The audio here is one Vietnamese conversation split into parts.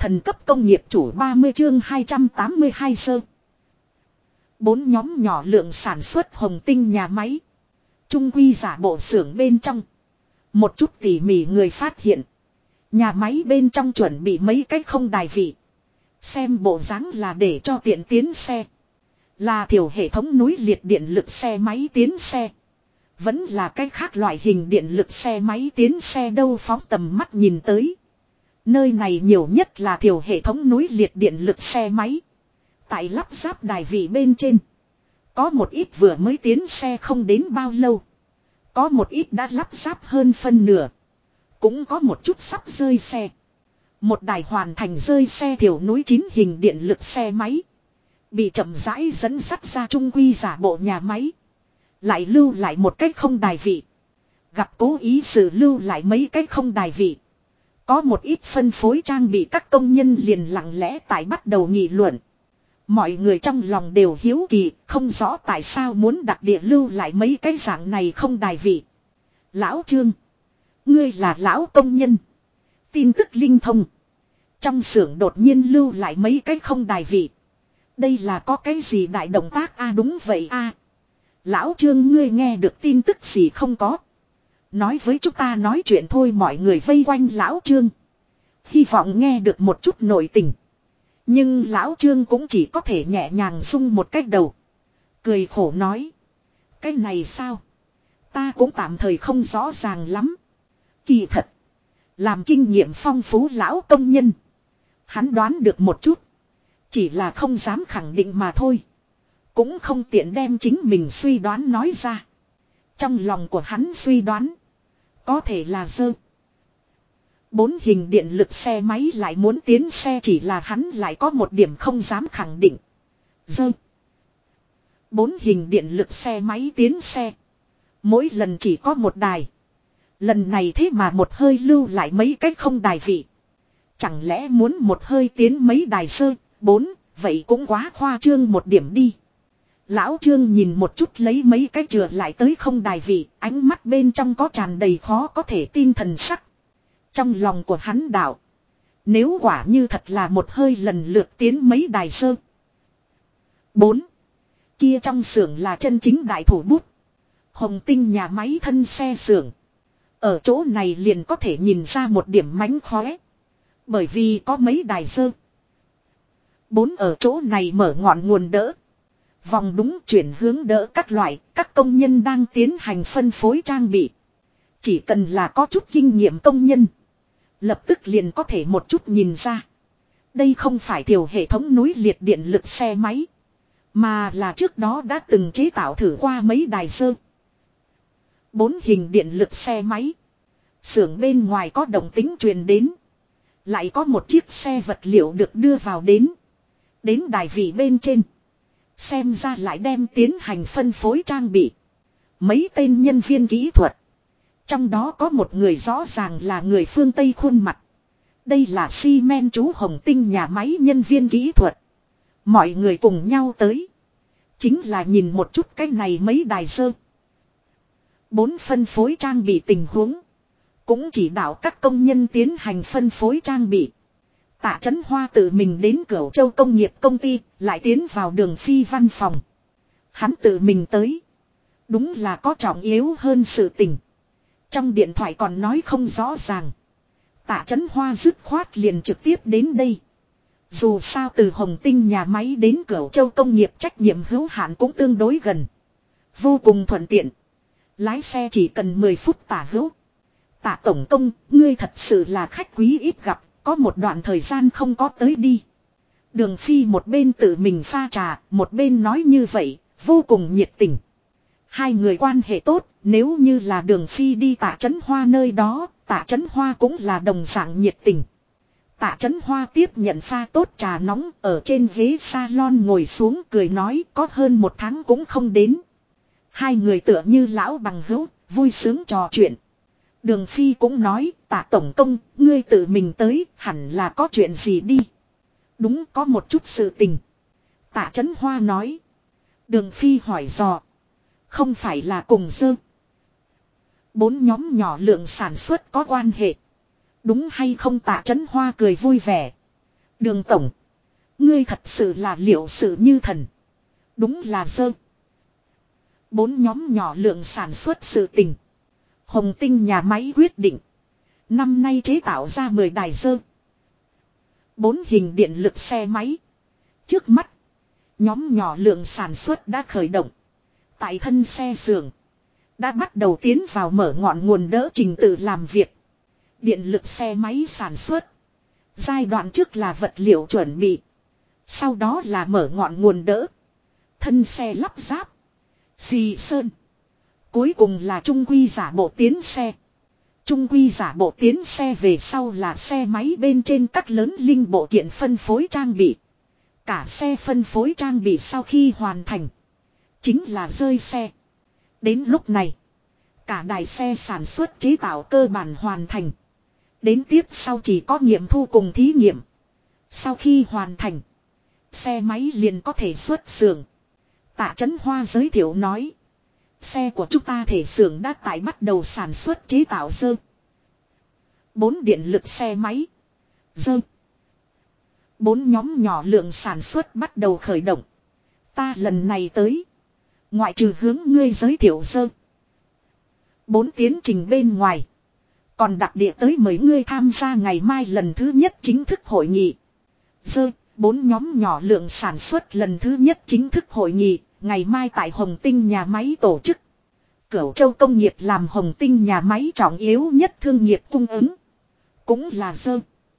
Thần cấp công nghiệp chủ 30 chương 282 sơ. 4 nhóm nhỏ lượng sản xuất hồng tinh nhà máy. Trung quy giả bộ xưởng bên trong. Một chút tỉ mỉ người phát hiện. Nhà máy bên trong chuẩn bị mấy cái không đài vị. Xem bộ dáng là để cho tiện tiến xe. Là thiểu hệ thống núi liệt điện lực xe máy tiến xe. Vẫn là cái khác loại hình điện lực xe máy tiến xe đâu phóng tầm mắt nhìn tới. Nơi này nhiều nhất là thiểu hệ thống núi liệt điện lực xe máy. Tại lắp ráp đài vị bên trên. Có một ít vừa mới tiến xe không đến bao lâu. Có một ít đã lắp ráp hơn phân nửa. Cũng có một chút sắp rơi xe. Một đài hoàn thành rơi xe thiểu núi 9 hình điện lực xe máy. Bị chậm rãi dẫn dắt ra trung quy giả bộ nhà máy. Lại lưu lại một cái không đài vị. Gặp cố ý sự lưu lại mấy cái không đài vị. Có một ít phân phối trang bị các công nhân liền lặng lẽ tại bắt đầu nghị luận. Mọi người trong lòng đều hiếu kỳ, không rõ tại sao muốn đặc địa lưu lại mấy cái dạng này không đài vị. Lão Trương, ngươi là lão công nhân. Tin tức linh thông. Trong xưởng đột nhiên lưu lại mấy cái không đài vị. Đây là có cái gì đại động tác a? Đúng vậy a. Lão Trương, ngươi nghe được tin tức gì không có? Nói với chúng ta nói chuyện thôi. Mọi người vây quanh lão Trương. Hy vọng nghe được một chút nội tình. Nhưng lão Trương cũng chỉ có thể nhẹ nhàng rung một cách đầu. Cười khổ nói. Cái này sao? Ta cũng tạm thời không rõ ràng lắm. Kỳ thật. Làm kinh nghiệm phong phú lão công nhân. Hắn đoán được một chút. Chỉ là không dám khẳng định mà thôi. Cũng không tiện đem chính mình suy đoán nói ra. Trong lòng của hắn suy đoán. Có thể là dơ. 4 hình điện lực xe máy lại muốn tiến xe, chỉ là hắn lại có một điểm không dám khẳng định. Dơ. 4 hình điện lực xe máy tiến xe. Mỗi lần chỉ có một đài. Lần này thế mà một hơi lưu lại mấy cái không đài vị. Chẳng lẽ muốn một hơi tiến mấy đài sơ, 4, vậy cũng quá khoa trương một điểm đi. Lão Trương nhìn một chút lấy mấy cái chừa lại tới không đài vị, ánh mắt bên trong có tràn đầy khó có thể tin thần sắc. Trong lòng của hắn đạo. Nếu quả như thật là một hơi lần lượt tiến mấy đài sơ. 4. Kia trong xưởng là chân chính đại thủ bút. Hồng tinh nhà máy thân xe xưởng. Ở chỗ này liền có thể nhìn ra một điểm mánh khóe. Bởi vì có mấy đài sơ. 4 ở chỗ này mở ngọn nguồn đỡ. Vòng đúng chuyển hướng đỡ các loại, các công nhân đang tiến hành phân phối trang bị. Chỉ cần là có chút kinh nghiệm công nhân. Lập tức liền có thể một chút nhìn ra. Đây không phải thiểu hệ thống núi liệt điện lực xe máy. Mà là trước đó đã từng chế tạo thử qua mấy đài sơ. 4 hình điện lực xe máy. Xưởng bên ngoài có động tính truyền đến. Lại có một chiếc xe vật liệu được đưa vào đến. Đến đài vị bên trên. Xem ra lại đem tiến hành phân phối trang bị. Mấy tên nhân viên kỹ thuật. Trong đó có một người rõ ràng là người phương Tây khuôn mặt. Đây là xi men chú Hồng Tinh nhà máy nhân viên kỹ thuật. Mọi người cùng nhau tới. Chính là nhìn một chút cái này mấy đài sơ. 4 phân phối trang bị tình huống. Cũng chỉ đạo các công nhân tiến hành phân phối trang bị. Tạ Chấn Hoa tự mình đến Cửu Châu công nghiệp công ty, lại tiến vào Đường Phi văn phòng. Hắn tự mình tới. Đúng là có trọng yếu hơn sự tình. Trong điện thoại còn nói không rõ ràng. Tạ Chấn Hoa dứt khoát liền trực tiếp đến đây. Dù sao từ Hồng Tinh nhà máy đến Cửu Châu công nghiệp trách nhiệm hữu hạn cũng tương đối gần. Vô cùng thuận tiện. Lái xe chỉ cần 10 phút tả hữu. Tạ tổng công, ngươi thật sự là khách quý ít gặp. Có một đoạn thời gian không có tới đi. Đường Phi một bên tự mình pha trà, một bên nói như vậy, vô cùng nhiệt tình. Hai người quan hệ tốt, nếu như là Đường Phi đi Tạ Chấn Hoa nơi đó, Tạ Chấn Hoa cũng là đồng dạng nhiệt tình. Tạ Chấn Hoa tiếp nhận pha tốt trà nóng, ở trên ghế salon ngồi xuống cười nói có hơn 1 tháng cũng không đến. Hai người tựa như lão bằng hữu, vui sướng trò chuyện. Đường Phi cũng nói, Tạ tổng công, ngươi tự mình tới, hẳn là có chuyện gì đi. Đúng, có một chút sự tình. Tạ Chấn Hoa nói. Đường Phi hỏi dò. Không phải là cùng dơ. 4 nhóm nhỏ lượng sản xuất có quan hệ. Đúng hay không? Tạ Chấn Hoa cười vui vẻ. Đường tổng. Ngươi thật sự là liệu sự như thần. Đúng là dơ. 4 nhóm nhỏ lượng sản xuất sự tình. Hồng Tinh nhà máy quyết định. Năm nay chế tạo ra 10 đài dơ. 4 hình điện lực xe máy. Trước mắt. Nhóm nhỏ lượng sản xuất đã khởi động. Tại thân xe xưởng. Đã bắt đầu tiến vào mở ngọn nguồn đỡ trình tự làm việc. Điện lực xe máy sản xuất. Giai đoạn trước là vật liệu chuẩn bị. Sau đó là mở ngọn nguồn đỡ. Thân xe lắp ráp. Xì sơn. Cuối cùng là trung quy giả bộ tiến xe. Trung quy giả bộ tiến xe về sau là xe máy bên trên các lớn linh bộ kiện phân phối trang bị. Cả xe phân phối trang bị sau khi hoàn thành. Chính là rơi xe. Đến lúc này. Cả đài xe sản xuất chế tạo cơ bản hoàn thành. Đến tiếp sau chỉ có nghiệm thu cùng thí nghiệm. Sau khi hoàn thành. Xe máy liền có thể xuất xưởng. Tạ Chấn Hoa giới thiệu nói. Xe của chúng ta thể xưởng đã tại bắt đầu sản xuất chế tạo dơ. 4 điện lực xe máy. Dơ. 4 nhóm nhỏ lượng sản xuất bắt đầu khởi động. Ta lần này tới. Ngoại trừ hướng ngươi giới thiệu dơ. 4 tiến trình bên ngoài. Còn đặc địa tới mời ngươi tham gia ngày mai lần thứ nhất chính thức hội nghị. Dơ. 4 nhóm nhỏ lượng sản xuất lần thứ nhất chính thức hội nghị. Ngày mai tại Hồng Tinh nhà máy tổ chức. Cửu Châu công nghiệp làm Hồng Tinh nhà máy trọng yếu nhất thương nghiệp cung ứng. Cũng là dơ.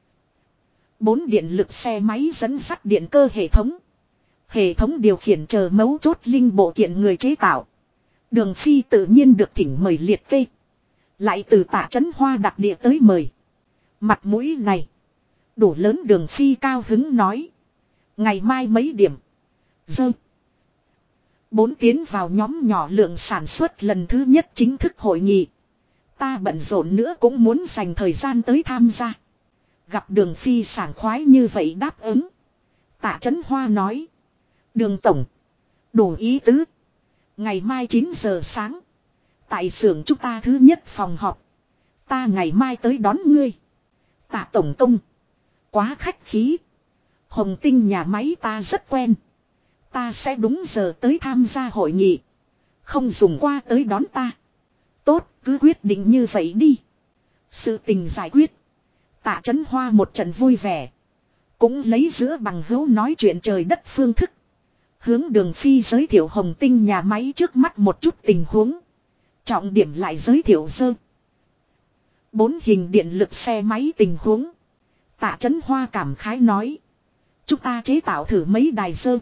4 điện lực xe máy dẫn dắt điện cơ hệ thống. Hệ thống điều khiển chờ mấu chốt linh bộ kiện người chế tạo. Đường Phi tự nhiên được thỉnh mời liệt kê. Lại từ Tạ Chấn Hoa đặc địa tới mời. Mặt mũi này. Đủ lớn Đường Phi cao hứng nói. Ngày mai mấy điểm. Dơ. 4 tiến vào nhóm nhỏ lượng sản xuất lần thứ nhất chính thức hội nghị. Ta bận rộn nữa cũng muốn dành thời gian tới tham gia. Gặp Đường Phi sảng khoái như vậy đáp ứng. Tạ Chấn Hoa nói. Đường tổng. Đủ ý tứ. Ngày mai 9 giờ sáng. Tại xưởng chúng ta thứ nhất phòng họp. Ta ngày mai tới đón ngươi. Tạ tổng công. Quá khách khí. Hồng Tinh nhà máy ta rất quen. Ta sẽ đúng giờ tới tham gia hội nghị. Không dùng qua tới đón ta. Tốt, cứ quyết định như vậy đi. Sự tình giải quyết. Tạ Chấn Hoa một trận vui vẻ. Cũng lấy giữa bằng hữu nói chuyện trời đất phương thức. Hướng Đường Phi giới thiệu Hồng Tinh nhà máy trước mắt một chút tình huống. Trọng điểm lại giới thiệu dơ. 4 hình điện lực xe máy tình huống. Tạ Chấn Hoa cảm khái nói. Chúng ta chế tạo thử mấy đài dơ.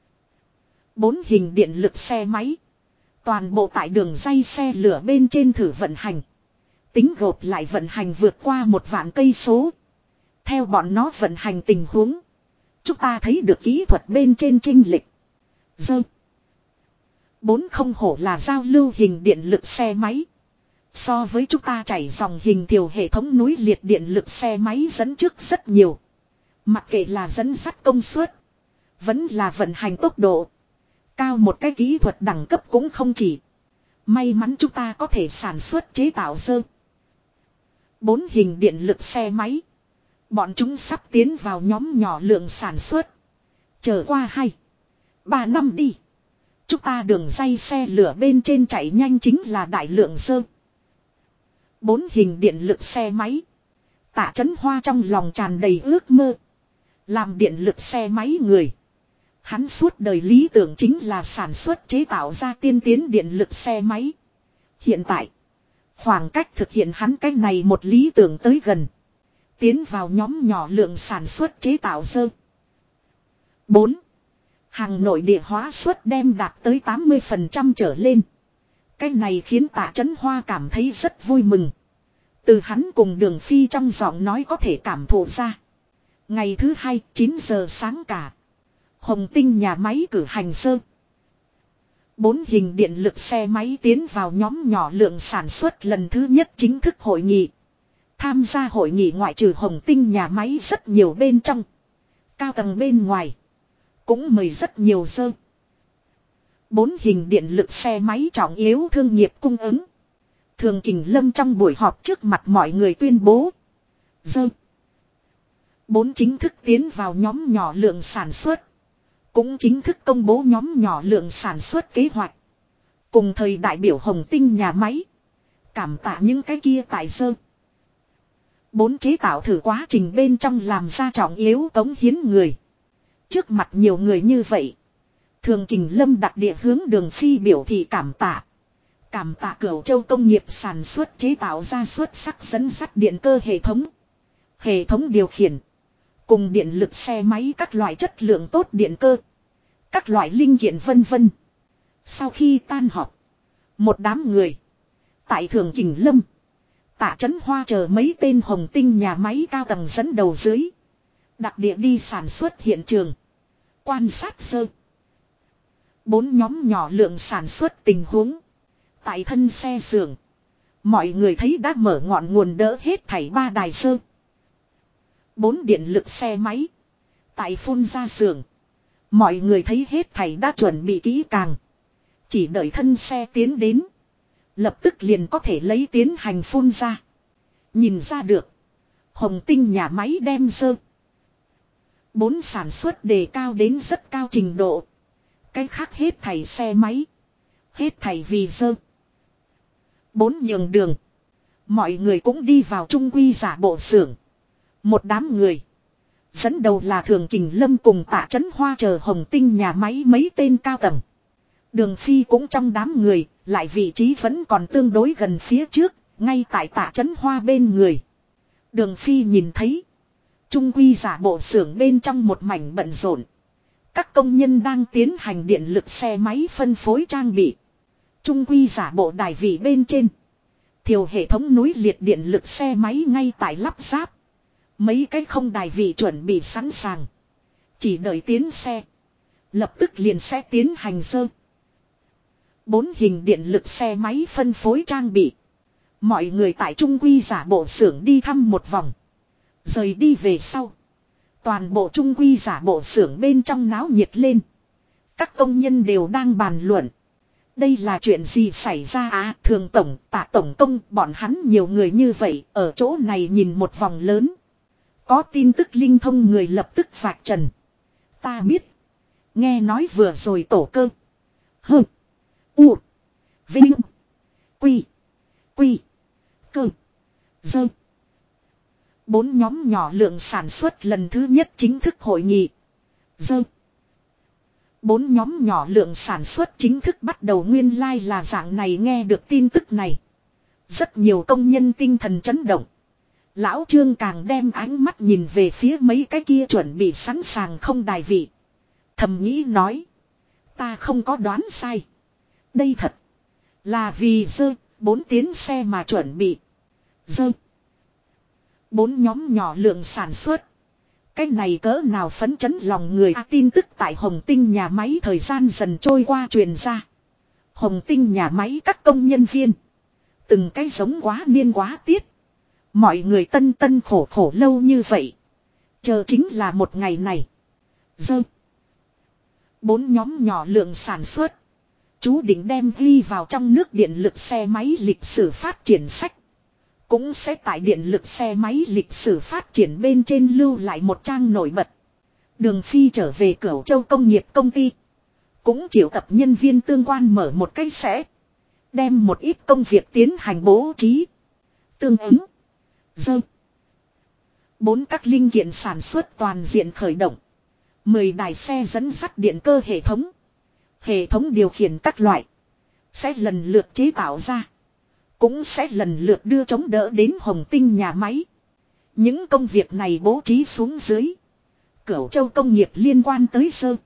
4 hình điện lực xe máy. Toàn bộ tại đường dây xe lửa bên trên thử vận hành. Tính gộp lại vận hành vượt qua 1 vạn cây số. Theo bọn nó vận hành tình huống. Chúng ta thấy được kỹ thuật bên trên chênh lệch. Dơ. 4 không hổ là giao lưu hình điện lực xe máy. So với chúng ta chảy dòng hình thiều hệ thống núi liệt điện lực xe máy dẫn trước rất nhiều. Mặc kệ là dẫn dắt công suất. Vẫn là vận hành tốc độ. Cao một cái kỹ thuật đẳng cấp cũng không chỉ. May mắn chúng ta có thể sản xuất chế tạo dơ. 4 hình điện lực xe máy. Bọn chúng sắp tiến vào nhóm nhỏ lượng sản xuất. Chờ qua 2-3 năm đi. Chúng ta đường dây xe lửa bên trên chạy nhanh chính là đại lượng dơ. 4 hình điện lực xe máy. Tạ Chấn Hoa trong lòng tràn đầy ước mơ. Làm điện lực xe máy người. Hắn suốt đời lý tưởng chính là sản xuất chế tạo ra tiên tiến điện lực xe máy. Hiện tại, khoảng cách thực hiện hắn cái này một lý tưởng tới gần. Tiến vào nhóm nhỏ lượng sản xuất chế tạo dơ. 4. Hàng nội địa hóa suất đem đạt tới 80% trở lên. Cái này khiến Tạ Chấn Hoa cảm thấy rất vui mừng. Từ hắn cùng Đường Phi trong giọng nói có thể cảm thụ ra. Ngày thứ 2, 9 giờ sáng cả. Hồng Tinh nhà máy cử hành dơ. 4 hình điện lực xe máy tiến vào nhóm nhỏ lượng sản xuất lần thứ nhất chính thức hội nghị. Tham gia hội nghị ngoại trừ Hồng Tinh nhà máy rất nhiều bên trong. Cao tầng bên ngoài. Cũng mời rất nhiều dơ. 4 hình điện lực xe máy trọng yếu thương nghiệp cung ứng. Thường Kình Lâm trong buổi họp trước mặt mọi người tuyên bố. Dơ. 4 chính thức tiến vào nhóm nhỏ lượng sản xuất. Cũng chính thức công bố nhóm nhỏ lượng sản xuất kế hoạch. Cùng thời đại biểu Hồng Tinh nhà máy. Cảm tạ những cái kia tại sơ. 4 chế tạo thử quá trình bên trong làm ra trọng yếu cống hiến người. Trước mặt nhiều người như vậy. Thường Kình Lâm đặc địa hướng Đường Phi biểu thị cảm tạ. Cảm tạ Cửu Châu công nghiệp sản xuất chế tạo ra xuất sắc dẫn sắt điện cơ hệ thống. Hệ thống điều khiển. Cùng điện lực xe máy các loại chất lượng tốt điện cơ. Các loại linh kiện vân vân. Sau khi tan họp. Một đám người. Tại Thường Kình Lâm. Tạ Chấn Hoa chờ mấy tên Hồng Tinh nhà máy cao tầng dẫn đầu dưới. Đặc địa đi sản xuất hiện trường. Quan sát sơ. 4 nhóm nhỏ lượng sản xuất tình huống. Tại thân xe xưởng. Mọi người thấy đã mở ngọn nguồn đỡ hết thảy 3 đài sơ. 4 điện lực xe máy. Tại phun ra xưởng. Mọi người thấy hết thảy đã chuẩn bị kỹ càng. Chỉ đợi thân xe tiến đến. Lập tức liền có thể lấy tiến hành phun ra. Nhìn ra được. Hồng Tinh nhà máy đem sơ. 4 sản xuất đề cao đến rất cao trình độ. Cái khác hết thảy xe máy. Hết thảy vì sơ. 4 nhường đường. Mọi người cũng đi vào trung quy giả bộ xưởng. Một đám người. Dẫn đầu là Thường Kình Lâm cùng Tạ Chấn Hoa chờ Hồng Tinh nhà máy mấy tên cao tầng. Đường Phi cũng trong đám người, lại vị trí vẫn còn tương đối gần phía trước, ngay tại Tạ Chấn Hoa bên người. Đường Phi nhìn thấy. Trung quy giả bộ xưởng bên trong một mảnh bận rộn. Các công nhân đang tiến hành điện lực xe máy phân phối trang bị. Trung quy giả bộ đài vị bên trên. Thiều hệ thống núi liệt điện lực xe máy ngay tại lắp ráp. Mấy cái không đài vị chuẩn bị sẵn sàng. Chỉ đợi tiến xe. Lập tức liền sẽ tiến hành sơ. 4 hình điện lực xe máy phân phối trang bị. Mọi người tại trung quy giả bộ xưởng đi thăm một vòng. Rời đi về sau. Toàn bộ trung quy giả bộ xưởng bên trong náo nhiệt lên. Các công nhân đều đang bàn luận. Đây là chuyện gì xảy ra à? Thường tổng, Tạ tổng công, bọn hắn nhiều người như vậy, ở chỗ này nhìn một vòng lớn. Có tin tức linh thông người lập tức vạch trần. Ta biết. Nghe nói vừa rồi tổ cơ. Hơ. U. Vinh. Quy. Quy. Cơ. Dơ. 4 nhóm nhỏ lượng sản xuất lần thứ nhất chính thức hội nghị. Dơ. 4 nhóm nhỏ lượng sản xuất chính thức bắt đầu nguyên lai là dạng này nghe được tin tức này. Rất nhiều công nhân tinh thần chấn động. Lão Trương càng đem ánh mắt nhìn về phía mấy cái kia chuẩn bị sẵn sàng không đài vị. Thầm nghĩ nói. Ta không có đoán sai. Đây thật. Là vì dơ 4 tiến xe mà chuẩn bị. Dơ. 4 nhóm nhỏ lượng sản xuất. Cái này cỡ nào phấn chấn lòng người tin tức tại Hồng Tinh nhà máy thời gian dần trôi qua truyền ra. Hồng Tinh nhà máy các công nhân viên. Từng cái giống quá niên quá tiết. Mọi người tân tân khổ khổ lâu như vậy. Chờ chính là một ngày này. Dơ. 4 nhóm nhỏ lượng sản xuất. Chú định đem ghi vào trong nước điện lực xe máy lịch sử phát triển sách. Cũng sẽ tại điện lực xe máy lịch sử phát triển bên trên lưu lại một trang nổi bật. Đường Phi trở về Cửu Châu công nghiệp công ty. Cũng triệu tập nhân viên tương quan mở một cái sẽ. Đem một ít công việc tiến hành bố trí. Tương ứng. Dơ. 4 các linh kiện sản xuất toàn diện khởi động. 10 đài xe dẫn sắt điện cơ hệ thống. Hệ thống điều khiển các loại. Sẽ lần lượt chế tạo ra. Cũng sẽ lần lượt đưa chống đỡ đến Hồng Tinh nhà máy. Những công việc này bố trí xuống dưới. Cửu Châu công nghiệp liên quan tới sơ.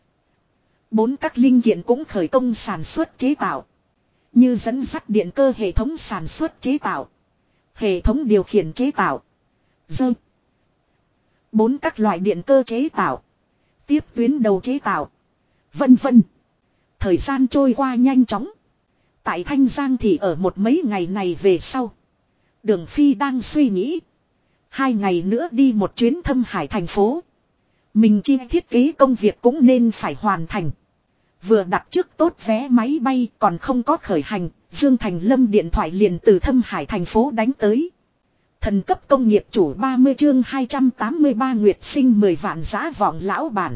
4 các linh kiện cũng khởi công sản xuất chế tạo. Như dẫn sắt điện cơ hệ thống sản xuất chế tạo. Hệ thống điều khiển chế tạo. Dơ. 4 các loại điện cơ chế tạo. Tiếp tuyến đầu chế tạo. Vân vân. Thời gian trôi qua nhanh chóng. Tại Thanh Giang thì ở một mấy ngày này về sau. Đường Phi đang suy nghĩ. 2 ngày nữa đi một chuyến Thâm Hải thành phố. Mình chi thiết kế công việc cũng nên phải hoàn thành. Vừa đặt trước tốt vé máy bay còn không có khởi hành. Dương Thành Lâm điện thoại liền từ Thâm Hải thành phố đánh tới. Thần cấp công nghiệp chủ 30 chương 283 Nguyệt sinh 10 vạn giá vọng lão bản.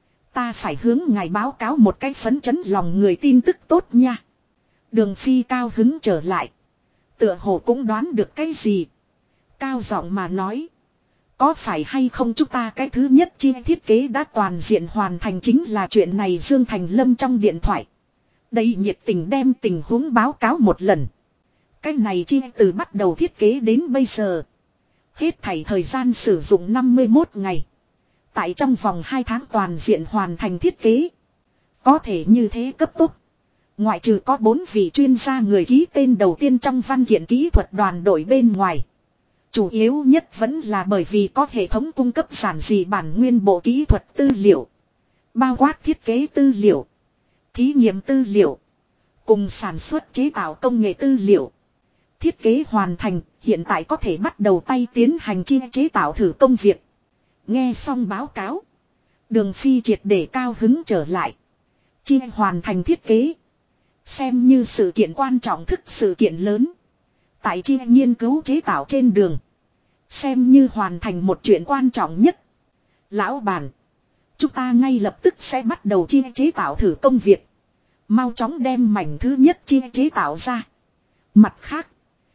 Ta phải hướng ngài báo cáo một cái phấn chấn lòng người tin tức tốt nha. Đường Phi cao hứng trở lại. Tựa hồ cũng đoán được cái gì. Cao giọng mà nói. Có phải hay không chúng ta cái thứ nhất chi thiết kế đã toàn diện hoàn thành chính là chuyện này. Dương Thành Lâm trong điện thoại. Đầy nhiệt tình đem tình huống báo cáo một lần. Cái này chi từ bắt đầu thiết kế đến bây giờ. Hết thảy thời gian sử dụng 51 ngày. Tại trong vòng 2 tháng toàn diện hoàn thành thiết kế. Có thể như thế cấp tốc. Ngoại trừ có 4 vị chuyên gia người ký tên đầu tiên trong văn kiện kỹ thuật đoàn đội bên ngoài. Chủ yếu nhất vẫn là bởi vì có hệ thống cung cấp giản dị bản nguyên bộ kỹ thuật tư liệu. Bao quát thiết kế tư liệu. Thí nghiệm tư liệu. Cùng sản xuất chế tạo công nghệ tư liệu. Thiết kế hoàn thành, hiện tại có thể bắt đầu tay tiến hành chế tạo thử công việc. Nghe xong báo cáo. Đường Phi triệt để cao hứng trở lại. Hoàn thành thiết kế. Xem như sự kiện quan trọng thức sự kiện lớn. Tại nghiên cứu chế tạo trên đường. Xem như hoàn thành một chuyện quan trọng nhất. Lão bản. Chúng ta ngay lập tức sẽ bắt đầu chế tạo thử công việc. Mau chóng đem mảnh thứ nhất chế tạo ra. Mặt khác.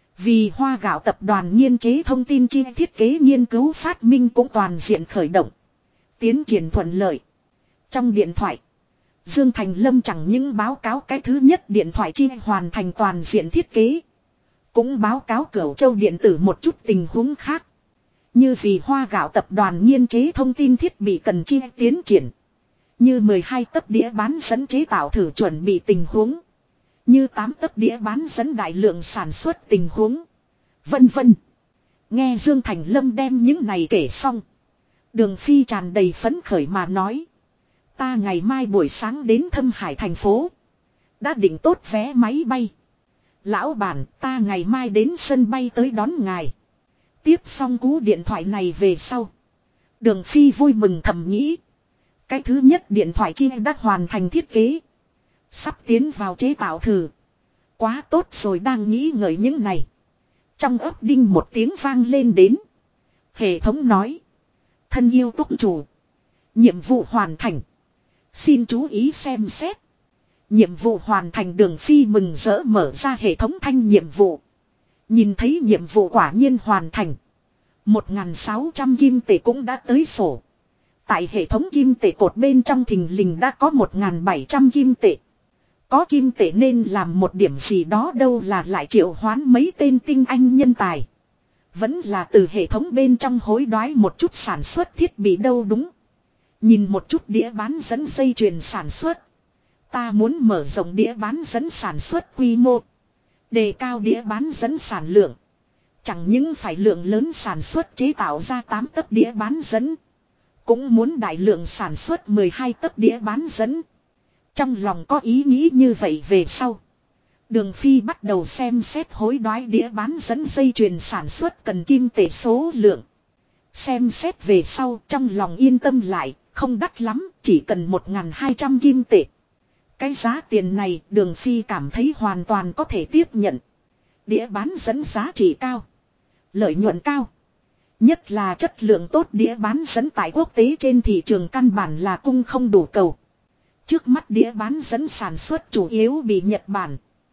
Vì Hoa Gạo tập đoàn nghiên chế thông tin thiết kế nghiên cứu phát minh cũng toàn diện khởi động. Tiến triển thuận lợi. Trong điện thoại. Dương Thành Lâm chẳng những báo cáo cái thứ nhất điện thoại hoàn thành toàn diện thiết kế. Cũng báo cáo Cửu Châu điện tử một chút tình huống khác. Như vì Hoa Gạo tập đoàn nghiên chế thông tin thiết bị cần tiến triển. Như 12 tấc đĩa bán dẫn chế tạo thử chuẩn bị tình huống. Như 8 tấc đĩa bán dẫn đại lượng sản xuất tình huống. Vân vân. Nghe Dương Thành Lâm đem những này kể xong. Đường Phi tràn đầy phấn khởi mà nói. Ta ngày mai buổi sáng đến Thâm Hải thành phố. Đã định tốt vé máy bay. Lão bản, ta ngày mai đến sân bay tới đón ngài. Tiếp xong cú điện thoại này về sau. Đường Phi vui mừng thầm nghĩ. Cái thứ nhất điện thoại đã hoàn thành thiết kế. Sắp tiến vào chế tạo thử. Quá tốt rồi, đang nghĩ ngợi những này. Trong ấp đinh một tiếng vang lên đến. Hệ thống nói. Thân yêu túc chủ. Nhiệm vụ hoàn thành. Xin chú ý xem xét. Nhiệm vụ hoàn thành. Đường Phi mừng rỡ mở ra hệ thống thanh nhiệm vụ. Nhìn thấy nhiệm vụ quả nhiên hoàn thành. 1.600 kim tệ cũng đã tới sổ. Tại hệ thống kim tệ cột bên trong thình lình đã có 1.700 kim tệ. Có kim tệ nên làm một điểm gì đó đâu, là lại triệu hoán mấy tên tinh anh nhân tài. Vẫn là từ hệ thống bên trong hối đoái một chút sản xuất thiết bị đâu đúng. Nhìn một chút đĩa bán dẫn dây chuyền sản xuất. Ta muốn mở rộng đĩa bán dẫn sản xuất quy mô. Đề cao đĩa bán dẫn sản lượng. Chẳng những phải lượng lớn sản xuất chế tạo ra 8 tấc đĩa bán dẫn. Cũng muốn đại lượng sản xuất 12 tấc đĩa bán dẫn. Trong lòng có ý nghĩ như vậy về sau. Đường Phi bắt đầu xem xét hối đoái đĩa bán dẫn dây chuyền sản xuất cần kim tệ số lượng. Xem xét về sau trong lòng yên tâm lại, không đắt lắm, chỉ cần 1.200 kim tệ. Cái giá tiền này Đường Phi cảm thấy hoàn toàn có thể tiếp nhận. Đĩa bán dẫn giá trị cao. Lợi nhuận cao. Nhất là chất lượng tốt đĩa bán dẫn tại quốc tế trên thị trường căn bản là cung không đủ cầu. Trước mắt đĩa bán dẫn sản xuất chủ yếu bị Nhật Bản,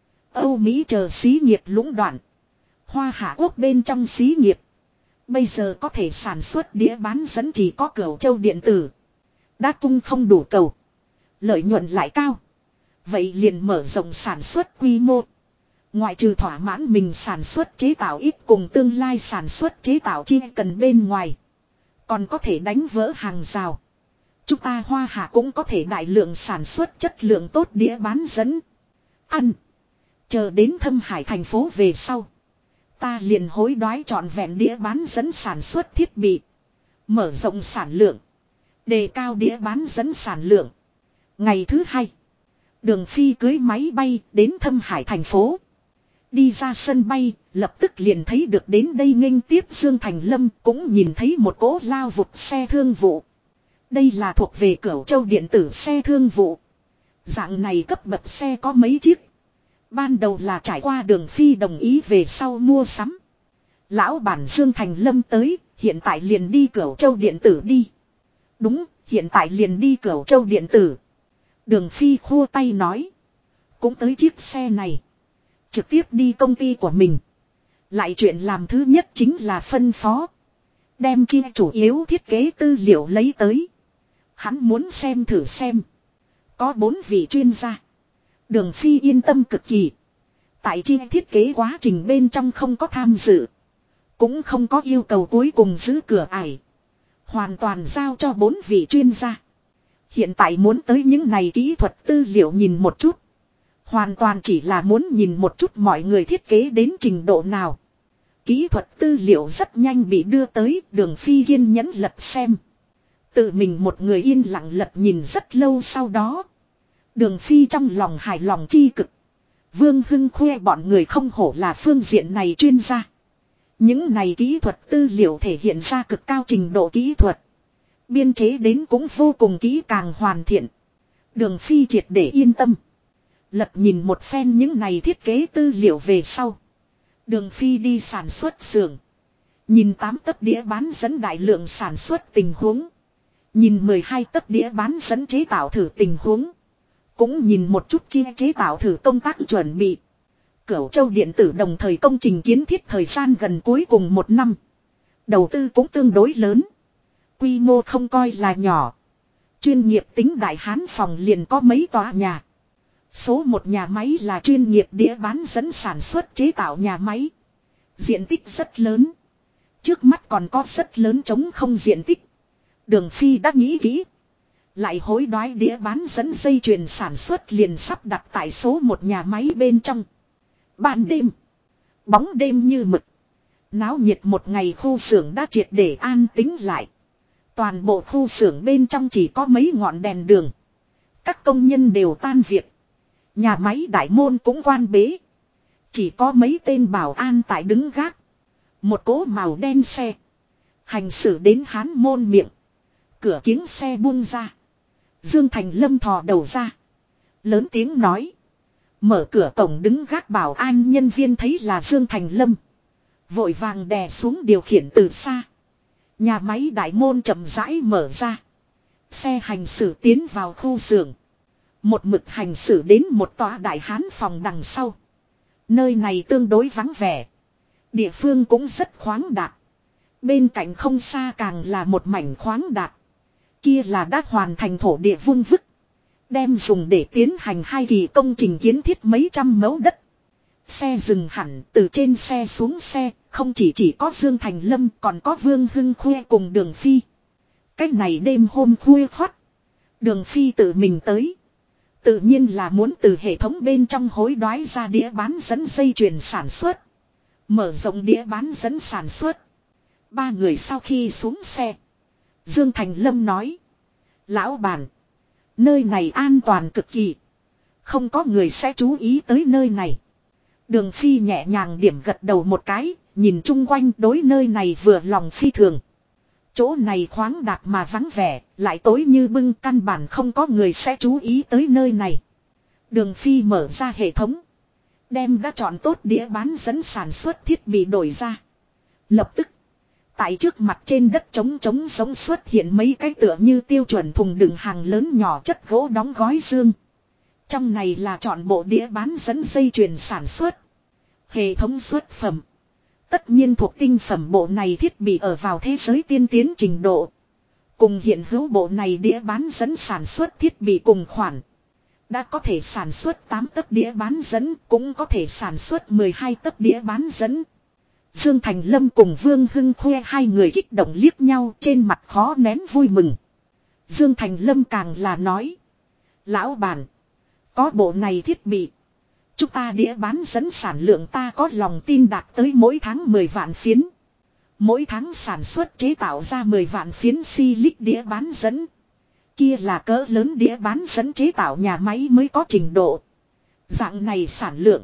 Âu Mỹ chờ xí nghiệp lũng đoạn. Hoa Hạ Quốc bên trong xí nghiệp. Bây giờ có thể sản xuất đĩa bán dẫn chỉ có Cửu Châu điện tử. Đã cung không đủ cầu. Lợi nhuận lại cao. Vậy liền mở rộng sản xuất quy mô. Ngoại trừ thỏa mãn mình sản xuất chế tạo ít cùng tương lai sản xuất chế tạo chi cần bên ngoài. Còn có thể đánh vỡ hàng rào. Chúng ta Hoa Hạ cũng có thể đại lượng sản xuất chất lượng tốt đĩa bán dẫn. Ăn. Chờ đến Thâm Hải thành phố về sau. Ta liền hối đoái trọn vẹn đĩa bán dẫn sản xuất thiết bị. Mở rộng sản lượng. Đề cao đĩa bán dẫn sản lượng. Ngày thứ hai. Đường Phi cưới máy bay đến Thâm Hải thành phố. Đi ra sân bay, lập tức liền thấy được đến đây nghênh tiếp Dương Thành Lâm, cũng nhìn thấy một cỗ lao vụt xe thương vụ. Đây là thuộc về Cửu Châu điện tử xe thương vụ. Dạng này cấp bậc xe có mấy chiếc. Ban đầu là trải qua Đường Phi đồng ý về sau mua sắm. Lão bản Dương Thành Lâm tới, hiện tại liền đi Cửu Châu điện tử đi. Đúng, hiện tại liền đi Cửu Châu điện tử. Đường Phi khua tay nói. Cũng tới chiếc xe này. Trực tiếp đi công ty của mình. Lại chuyện làm thứ nhất chính là phân phó. Đem chi chủ yếu thiết kế tư liệu lấy tới. Hắn muốn xem thử xem. Có 4 vị chuyên gia. Đường Phi yên tâm cực kỳ. Tại chi thiết kế quá trình bên trong không có tham dự. Cũng không có yêu cầu cuối cùng giữ cửa ải. Hoàn toàn giao cho 4 vị chuyên gia. Hiện tại muốn tới những này kỹ thuật tư liệu nhìn một chút. Hoàn toàn chỉ là muốn nhìn một chút mọi người thiết kế đến trình độ nào. Kỹ thuật tư liệu rất nhanh bị đưa tới, Đường Phi kiên nhẫn lật xem. Tự mình một người yên lặng lật nhìn rất lâu sau đó. Đường Phi trong lòng hài lòng chi cực. Vương Hưng khoe bọn người không hổ là phương diện này chuyên gia. Những này kỹ thuật tư liệu thể hiện ra cực cao trình độ kỹ thuật. Biên chế đến cũng vô cùng kỹ càng hoàn thiện. Đường Phi triệt để yên tâm. Lật nhìn một phen những này thiết kế tư liệu về sau. Đường Phi đi sản xuất xưởng. Nhìn 8 tấc đĩa bán dẫn đại lượng sản xuất tình huống. Nhìn 12 tấc đĩa bán dẫn chế tạo thử tình huống. Cũng nhìn một chút chế tạo thử công tác chuẩn bị. Cửu Châu điện tử đồng thời công trình kiến thiết thời gian gần cuối cùng 1 năm. Đầu tư cũng tương đối lớn. Quy mô không coi là nhỏ. Chuyên nghiệp tính đại hán phòng liền có mấy tòa nhà. Số 1 nhà máy là chuyên nghiệp đĩa bán dẫn sản xuất chế tạo nhà máy. Diện tích rất lớn. Trước mắt còn có rất lớn trống không diện tích. Đường Phi đã nghĩ kỹ. Lại hối đoái đĩa bán dẫn dây chuyền sản xuất liền sắp đặt tại số 1 nhà máy bên trong. Ban đêm. Bóng đêm như mực. Náo nhiệt một ngày khu xưởng đã triệt để an tĩnh lại. Toàn bộ khu xưởng bên trong chỉ có mấy ngọn đèn đường. Các công nhân đều tan việc. Nhà máy đại môn cũng quan bế. Chỉ có mấy tên bảo an tại đứng gác. Một cỗ màu đen xe. Hành xử đến hán môn miệng. Cửa kính xe buông ra. Dương Thành Lâm thò đầu ra. Lớn tiếng nói. Mở cửa cổng đứng gác bảo an nhân viên thấy là Dương Thành Lâm. Vội vàng đè xuống điều khiển từ xa. Nhà máy đại môn chậm rãi mở ra. Xe hành xử tiến vào khu xưởng. Một mực hành xử đến một tòa đại hán phòng đằng sau. Nơi này tương đối vắng vẻ. Địa phương cũng rất khoáng đạt. Bên cạnh không xa càng là một mảnh khoáng đạt. Kia là đã hoàn thành thổ địa vung vức. Đem dùng để tiến hành 2 kỳ công trình kiến thiết mấy trăm mẫu đất. Xe dừng hẳn, từ trên xe xuống xe, không chỉ có Dương Thành Lâm còn có Vương Hưng Khuê cùng Đường Phi. Cách này đêm hôm khuya khoắt. Đường Phi tự mình tới. Tự nhiên là muốn từ hệ thống bên trong hối đoái ra đĩa bán dẫn dây chuyền sản xuất. Mở rộng đĩa bán dẫn sản xuất. 3 người sau khi xuống xe. Dương Thành Lâm nói. Lão bản. Nơi này an toàn cực kỳ. Không có người sẽ chú ý tới nơi này. Đường Phi nhẹ nhàng điểm gật đầu một cái. Nhìn chung quanh đối nơi này vừa lòng phi thường. Chỗ này khoáng đạt mà vắng vẻ. Lại tối như bưng, căn bản không có người sẽ chú ý tới nơi này. Đường Phi mở ra hệ thống. Đem đã chọn tốt đĩa bán dẫn sản xuất thiết bị đổi ra. Lập tức. Tại trước mặt trên đất trống giống xuất hiện mấy cái tựa như tiêu chuẩn thùng đựng hàng lớn nhỏ chất gỗ đóng gói dương. Trong này là chọn bộ đĩa bán dẫn dây chuyền sản xuất. Hệ thống xuất phẩm. Tất nhiên thuộc tinh phẩm bộ này thiết bị ở vào thế giới tiên tiến trình độ. Cùng hiện hữu bộ này đĩa bán dẫn sản xuất thiết bị cùng khoản. Đã có thể sản xuất 8 tấc đĩa bán dẫn, cũng có thể sản xuất 12 tấc đĩa bán dẫn. Dương Thành Lâm cùng Vương Hưng Khuê 2 người kích động liếc nhau, trên mặt khó nén vui mừng. Dương Thành Lâm càng là nói. Lão bản. Có bộ này thiết bị. Chúng ta đĩa bán dẫn sản lượng ta có lòng tin đạt tới mỗi tháng 10 vạn phiến. Mỗi tháng sản xuất chế tạo ra 10 vạn phiến silic đĩa bán dẫn. Kia là cỡ lớn đĩa bán dẫn chế tạo nhà máy mới có trình độ. Dạng này sản lượng.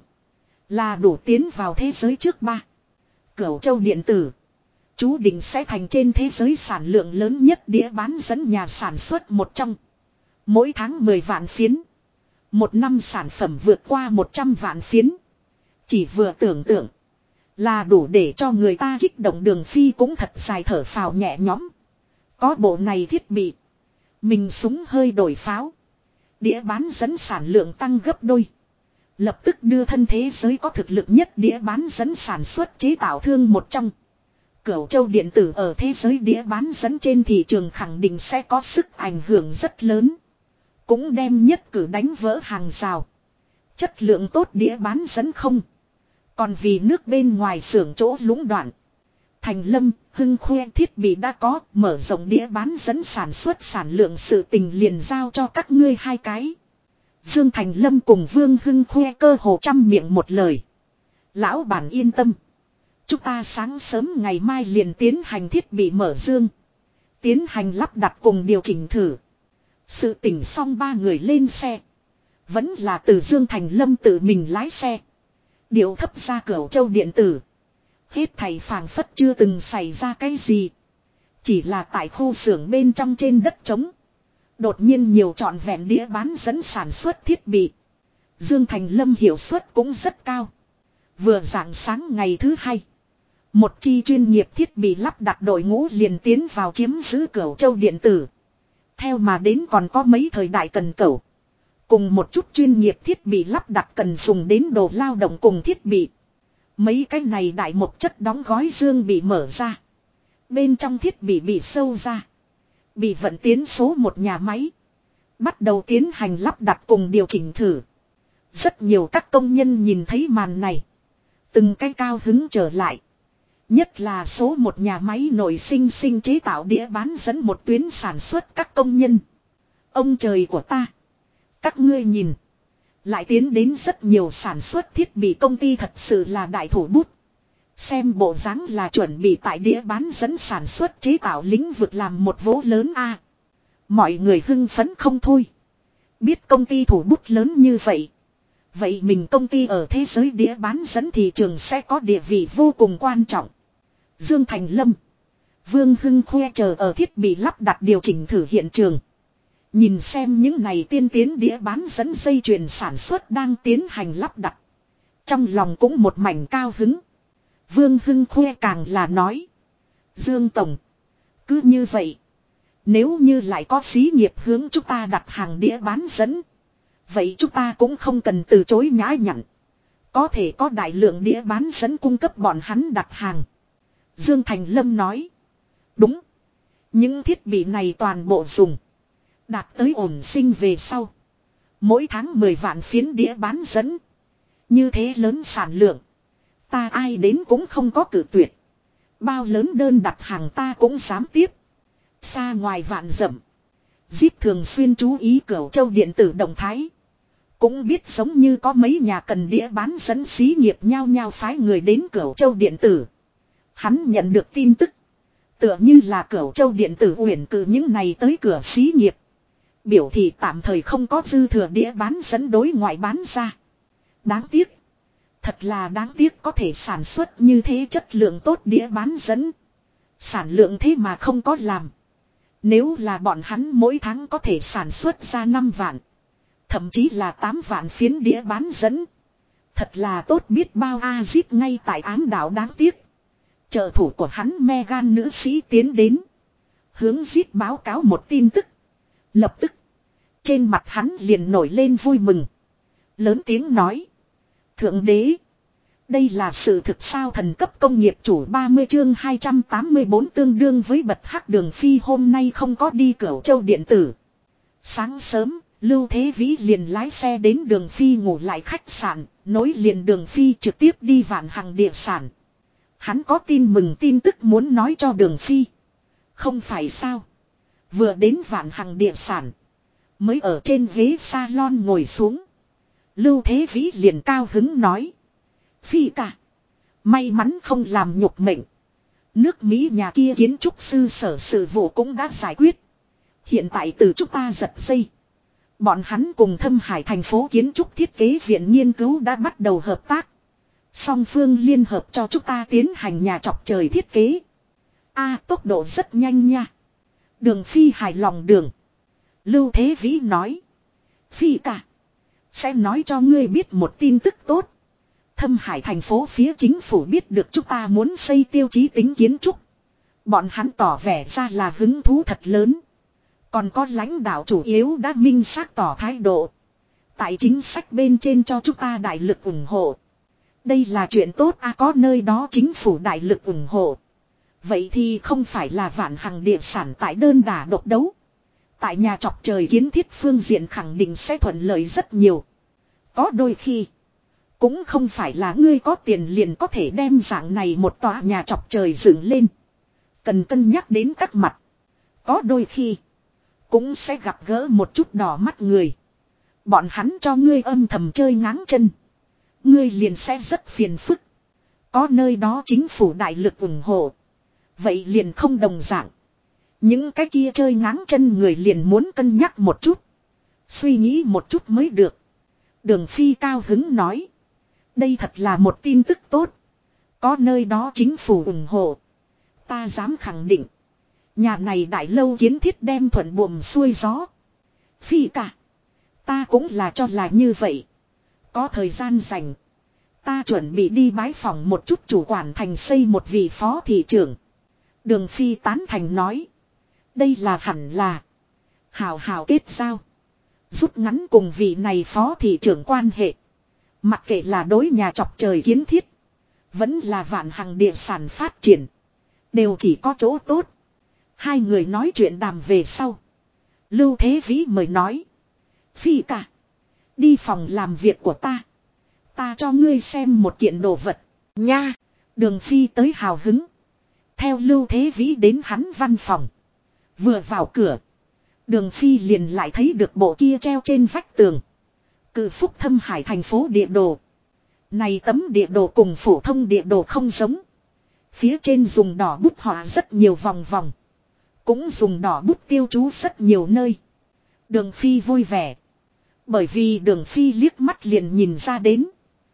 Là đủ tiến vào thế giới trước 3. Cửu Châu điện tử. Chú định sẽ thành trên thế giới sản lượng lớn nhất đĩa bán dẫn nhà sản xuất một trong. Mỗi tháng 10 vạn phiến. Một năm sản phẩm vượt qua 100 vạn phiến. Chỉ vừa tưởng tượng. Là đủ để cho người ta kích động. Đường Phi cũng thật dài thở phào nhẹ nhõm. Có bộ này thiết bị. Mình súng hơi đổi pháo. Đĩa bán dẫn sản lượng tăng gấp đôi. Lập tức đưa thân thế giới có thực lực nhất đĩa bán dẫn sản xuất chế tạo thương một trong. Cửu Châu điện tử ở thế giới đĩa bán dẫn trên thị trường khẳng định sẽ có sức ảnh hưởng rất lớn. Cũng đem nhất cử đánh vỡ hàng rào. Chất lượng tốt đĩa bán dẫn không. Còn vì nước bên ngoài xưởng chỗ lũng đoạn. Thành Lâm, Hưng Khuê thiết bị đã có, mở rộng đĩa bán dẫn sản xuất sản lượng sự tình liền giao cho các ngươi hai cái. Dương Thành Lâm cùng Vương Hưng Khuê cơ hồ trăm miệng một lời. Lão bản yên tâm. Chúng ta sáng sớm ngày mai liền tiến hành thiết bị mở dương. Tiến hành lắp đặt cùng điều chỉnh thử. Sự tỉnh xong ba người lên xe. Vẫn là từ Dương Thành Lâm tự mình lái xe. Điệu thấp ra Cửu Châu điện tử. Hết thầy phảng phất chưa từng xảy ra cái gì. Chỉ là tại khu xưởng bên trong trên đất trống. Đột nhiên nhiều trọn vẹn đĩa bán dẫn sản xuất thiết bị. Dương Thành Lâm hiệu suất cũng rất cao. Vừa rạng sáng ngày thứ hai. Một chi chuyên nghiệp thiết bị lắp đặt đội ngũ liền tiến vào chiếm giữ Cửu Châu điện tử. Theo mà đến còn có mấy thời đại cần cẩu. Cùng một chút chuyên nghiệp thiết bị lắp đặt cần dùng đến đồ lao động cùng thiết bị. Mấy cái này đại một chất đóng gói dương bị mở ra. Bên trong thiết bị sâu ra. Bị vận tiến số một nhà máy. Bắt đầu tiến hành lắp đặt cùng điều chỉnh thử. Rất nhiều các công nhân nhìn thấy màn này. Từng cái cao hứng trở lại. Nhất là số một nhà máy nổi sinh chế tạo đĩa bán dẫn một tuyến sản xuất các công nhân. Ông trời của ta. Các ngươi nhìn. Lại tiến đến rất nhiều sản xuất thiết bị công ty thật sự là đại thủ bút. Xem bộ dáng là chuẩn bị tại đĩa bán dẫn sản xuất chế tạo lĩnh vực làm một vố lớn a. Mọi người hưng phấn không thôi. Biết công ty thủ bút lớn như vậy. Vậy mình công ty ở thế giới đĩa bán dẫn thị trường sẽ có địa vị vô cùng quan trọng. Dương Thành Lâm, Vương Hưng Khuê chờ ở thiết bị lắp đặt điều chỉnh thử hiện trường. Nhìn xem những này tiên tiến đĩa bán dẫn dây chuyền sản xuất đang tiến hành lắp đặt. Trong lòng cũng một mảnh cao hứng. Vương Hưng Khuê càng là nói. Dương Tổng, cứ như vậy. Nếu như lại có xí nghiệp hướng chúng ta đặt hàng đĩa bán dẫn. Vậy chúng ta cũng không cần từ chối nhã nhặn. Có thể có đại lượng đĩa bán dẫn cung cấp bọn hắn đặt hàng. Dương Thành Lâm nói. Đúng. Những thiết bị này toàn bộ dùng. Đạt tới ổn sinh về sau. Mỗi tháng 10 vạn phiến đĩa bán dẫn. Như thế lớn sản lượng. Ta ai đến cũng không có cử tuyệt. Bao lớn đơn đặt hàng ta cũng dám tiếp. Xa ngoài vạn dặm. Zip thường xuyên chú ý Cửu Châu điện tử động thái. Cũng biết giống như có mấy nhà cần đĩa bán dẫn xí nghiệp nhau nhau phái người đến Cửu Châu điện tử. Hắn nhận được tin tức. Tựa như là Cửu Châu điện tử uyển cử những này tới cửa xí nghiệp. Biểu thị tạm thời không có dư thừa đĩa bán dẫn đối ngoại bán ra. Đáng tiếc. Thật là đáng tiếc có thể sản xuất như thế chất lượng tốt đĩa bán dẫn. Sản lượng thế mà không có làm. Nếu là bọn hắn mỗi tháng có thể sản xuất ra 5 vạn. Thậm chí là 8 vạn phiến đĩa bán dẫn. Thật là tốt biết bao Azit ngay tại ám đảo đáng tiếc. Trợ thủ của hắn Megan nữ sĩ tiến đến. Hướng Zit báo cáo một tin tức. Lập tức. Trên mặt hắn liền nổi lên vui mừng. Lớn tiếng nói. Thượng đế. Đây là sự thực sao thần cấp công nghiệp chủ 30 chương 284 tương đương với bật hắc Đường Phi hôm nay không có đi Cửu Châu điện tử. Sáng sớm, Lưu Thế Vĩ liền lái xe đến Đường Phi ngủ lại khách sạn, nối liền Đường Phi trực tiếp đi Vạn Hằng địa sản. Hắn có tin mừng tin tức muốn nói cho Đường Phi. Không phải sao. Vừa đến Vạn Hằng địa sản. Mới ở trên ghế salon ngồi xuống. Lưu Thế Vĩ liền cao hứng nói. Phi cả. May mắn không làm nhục mệnh. Nước Mỹ nhà kia kiến trúc sư sở sự vụ cũng đã giải quyết. Hiện tại từ chúng ta giật dây. Bọn hắn cùng Thâm Hải thành phố kiến trúc thiết kế viện nghiên cứu đã bắt đầu hợp tác. Song phương liên hợp cho chúng ta tiến hành nhà chọc trời thiết kế. Tốc độ rất nhanh nha. Đường Phi hài lòng đường. Lưu Thế Vĩ nói. Phi cả. Sẽ nói cho ngươi biết một tin tức tốt. Thâm Hải thành phố phía chính phủ biết được chúng ta muốn xây tiêu chí tính kiến trúc. Bọn hắn tỏ vẻ ra là hứng thú thật lớn. Còn có lãnh đạo chủ yếu đã minh xác tỏ thái độ. Tại chính sách bên trên cho chúng ta đại lực ủng hộ. Đây là chuyện tốt có nơi đó chính phủ đại lực ủng hộ. Vậy thì không phải là Vạn Hằng địa sản tại đơn đả độc đấu. Tại nhà chọc trời kiến thiết phương diện khẳng định sẽ thuận lợi rất nhiều. Có đôi khi cũng không phải là ngươi có tiền liền có thể đem dạng này một tòa nhà chọc trời dựng lên. Cần cân nhắc đến các mặt. Có đôi khi cũng sẽ gặp gỡ một chút đỏ mắt người. Bọn hắn cho ngươi âm thầm chơi ngáng chân. Ngươi liền sẽ rất phiền phức. Có nơi đó chính phủ đại lực ủng hộ. Vậy liền không đồng dạng. Những cái kia chơi ngáng chân người liền muốn cân nhắc một chút. Suy nghĩ một chút mới được. Đường Phi cao hứng nói. Đây thật là một tin tức tốt. Có nơi đó chính phủ ủng hộ. Ta dám khẳng định. Nhà này đại lâu kiến thiết đem thuận buồm xuôi gió. Phi cả. Ta cũng là cho là như vậy. Có thời gian rảnh. Ta chuẩn bị đi bái phỏng một chút chủ quản thành xây một vị phó thị trưởng. Đường Phi tán thành nói. Đây là hẳn là. Hào hào kết giao. Rút ngắn cùng vị này phó thị trưởng quan hệ. Mặc kệ là đối nhà chọc trời kiến thiết. Vẫn là Vạn Hằng địa sản phát triển. Đều chỉ có chỗ tốt. Hai người nói chuyện đàm về sau. Lưu Thế Vĩ mời nói. Phi cả. Đi phòng làm việc của ta. Ta cho ngươi xem một kiện đồ vật. Nha. Đường Phi tới hào hứng. Theo Lưu Thế Vĩ đến hắn văn phòng. Vừa vào cửa. Đường Phi liền lại thấy được bộ kia treo trên vách tường. Cự Phúc Thâm Hải thành phố địa đồ. Này tấm địa đồ cùng phổ thông địa đồ không giống. Phía trên dùng đỏ bút họa rất nhiều vòng vòng. Cũng dùng đỏ bút tiêu chú rất nhiều nơi. Đường Phi vui vẻ. Bởi vì Đường Phi liếc mắt liền nhìn ra đến.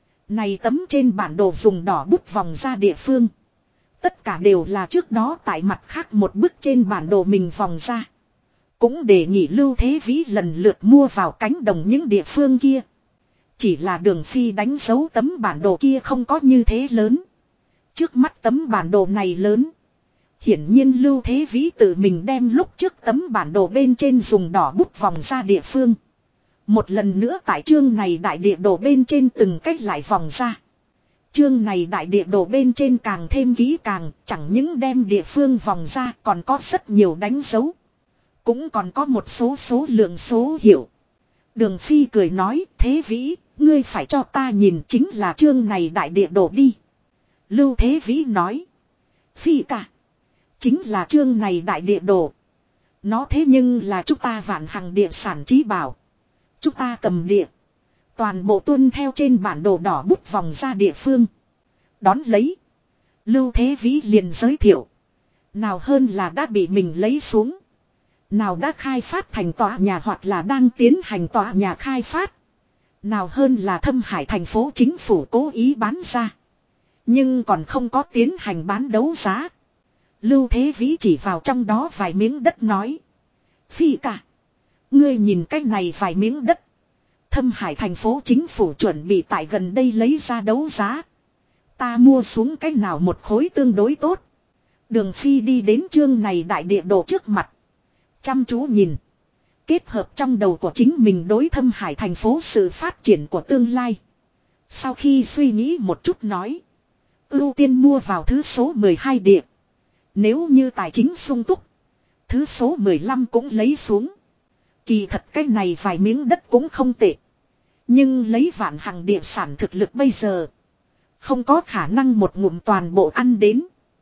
Này tấm trên bản đồ dùng đỏ bút vòng ra địa phương. Tất cả đều là trước đó tại mặt khác một bức trên bản đồ mình vòng ra. Cũng đề nghị Lưu Thế Vĩ lần lượt mua vào cánh đồng những địa phương kia. Chỉ là Đường Phi đánh dấu tấm bản đồ kia không có như thế lớn. Trước mắt tấm bản đồ này lớn. Hiển nhiên Lưu Thế Vĩ tự mình đem lúc trước tấm bản đồ bên trên dùng đỏ bút vòng ra địa phương. Một lần nữa tại chương này đại địa đồ bên trên từng cách lại vòng ra. Chương này đại địa đồ bên trên càng thêm kỹ càng, chẳng những đem địa phương vòng ra còn có rất nhiều đánh dấu. Cũng còn có một số lượng số hiệu. Đường Phi cười nói, Thế Vĩ, ngươi phải cho ta nhìn chính là chương này đại địa đồ đi. Lưu Thế Vĩ nói, Phi cả. Chính là chương này đại địa đồ. Nó thế nhưng là chúng ta Vạn Hằng địa sản trí bảo. Chúng ta cầm địa. Toàn bộ tuân theo trên bản đồ đỏ bút vòng ra địa phương. Đón lấy. Lưu Thế Vĩ liền giới thiệu. Nào hơn là đã bị mình lấy xuống. Nào đã khai phát thành tòa nhà hoặc là đang tiến hành tòa nhà khai phát. Nào hơn là Thâm Hải thành phố chính phủ cố ý bán ra. Nhưng còn không có tiến hành bán đấu giá. Lưu Thế Vĩ chỉ vào trong đó vài miếng đất nói. Phi cả. Ngươi nhìn cái này vài miếng đất. Thâm Hải thành phố chính phủ chuẩn bị tại gần đây lấy ra đấu giá. Ta mua xuống cái nào một khối tương đối tốt. Đường Phi đi đến chương này đại địa đồ trước mặt. Chăm chú nhìn. Kết hợp trong đầu của chính mình đối Thâm Hải thành phố sự phát triển của tương lai. Sau khi suy nghĩ một chút nói. Ưu tiên mua vào thứ số 12 địa. Nếu như tài chính sung túc. Thứ số 15 cũng lấy xuống. Kỳ thật cái này vài miếng đất cũng không tệ. Nhưng lấy Vạn Hằng địa sản thực lực bây giờ. Không có khả năng một ngụm toàn bộ ăn đến.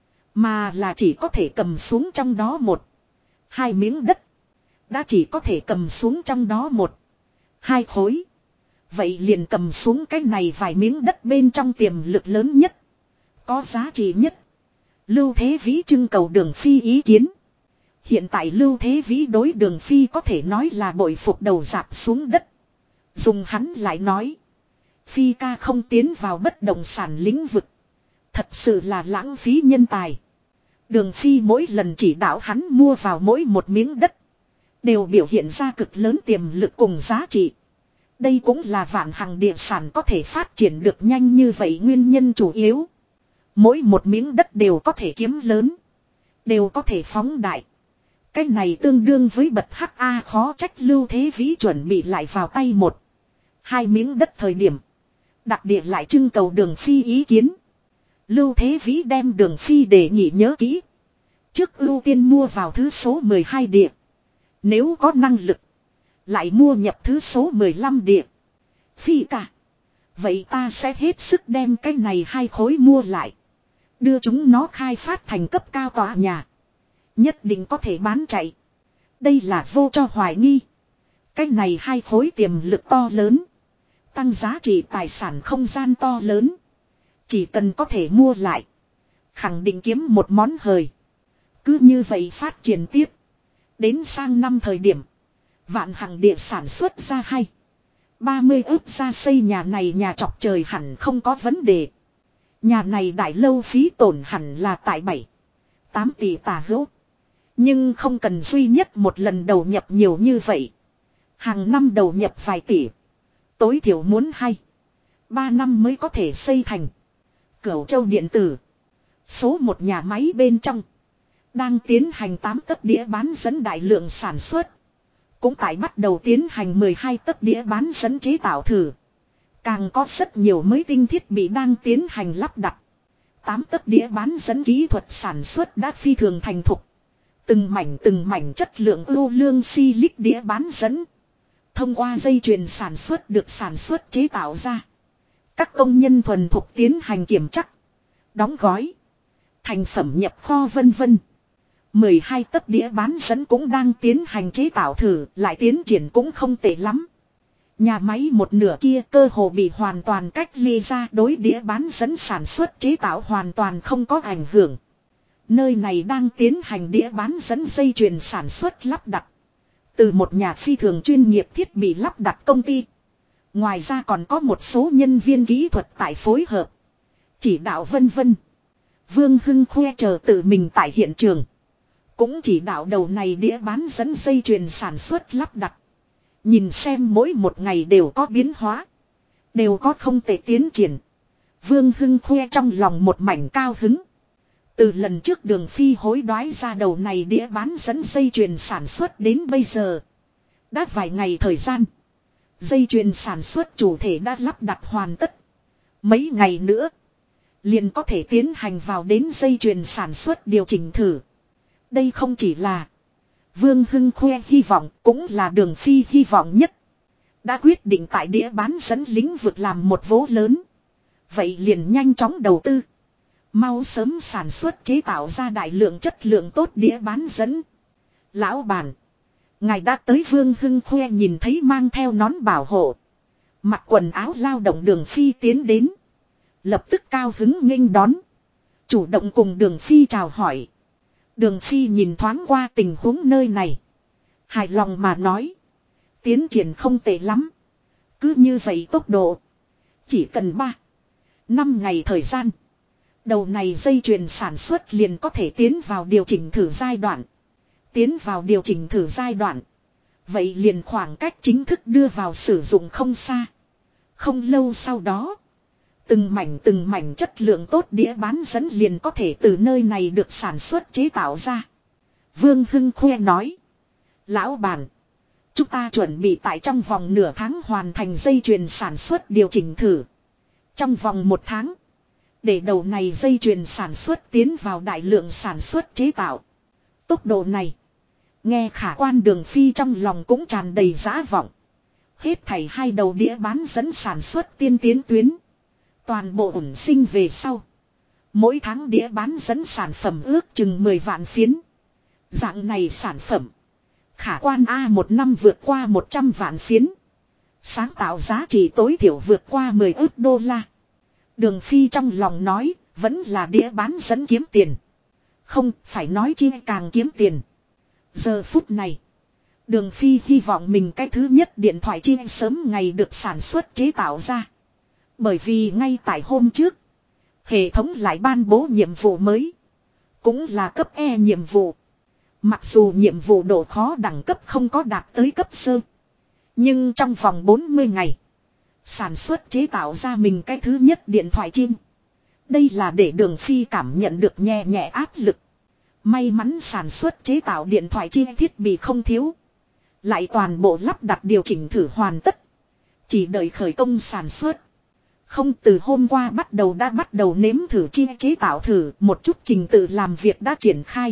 Mà là chỉ có thể cầm xuống trong đó một. Hai miếng đất. Đã chỉ có thể cầm xuống trong đó một. Hai khối. Vậy liền cầm xuống cái này vài miếng đất bên trong tiềm lực lớn nhất. Có giá trị nhất. Lưu Thế Vĩ trưng cầu Đường Phi ý kiến. Hiện tại Lưu Thế Vĩ đối Đường Phi có thể nói là bội phục đầu dạp xuống đất. Dùng hắn lại nói. Phi ca không tiến vào bất động sản lĩnh vực. Thật sự là lãng phí nhân tài. Đường Phi mỗi lần chỉ đạo hắn mua vào mỗi một miếng đất. Đều biểu hiện ra cực lớn tiềm lực cùng giá trị. Đây cũng là Vạn Hằng địa sản có thể phát triển được nhanh như vậy nguyên nhân chủ yếu. Mỗi một miếng đất đều có thể kiếm lớn. Đều có thể phóng đại. Cái này tương đương với bật HA khó trách Lưu Thế Vĩ chuẩn bị lại vào tay một. Hai miếng đất thời điểm. Đặc địa lại trưng cầu Đường Phi ý kiến. Lưu Thế Vĩ đem Đường Phi đề nghị nhớ kỹ. Trước ưu tiên mua vào thứ số 12 địa. Nếu có năng lực. Lại mua nhập thứ số 15 địa. Phi cả. Vậy ta sẽ hết sức đem cái này hai khối mua lại. Đưa chúng nó khai phát thành cấp cao tòa nhà. Nhất định có thể bán chạy. Đây là vô cho hoài nghi. Cái này hai khối tiềm lực to lớn. Tăng giá trị tài sản không gian to lớn. Chỉ cần có thể mua lại. Khẳng định kiếm một món hời. Cứ như vậy phát triển tiếp. Đến sang năm thời điểm. Vạn Hằng địa sản xuất ra 30 ức ra xây nhà này nhà chọc trời hẳn không có vấn đề. Nhà này đại lâu phí tổn hẳn là tại 7-8 tỷ tả hữu. Nhưng không cần duy nhất một lần đầu nhập nhiều như vậy. Hàng năm đầu nhập vài tỷ. Tối thiểu muốn 2-3 năm mới có thể xây thành. Cửu Châu điện tử. Số một nhà máy bên trong. Đang tiến hành 8 tấc đĩa bán dẫn đại lượng sản xuất. Cũng tại bắt đầu tiến hành 12 tấc đĩa bán dẫn chế tạo thử. Càng có rất nhiều mới tinh thiết bị đang tiến hành lắp đặt. 8 tấc đĩa bán dẫn kỹ thuật sản xuất đã phi thường thành thục. Từng mảnh chất lượng ưu lương silic đĩa bán dẫn. Thông qua dây chuyền sản xuất được sản xuất chế tạo ra. Các công nhân thuần thục tiến hành kiểm chắc. Đóng gói. Thành phẩm nhập kho vân vân. 12 tấc đĩa bán dẫn cũng đang tiến hành chế tạo thử, lại tiến triển cũng không tệ lắm. Nhà máy một nửa kia cơ hồ bị hoàn toàn cách ly ra, đối đĩa bán dẫn sản xuất chế tạo hoàn toàn không có ảnh hưởng. Nơi này đang tiến hành đĩa bán dẫn dây chuyền sản xuất lắp đặt. Từ một nhà phi thường chuyên nghiệp thiết bị lắp đặt công ty. Ngoài ra còn có một số nhân viên kỹ thuật tại phối hợp. Chỉ đạo vân vân. Vương Hưng khoe chờ tự mình tại hiện trường. Cũng chỉ đạo đầu này đĩa bán dẫn dây chuyền sản xuất lắp đặt. Nhìn xem mỗi một ngày đều có biến hóa. Đều có không thể tiến triển. Vương Hưng khoe trong lòng một mảnh cao hứng. Từ lần trước Đường Phi hối đoái ra đầu này đĩa bán dẫn dây chuyền sản xuất đến bây giờ. Đã vài ngày thời gian. Dây chuyền sản xuất chủ thể đã lắp đặt hoàn tất. Mấy ngày nữa. Liền có thể tiến hành vào đến dây chuyền sản xuất điều chỉnh thử. Đây không chỉ là Vương Hưng khoe hy vọng, cũng là Đường Phi hy vọng nhất. Đã quyết định tại đĩa bán dẫn lĩnh vực làm một vố lớn. Vậy liền nhanh chóng đầu tư. Mau sớm sản xuất chế tạo ra đại lượng chất lượng tốt đĩa bán dẫn. Lão bản. Ngài đã tới. Vương Hưng khoe nhìn thấy mang theo nón bảo hộ. Mặc quần áo lao động Đường Phi tiến đến. Lập tức cao hứng nghênh đón. Chủ động cùng Đường Phi chào hỏi. Đường Phi nhìn thoáng qua tình huống nơi này. Hài lòng mà nói. Tiến triển không tệ lắm. Cứ như vậy tốc độ. Chỉ cần 3-5 ngày thời gian. Đầu này dây chuyền sản xuất liền có thể tiến vào điều chỉnh thử giai đoạn. Tiến vào điều chỉnh thử giai đoạn. Vậy liền khoảng cách chính thức đưa vào sử dụng không xa. Không lâu sau đó. Từng mảnh chất lượng tốt đĩa bán dẫn liền có thể từ nơi này được sản xuất chế tạo ra. Vương Hưng khoe nói. Lão bản. Chúng ta chuẩn bị tại trong vòng nửa tháng hoàn thành dây chuyền sản xuất điều chỉnh thử. Trong vòng 1 tháng. Để đầu này dây chuyền sản xuất tiến vào đại lượng sản xuất chế tạo. Tốc độ này. Nghe khả quan Đường Phi trong lòng cũng tràn đầy dã vọng. Hết thảy 2 đầu đĩa bán dẫn sản xuất tiên tiến tuyến. Toàn bộ ổn sinh về sau. Mỗi tháng đĩa bán dẫn sản phẩm ước chừng 10 vạn phiến. Dạng này sản phẩm. Khả quan A một năm vượt qua 100 vạn phiến. Sáng tạo giá trị tối thiểu vượt qua 10 ức đô la. Đường Phi trong lòng nói. Vẫn là đĩa bán dẫn kiếm tiền. Không phải nói chi càng kiếm tiền. Giờ phút này. Đường Phi hy vọng mình cái thứ nhất điện thoại chi sớm ngày được sản xuất chế tạo ra. Bởi vì ngay tại hôm trước. Hệ thống lại ban bố nhiệm vụ mới. Cũng là cấp E nhiệm vụ. Mặc dù nhiệm vụ độ khó đẳng cấp không có đạt tới cấp sơ. Nhưng trong vòng 40 ngày. Sản xuất chế tạo ra mình cái thứ nhất điện thoại chim. Đây là để Đường Phi cảm nhận được nhẹ nhẹ áp lực. May mắn sản xuất chế tạo điện thoại chim thiết bị không thiếu. Lại toàn bộ lắp đặt điều chỉnh thử hoàn tất. Chỉ đợi khởi công sản xuất. Không, từ hôm qua đã bắt đầu nếm thử chi chế tạo thử, một chút trình tự làm việc đã triển khai.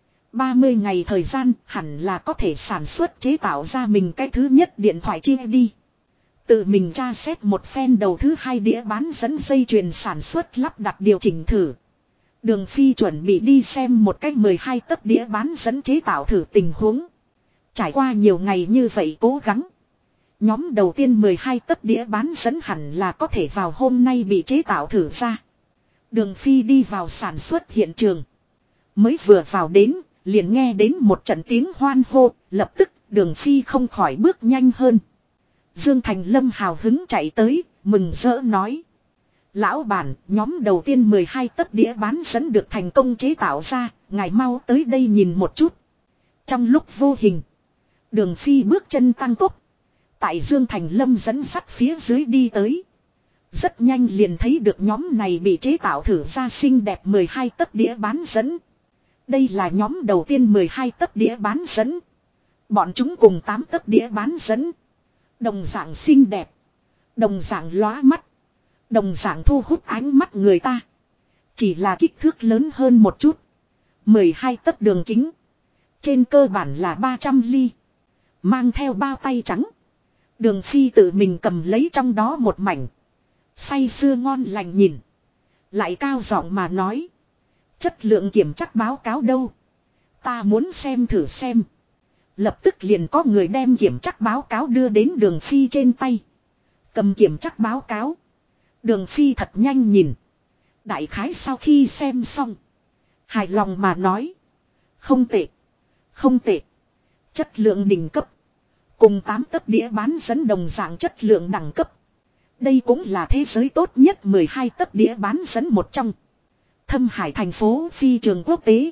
30 ngày thời gian hẳn là có thể sản xuất chế tạo ra mình cái thứ nhất điện thoại chi đi. Tự mình tra xét một phen đầu thứ hai đĩa bán dẫn dây chuyền sản xuất lắp đặt điều chỉnh thử. Đường Phi chuẩn bị đi xem một cách 12 tấc đĩa bán dẫn chế tạo thử tình huống. Trải qua nhiều ngày như vậy cố gắng. Nhóm đầu tiên 12 tấc đĩa bán dẫn hẳn là có thể vào hôm nay bị chế tạo thử ra. Đường Phi đi vào sản xuất hiện trường. Mới vừa vào đến, liền nghe đến một trận tiếng hoan hô, lập tức Đường Phi không khỏi bước nhanh hơn. Dương Thành Lâm hào hứng chạy tới, mừng rỡ nói. Lão bản, nhóm đầu tiên 12 tấc đĩa bán dẫn được thành công chế tạo ra, ngài mau tới đây nhìn một chút. Trong lúc vô hình, Đường Phi bước chân tăng tốc. Tại Dương Thành Lâm dẫn sắt phía dưới đi tới. Rất nhanh liền thấy được nhóm này bị chế tạo thử ra xinh đẹp 12 tấc đĩa bán dẫn. Đây là nhóm đầu tiên 12 tấc đĩa bán dẫn. Bọn chúng cùng 8 tấc đĩa bán dẫn. Đồng dạng xinh đẹp. Đồng dạng lóa mắt. Đồng dạng thu hút ánh mắt người ta. Chỉ là kích thước lớn hơn một chút. 12 tấc đường kính. Trên cơ bản là 300 ly. Mang theo bao tay trắng. Đường Phi tự mình cầm lấy trong đó một mảnh. Say sưa ngon lành nhìn. Lại cao giọng mà nói. Chất lượng kiểm tra báo cáo đâu? Ta muốn xem thử xem. Lập tức liền có người đem kiểm tra báo cáo đưa đến Đường Phi trên tay. Cầm kiểm tra báo cáo. Đường Phi thật nhanh nhìn. Đại khái sau khi xem xong. Hài lòng mà nói. Không tệ. Không tệ. Chất lượng đỉnh cấp. Cùng 8 tấc đĩa bán dẫn đồng dạng chất lượng đẳng cấp. Đây cũng là thế giới tốt nhất 12 tấc đĩa bán dẫn một trong. Thâm Hải thành phố phi trường quốc tế.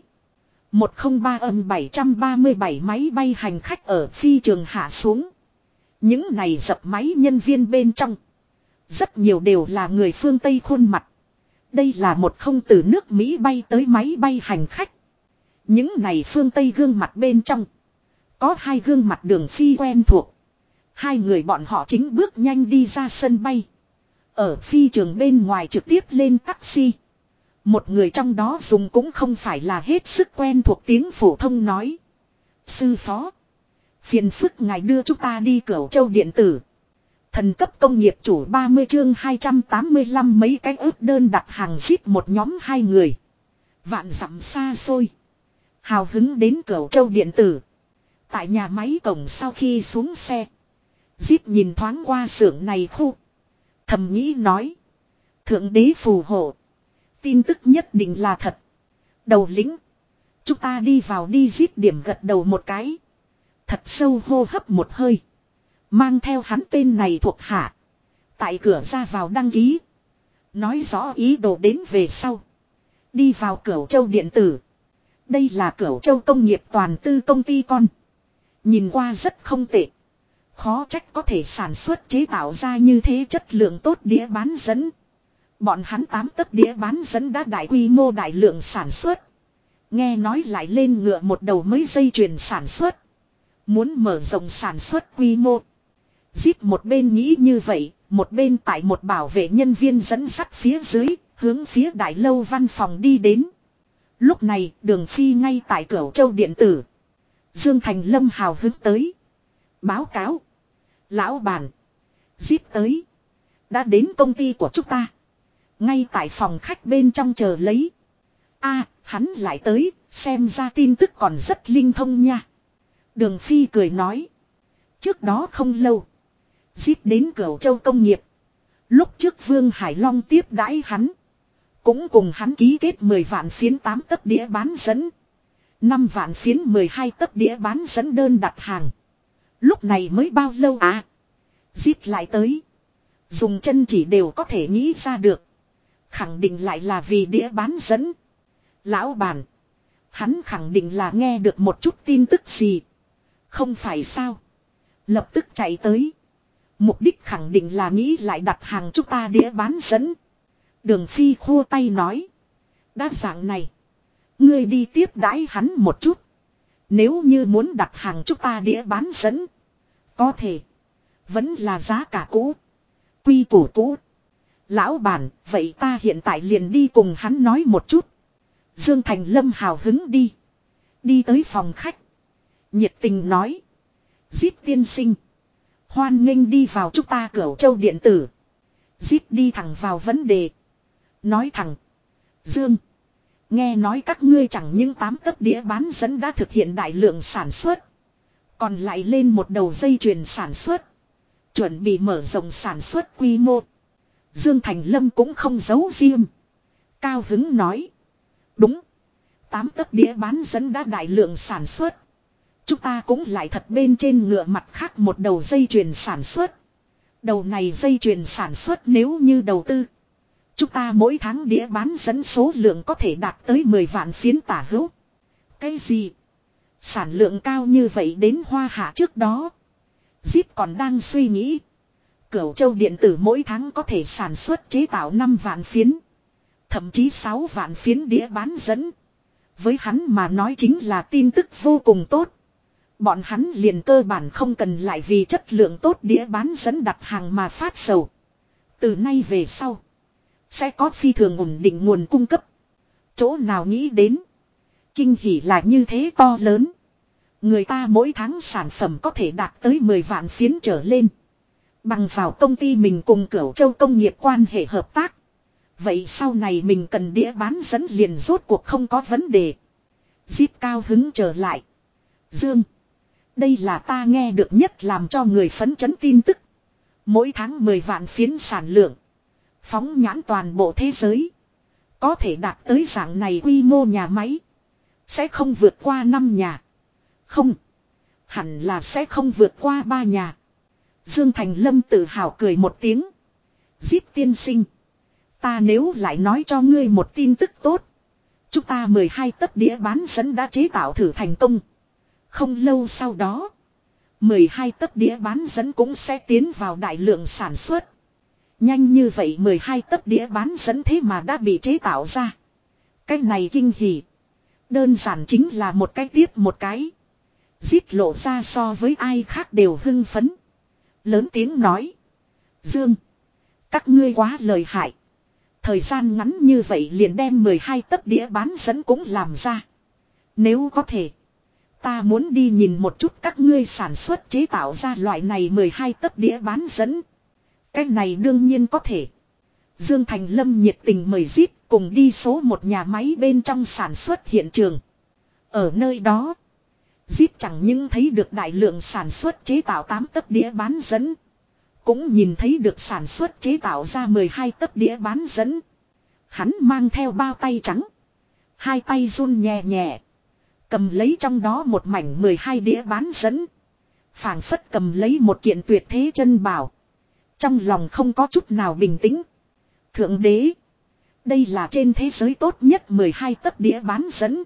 103-737 máy bay hành khách ở phi trường hạ xuống. Những này dập máy nhân viên bên trong. Rất nhiều đều là người phương Tây khuôn mặt. Đây là một không từ nước Mỹ bay tới máy bay hành khách. Những này phương Tây gương mặt bên trong. Có hai gương mặt Đường Phi quen thuộc. Hai người bọn họ chính bước nhanh đi ra sân bay. Ở phi trường bên ngoài trực tiếp lên taxi. Một người trong đó dùng cũng không phải là hết sức quen thuộc tiếng phổ thông nói. Sư phó. Phiền phức ngài đưa chúng ta đi Cửu Châu điện tử. Thần cấp công nghiệp chủ 30 chương 285 mấy cái ước đơn đặt hàng zip một nhóm hai người. Vạn dặm xa xôi. Hào hứng đến Cửu Châu điện tử. Tại nhà máy cổng sau khi xuống xe. Zip nhìn thoáng qua xưởng này khu. Thầm nghĩ nói. Thượng đế phù hộ. Tin tức nhất định là thật. Đầu lĩnh. Chúng ta đi vào đi Zip điểm gật đầu một cái. Thật sâu hô hấp một hơi. Mang theo hắn tên này thuộc hạ. Tại cửa ra vào đăng ký. Nói rõ ý đồ đến về sau. Đi vào Cửu Châu điện tử. Đây là Cửu Châu công nghiệp toàn tư công ty con. Nhìn qua rất không tệ. Khó trách có thể sản xuất chế tạo ra như thế chất lượng tốt đĩa bán dẫn. Bọn hắn 8 tấc đĩa bán dẫn đã đại quy mô đại lượng sản xuất. Nghe nói lại lên ngựa một đầu mới dây chuyền sản xuất. Muốn mở rộng sản xuất quy mô. Zip một bên nghĩ như vậy, một bên tại một bảo vệ nhân viên dẫn sắt phía dưới, hướng phía đại lâu văn phòng đi đến. Lúc này, Đường Phi ngay tại Cửu Châu điện tử. Dương Thành Lâm hào hứng tới. Báo cáo. Lão bản. Zip tới. Đã đến công ty của chúng ta. Ngay tại phòng khách bên trong chờ lấy. Hắn lại tới, xem ra tin tức còn rất linh thông nha. Đường Phi cười nói. Trước đó không lâu. Zip đến Cửu Châu công nghiệp. Lúc trước Vương Hải Long tiếp đãi hắn. Cũng cùng hắn ký kết 10 vạn phiến 8 tấc đĩa bán dẫn. 5 vạn phiến 12 tấc đĩa bán dẫn đơn đặt hàng. Lúc này mới bao lâu à? Zip lại tới. Dùng chân chỉ đều có thể nghĩ ra được. Khẳng định lại là vì đĩa bán dẫn. Lão bản. Hắn khẳng định là nghe được một chút tin tức gì. Không phải sao. Lập tức chạy tới. Mục đích khẳng định là nghĩ lại đặt hàng chúng ta đĩa bán dẫn. Đường Phi khua tay nói. Đã dạng này. Ngươi đi tiếp đãi hắn một chút. Nếu như muốn đặt hàng chúng ta đĩa bán dẫn. Có thể. Vẫn là giá cả cũ. Quy củ cũ. Lão bản, vậy ta hiện tại liền đi cùng hắn nói một chút. Dương Thành Lâm hào hứng đi. Đi tới phòng khách. Nhiệt tình nói. Zip tiên sinh. Hoan nghênh đi vào chúng ta Cửu Châu điện tử. Zip đi thẳng vào vấn đề. Nói thẳng. Dương. Nghe nói các ngươi chẳng những 8 tấc đĩa bán dẫn đã thực hiện đại lượng sản xuất. Còn lại lên một đầu dây chuyền sản xuất. Chuẩn bị mở rộng sản xuất quy mô. Dương Thành Lâm cũng không giấu riêng. Cao hứng nói. Đúng. 8 tấc đĩa bán dẫn đã đại lượng sản xuất. Chúng ta cũng lại thật bên trên ngựa mặt khác một đầu dây chuyền sản xuất. Đầu này dây chuyền sản xuất nếu như đầu tư. Chúng ta mỗi tháng đĩa bán dẫn số lượng có thể đạt tới 10 vạn phiến tả hữu. Cái gì? Sản lượng cao như vậy đến Hoa Hạ trước đó. Zip còn đang suy nghĩ. Cửu Châu điện tử mỗi tháng có thể sản xuất chế tạo 5 vạn phiến. Thậm chí 6 vạn phiến đĩa bán dẫn. Với hắn mà nói chính là tin tức vô cùng tốt. Bọn hắn liền cơ bản không cần lại vì chất lượng tốt đĩa bán dẫn đặt hàng mà phát sầu. Từ nay về sau. Sẽ có phi thường ổn định nguồn cung cấp. Chỗ nào nghĩ đến. Kinh hỉ là như thế to lớn. Người ta mỗi tháng sản phẩm có thể đạt tới 10 vạn phiến trở lên. Bằng vào công ty mình cùng Cửu Châu công nghiệp quan hệ hợp tác. Vậy sau này mình cần đĩa bán dẫn liền rốt cuộc không có vấn đề. Zip cao hứng trở lại. Dương. Đây là ta nghe được nhất làm cho người phấn chấn tin tức. Mỗi tháng 10 vạn phiến sản lượng. Phóng nhãn toàn bộ thế giới. Có thể đạt tới dạng này quy mô nhà máy. Sẽ không vượt qua 5 nhà. Không. Hẳn là sẽ không vượt qua 3 nhà. Dương Thành Lâm tự hào cười một tiếng. Zip tiên sinh. Ta nếu lại nói cho ngươi một tin tức tốt. Chúng ta 12 tấc đĩa bán dẫn đã chế tạo thử thành công. Không lâu sau đó. 12 tấc đĩa bán dẫn cũng sẽ tiến vào đại lượng sản xuất. Nhanh như vậy 12 tấc đĩa bán dẫn thế mà đã bị chế tạo ra. Cái này kinh hỉ. Đơn giản chính là một cái tiếp một cái. Zip lộ ra so với ai khác đều hưng phấn. Lớn tiếng nói. Dương. Các ngươi quá lợi hại. Thời gian ngắn như vậy liền đem 12 tấc đĩa bán dẫn cũng làm ra. Nếu có thể. Ta muốn đi nhìn một chút các ngươi sản xuất chế tạo ra loại này 12 tấc đĩa bán dẫn. Cái này đương nhiên có thể. Dương Thành Lâm nhiệt tình mời Zip cùng đi số một nhà máy bên trong sản xuất hiện trường. Ở nơi đó. Zip chẳng những thấy được đại lượng sản xuất chế tạo 8 tấc đĩa bán dẫn. Cũng nhìn thấy được sản xuất chế tạo ra 12 tấc đĩa bán dẫn. Hắn mang theo bao tay trắng. Hai tay run nhẹ nhẹ. Cầm lấy trong đó một mảnh 12 đĩa bán dẫn. Phảng phất cầm lấy một kiện tuyệt thế chân bảo. Trong lòng không có chút nào bình tĩnh. Thượng đế. Đây là trên thế giới tốt nhất 12 tấc đĩa bán dẫn.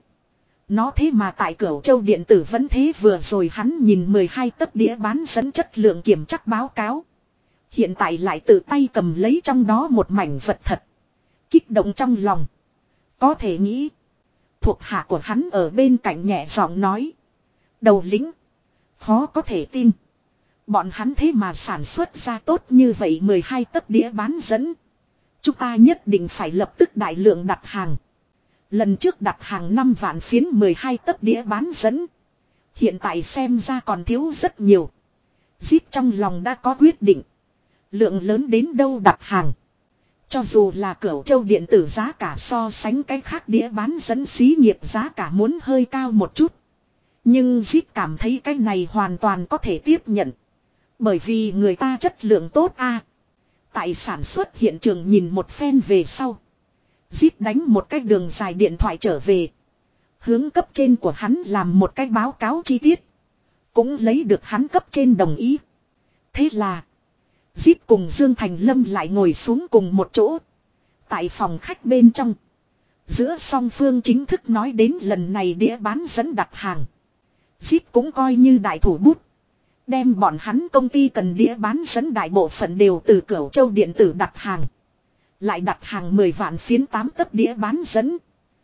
Nó thế mà tại Cửu Châu điện tử vẫn thế vừa rồi hắn nhìn 12 tấc đĩa bán dẫn chất lượng kiểm chắc báo cáo. Hiện tại lại tự tay cầm lấy trong đó một mảnh vật thật. Kích động trong lòng. Có thể nghĩ. Thuộc hạ của hắn ở bên cạnh nhẹ giọng nói. Đầu lĩnh. Khó có thể tin. Bọn hắn thế mà sản xuất ra tốt như vậy 12 tấc đĩa bán dẫn. Chúng ta nhất định phải lập tức đại lượng đặt hàng. Lần trước đặt hàng 5 vạn phiến 12 tấc đĩa bán dẫn. Hiện tại xem ra còn thiếu rất nhiều. Zip trong lòng đã có quyết định. Lượng lớn đến đâu đặt hàng. Cho dù là Cửu Châu điện tử giá cả so sánh cái khác đĩa bán dẫn xí nghiệp giá cả muốn hơi cao một chút. Nhưng Zip cảm thấy cái này hoàn toàn có thể tiếp nhận. Bởi vì người ta chất lượng tốt a. Tại sản xuất hiện trường nhìn một phen về sau. Zip đánh một cái đường dài điện thoại trở về. Hướng cấp trên của hắn làm một cái báo cáo chi tiết. Cũng lấy được hắn cấp trên đồng ý. Thế là. Zip cùng Dương Thành Lâm lại ngồi xuống cùng một chỗ. Tại phòng khách bên trong. Giữa song phương chính thức nói đến lần này đĩa bán dẫn đặt hàng. Zip cũng coi như đại thủ bút. Đem bọn hắn công ty cần đĩa bán dẫn đại bộ phận đều từ Cửu Châu điện tử đặt hàng. Lại đặt hàng 10 vạn phiến 8 tấc đĩa bán dẫn.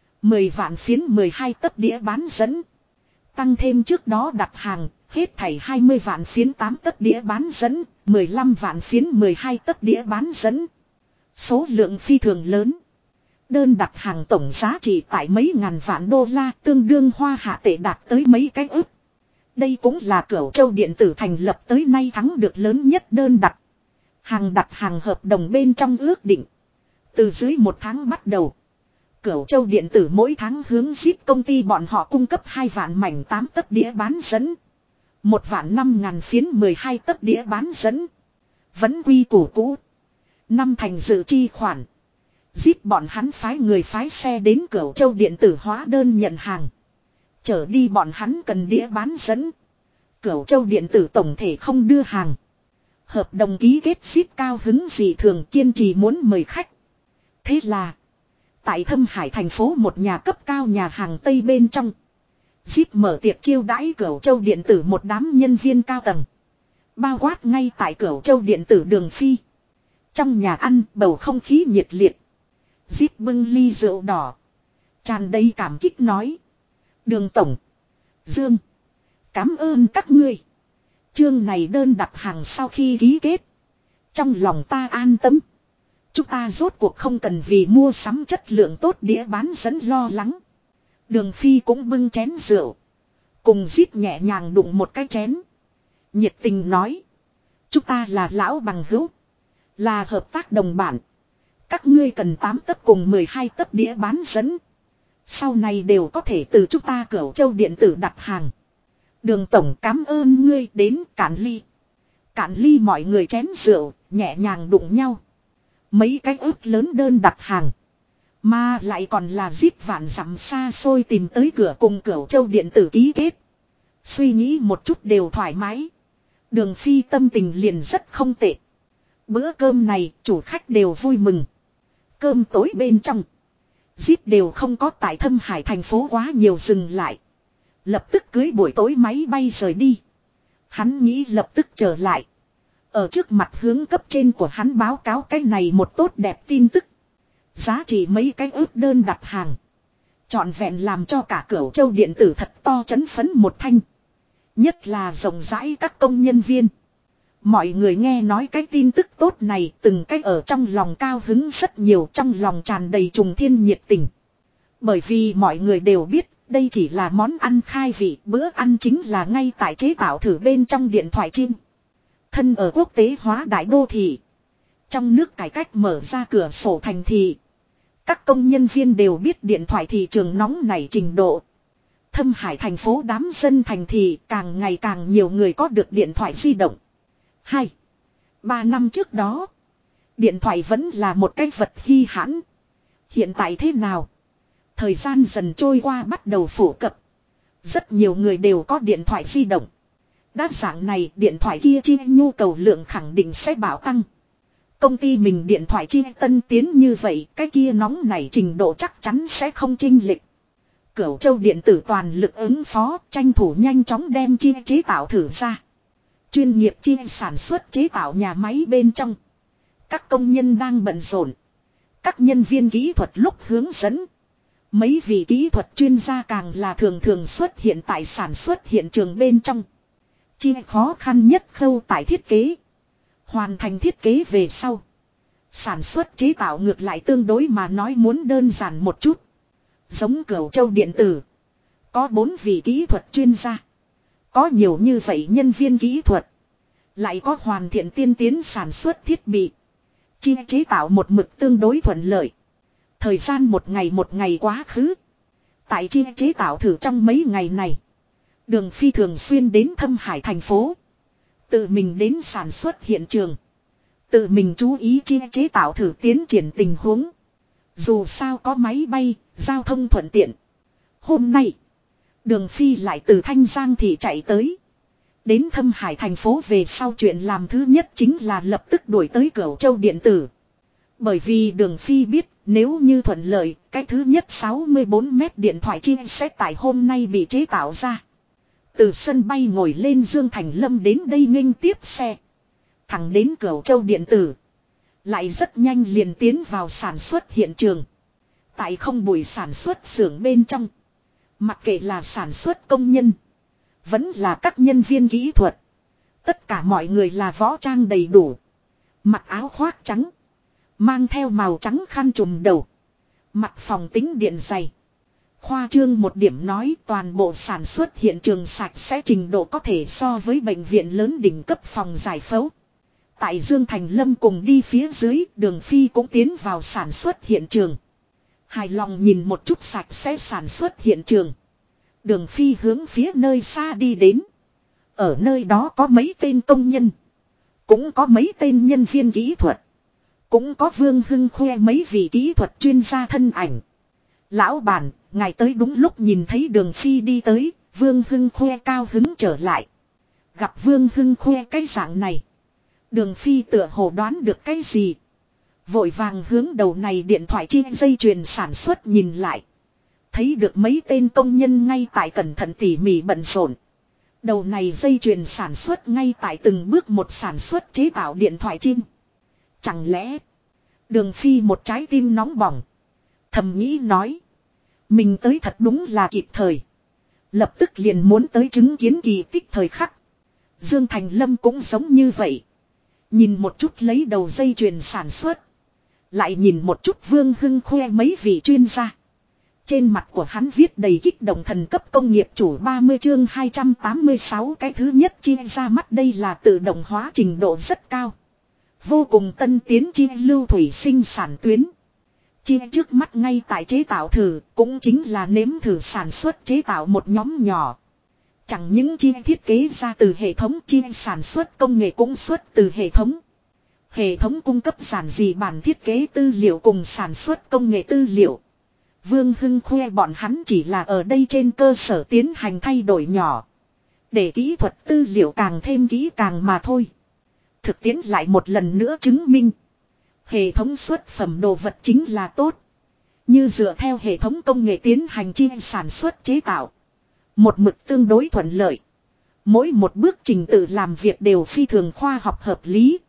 10 vạn phiến 12 tấc đĩa bán dẫn. Tăng thêm trước đó đặt hàng, hết thảy 20 vạn phiến 8 tấc đĩa bán dẫn, 15 vạn phiến 12 tấc đĩa bán dẫn. Số lượng phi thường lớn. Đơn đặt hàng tổng giá trị tại mấy ngàn vạn đô la, tương đương hoa hạ tệ đạt tới mấy cái ức. Đây cũng là Cửu Châu điện tử thành lập tới nay thắng được lớn nhất đơn đặt. Hàng đặt hàng hợp đồng bên trong ước định. Từ dưới một tháng bắt đầu. Cửu Châu điện tử mỗi tháng hướng zip công ty bọn họ cung cấp 2 vạn mảnh 8 tấc đĩa bán dẫn. 1 vạn 5.000 phiến 12 tấc đĩa bán dẫn. Vẫn quy củ cũ. Năm thành dự chi khoản. Zip bọn hắn phái người phái xe đến Cửu Châu điện tử hóa đơn nhận hàng. Chở đi bọn hắn cần đĩa bán dẫn. Cửu Châu điện tử tổng thể không đưa hàng. Hợp đồng ký kết zip cao hứng dị thường kiên trì muốn mời khách. Thế là. Tại Thâm Hải thành phố một nhà cấp cao nhà hàng Tây bên trong. Zip mở tiệc chiêu đãi Cửu Châu điện tử một đám nhân viên cao tầng. Bao quát ngay tại Cửu Châu điện tử đường phi. Trong nhà ăn bầu không khí nhiệt liệt. Zip bưng ly rượu đỏ. Tràn đầy cảm kích nói. Đường tổng. Dương. Cảm ơn các ngươi. Chương này đơn đặt hàng sau khi ký kết. Trong lòng ta an tâm. Chúng ta rốt cuộc không cần vì mua sắm chất lượng tốt đĩa bán dẫn lo lắng. Đường phi cũng bưng chén rượu. Cùng Zip nhẹ nhàng đụng một cái chén. Nhiệt tình nói. Chúng ta là lão bằng hữu. Là hợp tác đồng bản. Các ngươi cần 8 tấc cùng 12 tấc đĩa bán dẫn. Sau này đều có thể từ chúng ta Cửu Châu điện tử đặt hàng. Đường tổng cảm ơn ngươi đến cạn ly. Cạn ly mọi người chén rượu, nhẹ nhàng đụng nhau. Mấy cái ức lớn đơn đặt hàng. Mà lại còn là Zip vạn dặm xa xôi tìm tới cửa cùng Cửu Châu điện tử ký kết. Suy nghĩ một chút đều thoải mái. Đường phi tâm tình liền rất không tệ. Bữa cơm này chủ khách đều vui mừng. Cơm tối bên trong. Zip đều không có tại Thâm Hải thành phố quá nhiều dừng lại. Lập tức cưới buổi tối máy bay rời đi. Hắn nghĩ lập tức trở lại. Ở trước mặt hướng cấp trên của hắn báo cáo cái này một tốt đẹp tin tức. Giá trị mấy cái ước đơn đặt hàng. Trọn vẹn làm cho cả Cửu Châu điện tử thật to chấn phấn một thanh. Nhất là rộng rãi các công nhân viên. Mọi người nghe nói cái tin tức tốt này từng cách ở trong lòng cao hứng rất nhiều, trong lòng tràn đầy trùng thiên nhiệt tình. Bởi vì mọi người đều biết đây chỉ là món ăn khai vị, bữa ăn chính là ngay tại chế tạo thử bên trong điện thoại chim. Thân ở quốc tế hóa đại đô thị. Trong nước cải cách mở ra cửa sổ thành thị. Các công nhân viên đều biết điện thoại thị trường nóng nảy trình độ. Thâm Hải thành phố đám dân thành thị càng ngày càng nhiều người có được điện thoại di động. 2-3 năm trước đó, điện thoại vẫn là một cái vật hi hãn. Hiện tại thế nào? Thời gian dần trôi qua bắt đầu phổ cập. Rất nhiều người đều có điện thoại di động. Đa dạng này điện thoại kia chi nhu cầu lượng khẳng định sẽ bảo tăng. Công ty mình điện thoại chi tân tiến như vậy, cái kia nóng nảy trình độ chắc chắn sẽ không chênh lệch. Cửu Châu điện tử toàn lực ứng phó, tranh thủ nhanh chóng đem chi chế tạo thử ra. Chuyên nghiệp chi sản xuất chế tạo nhà máy bên trong. Các công nhân đang bận rộn. Các nhân viên kỹ thuật lúc hướng dẫn. Mấy vị kỹ thuật chuyên gia càng là thường thường xuất hiện tại sản xuất hiện trường bên trong. Chi khó khăn nhất khâu tại thiết kế. Hoàn thành thiết kế về sau. Sản xuất chế tạo ngược lại tương đối mà nói muốn đơn giản một chút. Giống Cửu Châu điện tử. Có 4 vị kỹ thuật chuyên gia. Có nhiều như vậy nhân viên kỹ thuật. Lại có hoàn thiện tiên tiến sản xuất thiết bị. Chi chế tạo một mực tương đối thuận lợi. Thời gian một ngày quá khứ. Tại chi chế tạo thử trong mấy ngày này. Đường Phi thường xuyên đến Thâm Hải thành phố. Tự mình đến sản xuất hiện trường. Tự mình chú ý chi chế tạo thử tiến triển tình huống. Dù sao có máy bay, giao thông thuận tiện. Hôm nay, Đường Phi lại từ Thanh Giang thị chạy tới. Đến Thâm Hải thành phố về sau chuyện làm thứ nhất chính là lập tức đuổi tới Cửu Châu điện tử. Bởi vì Đường Phi biết nếu như thuận lợi, cái thứ nhất 64 mét điện thoại chi sẽ tại hôm nay bị chế tạo ra. Từ sân bay ngồi lên Dương Thành Lâm đến đây nghênh tiếp xe. Thẳng đến Cửu Châu điện tử. Lại rất nhanh liền tiến vào sản xuất hiện trường. Tại không bụi sản xuất xưởng bên trong. Mặc kệ là sản xuất công nhân. Vẫn là các nhân viên kỹ thuật. Tất cả mọi người là võ trang đầy đủ. Mặc áo khoác trắng. Mang theo màu trắng khăn trùm đầu. Mặc phòng tính điện dày. Khoa trương một điểm nói toàn bộ sản xuất hiện trường sạch sẽ trình độ có thể so với bệnh viện lớn đỉnh cấp phòng giải phẫu. Tại Dương Thành Lâm cùng đi phía dưới, Đường Phi cũng tiến vào sản xuất hiện trường. Hài lòng nhìn một chút sạch sẽ sản xuất hiện trường. Đường Phi hướng phía nơi xa đi đến. Ở nơi đó có mấy tên công nhân. Cũng có mấy tên nhân viên kỹ thuật. Cũng có Vương Hưng khoe mấy vị kỹ thuật chuyên gia thân ảnh. Lão bản, ngài tới đúng lúc nhìn thấy Đường Phi đi tới, Vương Hưng khoe cao hứng trở lại. Gặp Vương Hưng khoe cái dạng này. Đường Phi tựa hồ đoán được cái gì. Vội vàng hướng đầu này điện thoại chi dây chuyền sản xuất nhìn lại. Thấy được mấy tên công nhân ngay tại cẩn thận tỉ mỉ bận rộn. Đầu này dây chuyền sản xuất ngay tại từng bước một sản xuất chế tạo điện thoại chim. Chẳng lẽ Đường Phi một trái tim nóng bỏng. Thầm nghĩ nói. Mình tới thật đúng là kịp thời. Lập tức liền muốn tới chứng kiến kỳ tích thời khắc. Dương Thành Lâm cũng giống như vậy. Nhìn một chút lấy đầu dây chuyền sản xuất. Lại nhìn một chút Vương Hưng khoe mấy vị chuyên gia. Trên mặt của hắn viết đầy kích động thần cấp công nghiệp chủ 30 chương 286 cái thứ nhất chia ra mắt đây là tự động hóa trình độ rất cao. Vô cùng tân tiến chia lưu thủy sinh sản tuyến. Chia trước mắt ngay tại chế tạo thử cũng chính là nếm thử sản xuất chế tạo một nhóm nhỏ. Chẳng những chia thiết kế ra từ hệ thống chia sản xuất công nghệ cũng xuất từ hệ thống. Hệ thống cung cấp giản dị bản thiết kế tư liệu cùng sản xuất công nghệ tư liệu. Vương Hưng khoe bọn hắn chỉ là ở đây trên cơ sở tiến hành thay đổi nhỏ. Để kỹ thuật tư liệu càng thêm kỹ càng mà thôi. Thực tiễn lại một lần nữa chứng minh. Hệ thống xuất phẩm đồ vật chính là tốt. Như dựa theo hệ thống công nghệ tiến hành chi sản xuất chế tạo. Một mực tương đối thuận lợi. Mỗi một bước trình tự làm việc đều phi thường khoa học hợp lý.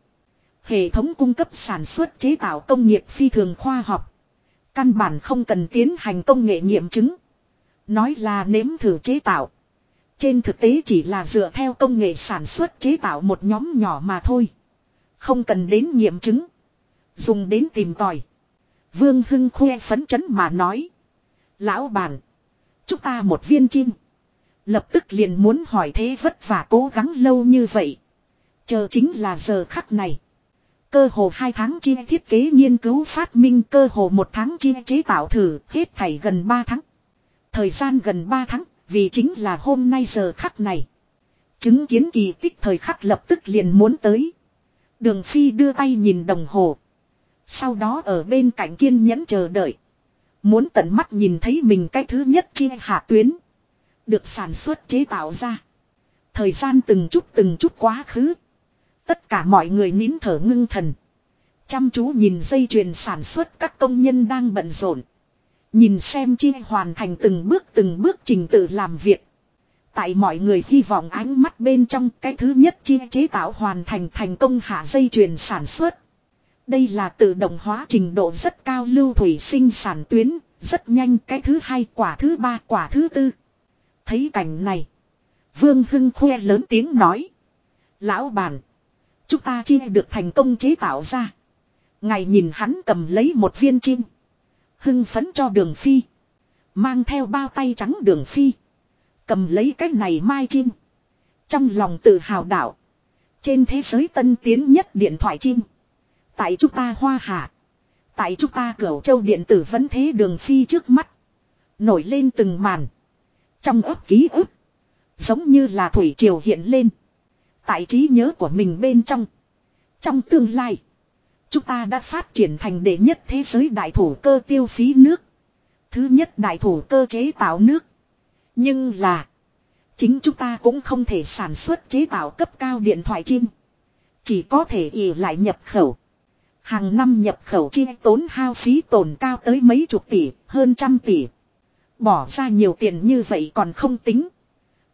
Hệ thống cung cấp sản xuất chế tạo công nghiệp phi thường khoa học. Căn bản không cần tiến hành công nghệ nghiệm chứng. Nói là nếm thử chế tạo. Trên thực tế chỉ là dựa theo công nghệ sản xuất chế tạo một nhóm nhỏ mà thôi. Không cần đến nghiệm chứng. Dùng đến tìm tòi. Vương Hưng khoe phấn chấn mà nói. Lão bản. Chúng ta một viên chim. Lập tức liền muốn hỏi thế vất vả cố gắng lâu như vậy. Chờ chính là giờ khắc này. Cơ hồ 2 tháng chia thiết kế nghiên cứu phát minh, cơ hồ 1 tháng chia chế tạo thử, hết thảy gần 3 tháng. Thời gian gần 3 tháng, vì chính là hôm nay giờ khắc này. Chứng kiến kỳ tích thời khắc lập tức liền muốn tới. Đường Phi đưa tay nhìn đồng hồ. Sau đó ở bên cạnh kiên nhẫn chờ đợi. Muốn tận mắt nhìn thấy mình cái thứ nhất chia hạ tuyến. Được sản xuất chế tạo ra. Thời gian từng chút quá khứ. Tất cả mọi người nín thở ngưng thần. Chăm chú nhìn dây chuyền sản xuất các công nhân đang bận rộn. Nhìn xem chia hoàn thành từng bước trình tự làm việc. Tại mọi người hy vọng ánh mắt bên trong cái thứ nhất chia chế tạo hoàn thành thành công hạ dây chuyền sản xuất. Đây là tự động hóa trình độ rất cao lưu thủy sinh sản tuyến, rất nhanh cái thứ hai quả thứ ba quả thứ tư. Thấy cảnh này. Vương Hưng khoe lớn tiếng nói. Lão bản. Chúng ta chia được thành công chế tạo ra. Ngài nhìn hắn cầm lấy một viên chim. Hưng phấn cho Đường Phi. Mang theo bao tay trắng Đường Phi. Cầm lấy cái này mai chim. Trong lòng tự hào đạo. Trên thế giới tân tiến nhất điện thoại chim. Tại chúng ta Hoa Hạ. Tại chúng ta Cửu Châu điện tử vẫn thế Đường Phi trước mắt. Nổi lên từng màn. Trong ấp ký ức. Giống như là thủy triều hiện lên. Tại trí nhớ của mình bên trong. Trong tương lai. Chúng ta đã phát triển thành đệ nhất thế giới đại thủ cơ tiêu phí nước. Thứ nhất đại thủ cơ chế tạo nước. Nhưng là. Chính chúng ta cũng không thể sản xuất chế tạo cấp cao điện thoại chim. Chỉ có thể ỷ lại nhập khẩu. Hàng năm nhập khẩu chi tốn hao phí tổn cao tới mấy chục tỷ, hơn trăm tỷ. Bỏ ra nhiều tiền như vậy còn không tính.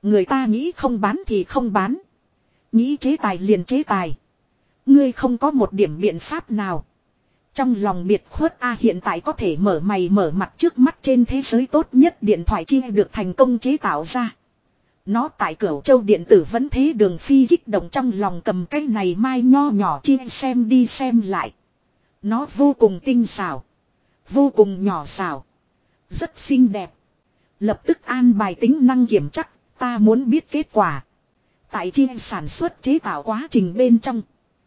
Người ta nghĩ không bán thì không bán. Nghĩ chế tài liền chế tài. Ngươi không có một điểm biện pháp nào. Trong lòng biệt khuất hiện tại có thể mở mày mở mặt trước mắt trên thế giới tốt nhất điện thoại chi được thành công chế tạo ra. Nó tại Cửu Châu điện tử vẫn thế Đường Phi kích động trong lòng cầm cái này mai nho nhỏ chi xem đi xem lại. Nó vô cùng tinh xảo. Vô cùng nhỏ xảo. Rất xinh đẹp. Lập tức an bài tính năng kiểm chắc. Ta muốn biết kết quả. Tại chi sản xuất chế tạo quá trình bên trong.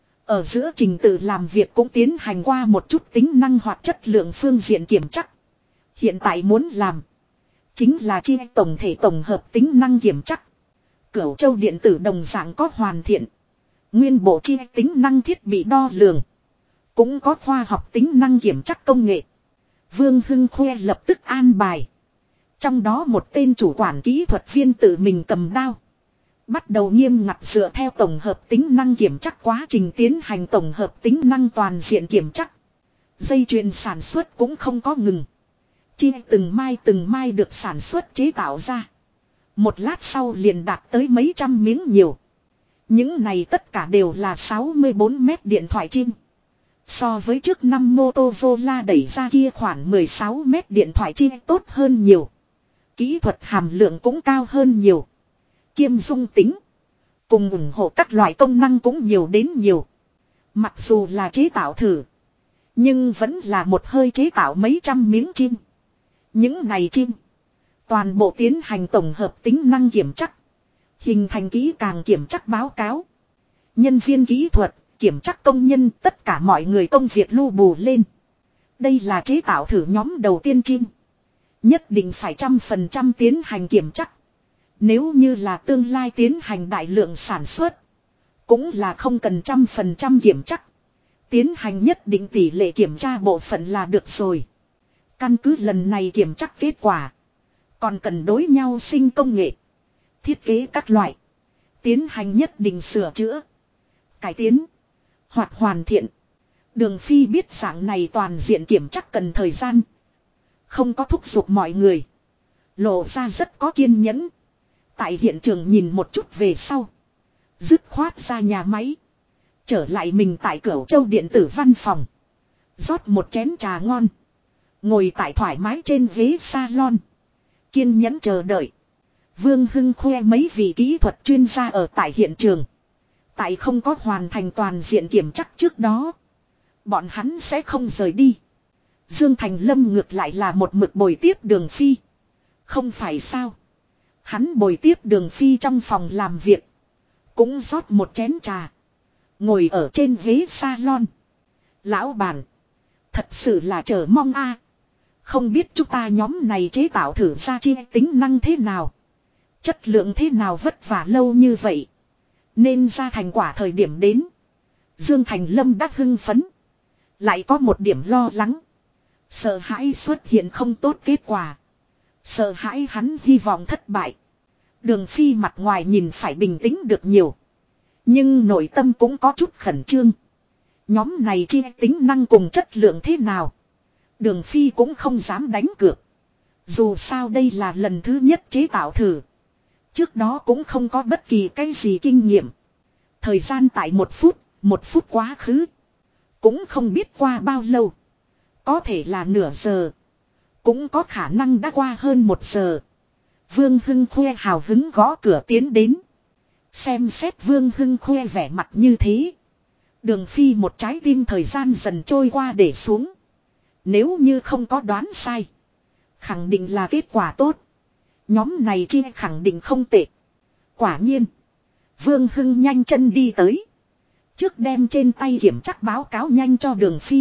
Ở giữa trình tự làm việc cũng tiến hành qua một chút tính năng hoặc chất lượng phương diện kiểm chắc. Hiện tại muốn làm. Chính là chi tổng thể tổng hợp tính năng kiểm chắc. Cửu Châu điện tử đồng dạng có hoàn thiện. Nguyên bộ chi tính năng thiết bị đo lường. Cũng có khoa học tính năng kiểm chắc công nghệ. Vương Hưng Khoe lập tức an bài. Trong đó một tên chủ quản kỹ thuật viên tự mình cầm đao. Bắt đầu nghiêm ngặt dựa theo tổng hợp tính năng kiểm chắc quá trình tiến hành tổng hợp tính năng toàn diện kiểm chắc. Dây chuyền sản xuất cũng không có ngừng. Chi từng mai được sản xuất chế tạo ra. Một lát sau liền đạt tới mấy trăm miếng nhiều. Những này tất cả đều là 64 mét điện thoại chim. So với trước năm Motorola đẩy ra kia khoảng 16 mét điện thoại chim tốt hơn nhiều. Kỹ thuật hàm lượng cũng cao hơn nhiều. Kiêm dung tính. Cùng ủng hộ các loại công năng cũng nhiều đến nhiều. Mặc dù là chế tạo thử. Nhưng vẫn là một hơi chế tạo mấy trăm miếng chim. Những này chim. Toàn bộ tiến hành tổng hợp tính năng kiểm chắc. Hình thành kỹ càng kiểm chắc báo cáo. Nhân viên kỹ thuật, kiểm chắc công nhân, tất cả mọi người công việc lưu bù lên. Đây là chế tạo thử nhóm đầu tiên chim. Nhất định phải 100% tiến hành kiểm chắc. Nếu như là tương lai tiến hành đại lượng sản xuất. Cũng là không cần 100% kiểm chắc. Tiến hành nhất định tỷ lệ kiểm tra bộ phận là được rồi. Căn cứ lần này kiểm chắc kết quả. Còn cần đối nhau sinh công nghệ. Thiết kế các loại. Tiến hành nhất định sửa chữa. Cải tiến. Hoặc hoàn thiện. Đường Phi biết dạng này toàn diện kiểm chắc cần thời gian. Không có thúc giục mọi người. Lộ ra rất có kiên nhẫn. Tại hiện trường nhìn một chút về sau. Dứt khoát ra nhà máy. Trở lại mình tại Cửu Châu điện tử văn phòng. Rót một chén trà ngon. Ngồi tại thoải mái trên ghế salon. Kiên nhẫn chờ đợi. Vương Hưng Khoe mấy vị kỹ thuật chuyên gia ở tại hiện trường. Tại không có hoàn thành toàn diện kiểm chắc trước đó. Bọn hắn sẽ không rời đi. Dương Thành Lâm ngược lại là một mực bồi tiếp Đường Phi. Không phải sao. Hắn bồi tiếp Đường Phi trong phòng làm việc. Cũng rót một chén trà. Ngồi ở trên ghế salon. Lão bản. Thật sự là chờ mong Không biết chúng ta nhóm này chế tạo thử ra chi tính năng thế nào. Chất lượng thế nào vất vả lâu như vậy. Nên ra thành quả thời điểm đến. Dương Thành Lâm đã hưng phấn. Lại có một điểm lo lắng. Sợ hãi xuất hiện không tốt kết quả. Sợ hãi hắn hy vọng thất bại. Đường Phi mặt ngoài nhìn phải bình tĩnh được nhiều. Nhưng nội tâm cũng có chút khẩn trương. Nhóm này chi tính năng cùng chất lượng thế nào. Đường Phi cũng không dám đánh cược. Dù sao đây là lần thứ nhất chế tạo thử. Trước đó cũng không có bất kỳ cái gì kinh nghiệm. Thời gian tại một phút quá khứ. Cũng không biết qua bao lâu. Có thể là nửa giờ. Cũng có khả năng đã qua hơn 1 giờ. Vương Hưng Khoe hào hứng gõ cửa tiến đến. Xem xét Vương Hưng Khoe vẻ mặt như thế. Đường Phi một trái tim thời gian dần trôi qua để xuống. Nếu như không có đoán sai. Khẳng định là kết quả tốt. Nhóm này chi khẳng định không tệ. Quả nhiên. Vương Hưng nhanh chân đi tới. Trước đem trên tay kiểm chắc báo cáo nhanh cho Đường Phi.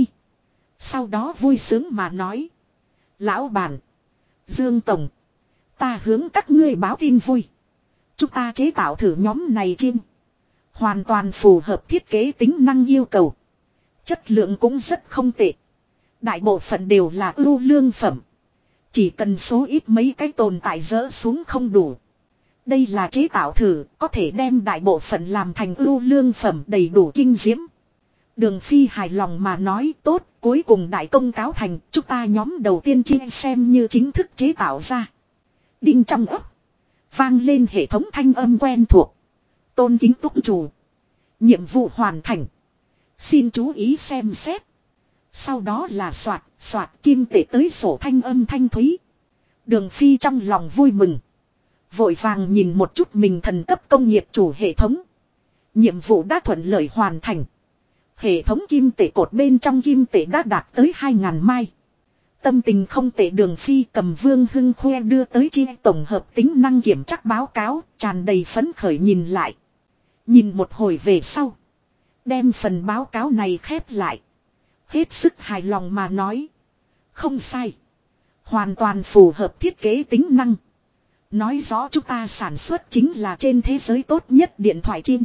Sau đó vui sướng mà nói. Lão bản. Dương Tổng. Ta hướng các ngươi báo tin vui. Chúng ta chế tạo thử nhóm này chim. Hoàn toàn phù hợp thiết kế tính năng yêu cầu. Chất lượng cũng rất không tệ. Đại bộ phận đều là ưu lương phẩm. Chỉ cần số ít mấy cái tồn tại dỡ xuống không đủ. Đây là chế tạo thử, có thể đem đại bộ phận làm thành ưu lương phẩm đầy đủ kinh diễm. Đường Phi hài lòng mà nói tốt, cuối cùng đại công cáo thành, chúng ta nhóm đầu tiên chia xem như chính thức chế tạo ra. Đinh trong ấp. Vang lên hệ thống thanh âm quen thuộc. Tôn kính túc chủ. Nhiệm vụ hoàn thành. Xin chú ý xem xét. Sau đó là soạt, soạt kim tệ tới sổ thanh âm thanh thúy. Đường Phi trong lòng vui mừng. Vội vàng nhìn một chút mình thần cấp công nghiệp chủ hệ thống. Nhiệm vụ đã thuận lợi hoàn thành. Hệ thống kim tệ cột bên trong kim tệ đã đạt tới 2.000 mai. Tâm tình không tệ Đường Phi cầm Vương Hưng khoe đưa tới chi tổng hợp tính năng kiểm tra báo cáo, tràn đầy phấn khởi nhìn lại. Nhìn một hồi về sau. Đem phần báo cáo này khép lại. Hết sức hài lòng mà nói. Không sai. Hoàn toàn phù hợp thiết kế tính năng. Nói rõ chúng ta sản xuất chính là trên thế giới tốt nhất điện thoại chim.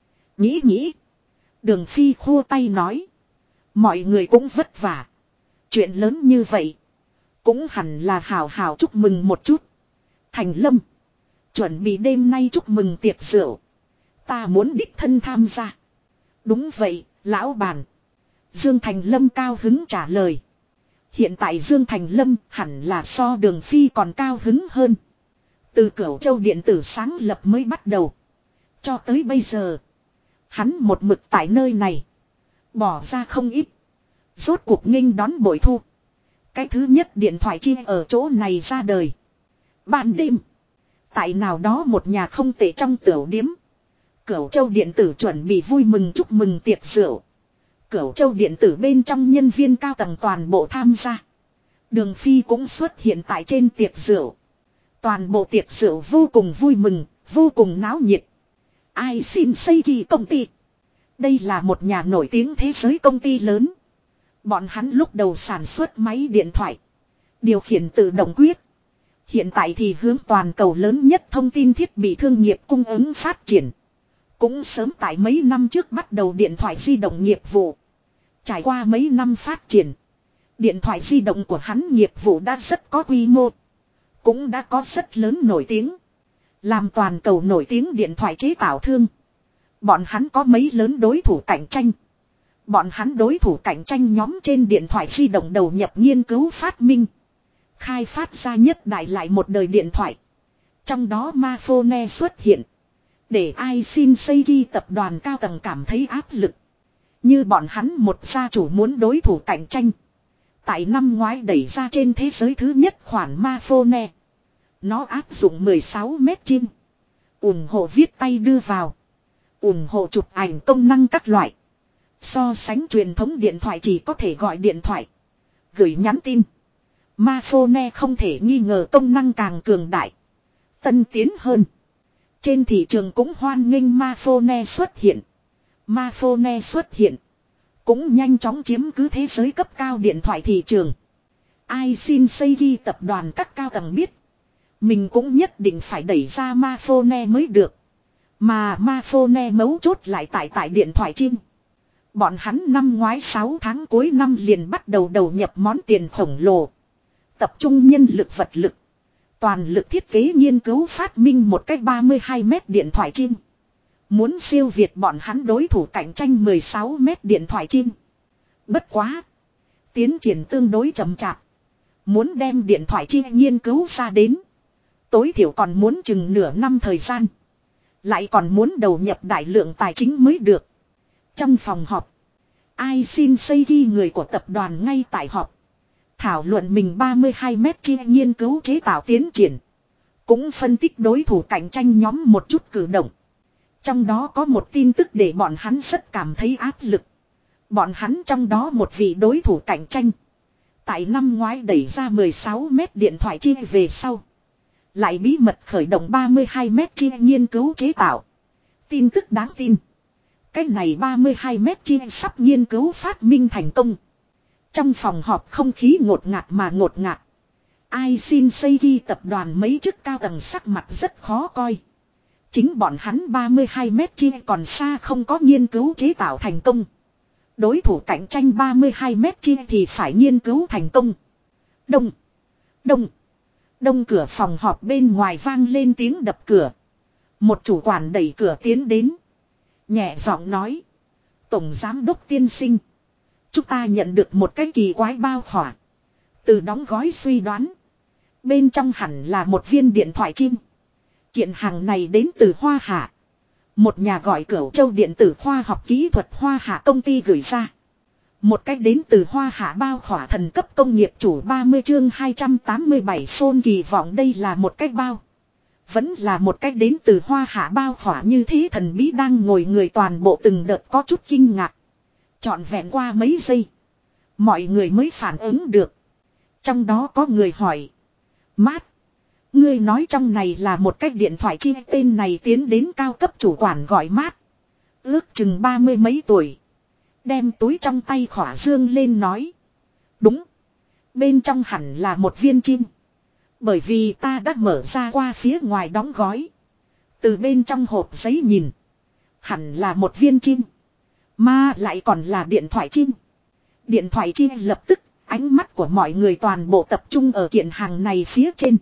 Nghĩ. Đường Phi khua tay nói. Mọi người cũng vất vả. Chuyện lớn như vậy. Cũng hẳn là hào hào chúc mừng một chút. Thành Lâm. Chuẩn bị đêm nay chúc mừng tiệc rượu. Ta muốn đích thân tham gia. Đúng vậy, lão bản. Dương Thành Lâm cao hứng trả lời. Hiện tại Dương Thành Lâm hẳn là so Đường Phi còn cao hứng hơn. Từ Cửu Châu điện tử sáng lập mới bắt đầu. Cho tới bây giờ. Hắn một mực tại nơi này. Bỏ ra không ít. Rốt cuộc nghênh đón bội thu. Cái thứ nhất điện thoại chi ở chỗ này ra đời. Ban đêm. Tại nào đó một nhà không tệ trong tiểu điếm. Cửu Châu điện tử chuẩn bị vui mừng chúc mừng tiệc rượu. Cửu Châu điện tử bên trong nhân viên cao tầng toàn bộ tham gia. Đường Phi cũng xuất hiện tại trên tiệc rượu. Toàn bộ tiệc rượu vô cùng vui mừng, vô cùng náo nhiệt. Ai xin xây kỳ công ty. Đây là một nhà nổi tiếng thế giới công ty lớn. Bọn hắn lúc đầu sản xuất máy điện thoại. Điều khiển tự động quyết. Hiện tại thì hướng toàn cầu lớn nhất thông tin thiết bị thương nghiệp cung ứng phát triển. Cũng sớm tại mấy năm trước bắt đầu điện thoại di động nghiệp vụ. Trải qua mấy năm phát triển. Điện thoại di động của hắn nghiệp vụ đã rất có quy mô. Cũng đã có rất lớn nổi tiếng. Làm toàn cầu nổi tiếng điện thoại chế tạo thương. Bọn hắn có mấy lớn đối thủ cạnh tranh. Bọn hắn đối thủ cạnh tranh nhóm trên điện thoại di động đầu nhập nghiên cứu phát minh. Khai phát ra nhất đại lại một đời điện thoại. Trong đó Mafone xuất hiện. Để ai xin xây ghi tập đoàn cao tầng cảm thấy áp lực. Như bọn hắn một gia chủ muốn đối thủ cạnh tranh. Tại năm ngoái đẩy ra trên thế giới thứ nhất khoản Mafone. Nó áp dụng 16 mét chim. ủng hộ viết tay đưa vào. ủng hộ chụp ảnh công năng các loại. So sánh truyền thống điện thoại chỉ có thể gọi điện thoại. Gửi nhắn tin. Mafone không thể nghi ngờ công năng càng cường đại. Tân tiến hơn. Trên thị trường cũng hoan nghênh Mafone xuất hiện. Mafone xuất hiện. Cũng nhanh chóng chiếm cứ thế giới cấp cao điện thoại thị trường. Ai xin xây ghi tập đoàn các cao tầng biết. Mình cũng nhất định phải đẩy ra Mafone mới được. Mà Mafone mấu chốt lại tại điện thoại chim. Bọn hắn năm ngoái 6 tháng cuối năm liền bắt đầu đầu nhập món tiền khổng lồ. Tập trung nhân lực vật lực. Toàn lực thiết kế nghiên cứu phát minh một cách 32 mét điện thoại chim. Muốn siêu việt bọn hắn đối thủ cạnh tranh 16 mét điện thoại chim. Bất quá. Tiến triển tương đối chậm chạp. Muốn đem điện thoại chim nghiên cứu ra đến. Tối thiểu còn muốn chừng nửa năm thời gian. Lại còn muốn đầu nhập đại lượng tài chính mới được. Trong phòng họp. Ai xin xây ghi người của tập đoàn ngay tại họp. Thảo luận mình 32 mét chi nghiên cứu chế tạo tiến triển. Cũng phân tích đối thủ cạnh tranh nhóm một chút cử động. Trong đó có một tin tức để bọn hắn rất cảm thấy áp lực. Bọn hắn trong đó một vị đối thủ cạnh tranh. Tại năm ngoái đẩy ra 16 mét điện thoại chi về sau. Lại bí mật khởi động 32 mét chi nghiên cứu chế tạo. Tin tức đáng tin. Cái này 32 mét chi sắp nghiên cứu phát minh thành công. Trong phòng họp không khí ngột ngạt mà ngột ngạt. Ai xin xây ghi tập đoàn mấy chức cao tầng sắc mặt rất khó coi. Chính bọn hắn 32 mét chi còn xa không có nghiên cứu chế tạo thành công. Đối thủ cạnh tranh 32 mét chi thì phải nghiên cứu thành công. Đông cửa phòng họp bên ngoài vang lên tiếng đập cửa. Một chủ quản đẩy cửa tiến đến. Nhẹ giọng nói. Tổng giám đốc tiên sinh. Chúng ta nhận được một cái kỳ quái bao khỏa. Từ đóng gói suy đoán. Bên trong hẳn là một viên điện thoại chim. Kiện hàng này đến từ Hoa Hạ. Một nhà gọi Cửu Châu Điện tử khoa học kỹ thuật Hoa Hạ công ty gửi ra. Một cách đến từ Hoa Hạ bao khỏa thần cấp công nghiệp chủ 30 chương 287 Sôn kỳ vọng đây là một cách bao. Vẫn là một cách đến từ Hoa Hạ bao khỏa như thế thần bí đang ngồi người toàn bộ từng đợt có chút kinh ngạc. Trọn vẹn qua mấy giây. Mọi người mới phản ứng được. Trong đó có người hỏi. Mát. Ngươi nói trong này là một cách điện thoại chi tên này tiến đến cao cấp chủ quản gọi Mát. Ước chừng 30 mấy tuổi. Đem túi trong tay khỏa dương lên nói. Đúng. Bên trong hẳn là một viên chim. Bởi vì ta đã mở ra qua phía ngoài đóng gói. Từ bên trong hộp giấy nhìn. Hẳn là một viên chim. Mà lại còn là điện thoại chim. Điện thoại chim lập tức. Ánh mắt của mọi người toàn bộ tập trung ở kiện hàng này phía trên.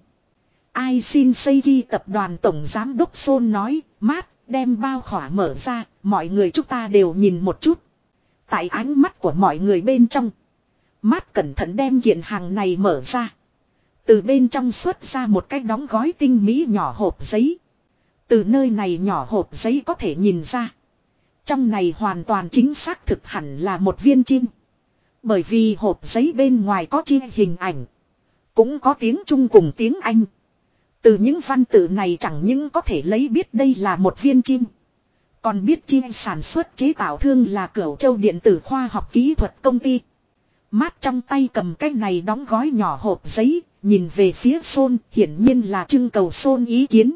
Ai xin xây ghi tập đoàn tổng giám đốc Sôn nói. Mát đem bao khỏa mở ra. Mọi người chúng ta đều nhìn một chút. Tại ánh mắt của mọi người bên trong. Mát cẩn thận đem kiện hàng này mở ra. Từ bên trong xuất ra một cái đóng gói tinh mỹ nhỏ hộp giấy. Từ nơi này nhỏ hộp giấy có thể nhìn ra. Trong này hoàn toàn chính xác thực hẳn là một viên chim. Bởi vì hộp giấy bên ngoài có chim hình ảnh. Cũng có tiếng Trung cùng tiếng Anh. Từ những văn tự này chẳng những có thể lấy biết đây là một viên chim. Còn biết chim sản xuất chế tạo thương là Cửu Châu Điện tử khoa học kỹ thuật công ty. Mát trong tay cầm cái này đóng gói nhỏ hộp giấy. Nhìn về phía Sôn hiển nhiên là trưng cầu Sôn ý kiến.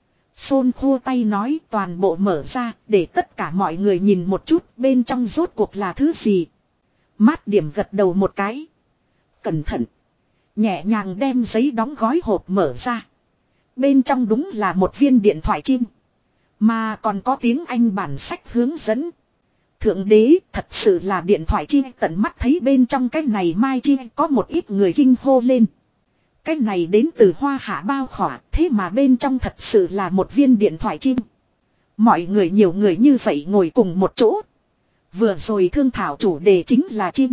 Sôn khô tay nói toàn bộ mở ra để tất cả mọi người nhìn một chút bên trong rốt cuộc là thứ gì. Mát điểm gật đầu một cái. Cẩn thận. Nhẹ nhàng đem giấy đóng gói hộp mở ra. Bên trong đúng là một viên điện thoại chim. Mà còn có tiếng Anh bản sách hướng dẫn. Thượng đế thật sự là điện thoại chim tận mắt thấy bên trong cái này mai chim có một ít người kinh hô lên. Cái này đến từ Hoa Hạ bao khỏa thế mà bên trong thật sự là một viên điện thoại chim. Mọi người nhiều người như vậy ngồi cùng một chỗ. Vừa rồi thương thảo chủ đề chính là chim.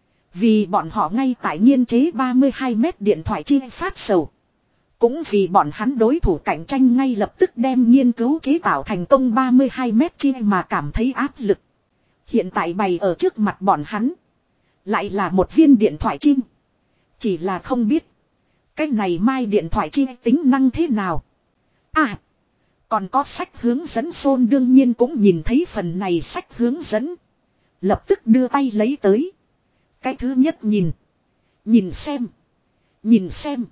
Vì bọn họ ngay tại nghiên chế 32 mét điện thoại chim phát sầu. Cũng vì bọn hắn đối thủ cạnh tranh ngay lập tức đem nghiên cứu chế tạo thành công 32 mét chim mà cảm thấy áp lực. Hiện tại bày ở trước mặt bọn hắn. Lại là một viên điện thoại chim. Chỉ là không biết. Cái này mai điện thoại chim tính năng thế nào. À. Còn có sách hướng dẫn Sôn đương nhiên cũng nhìn thấy phần này sách hướng dẫn. Lập tức đưa tay lấy tới. Cái thứ nhất nhìn. Nhìn xem. Nhìn xem.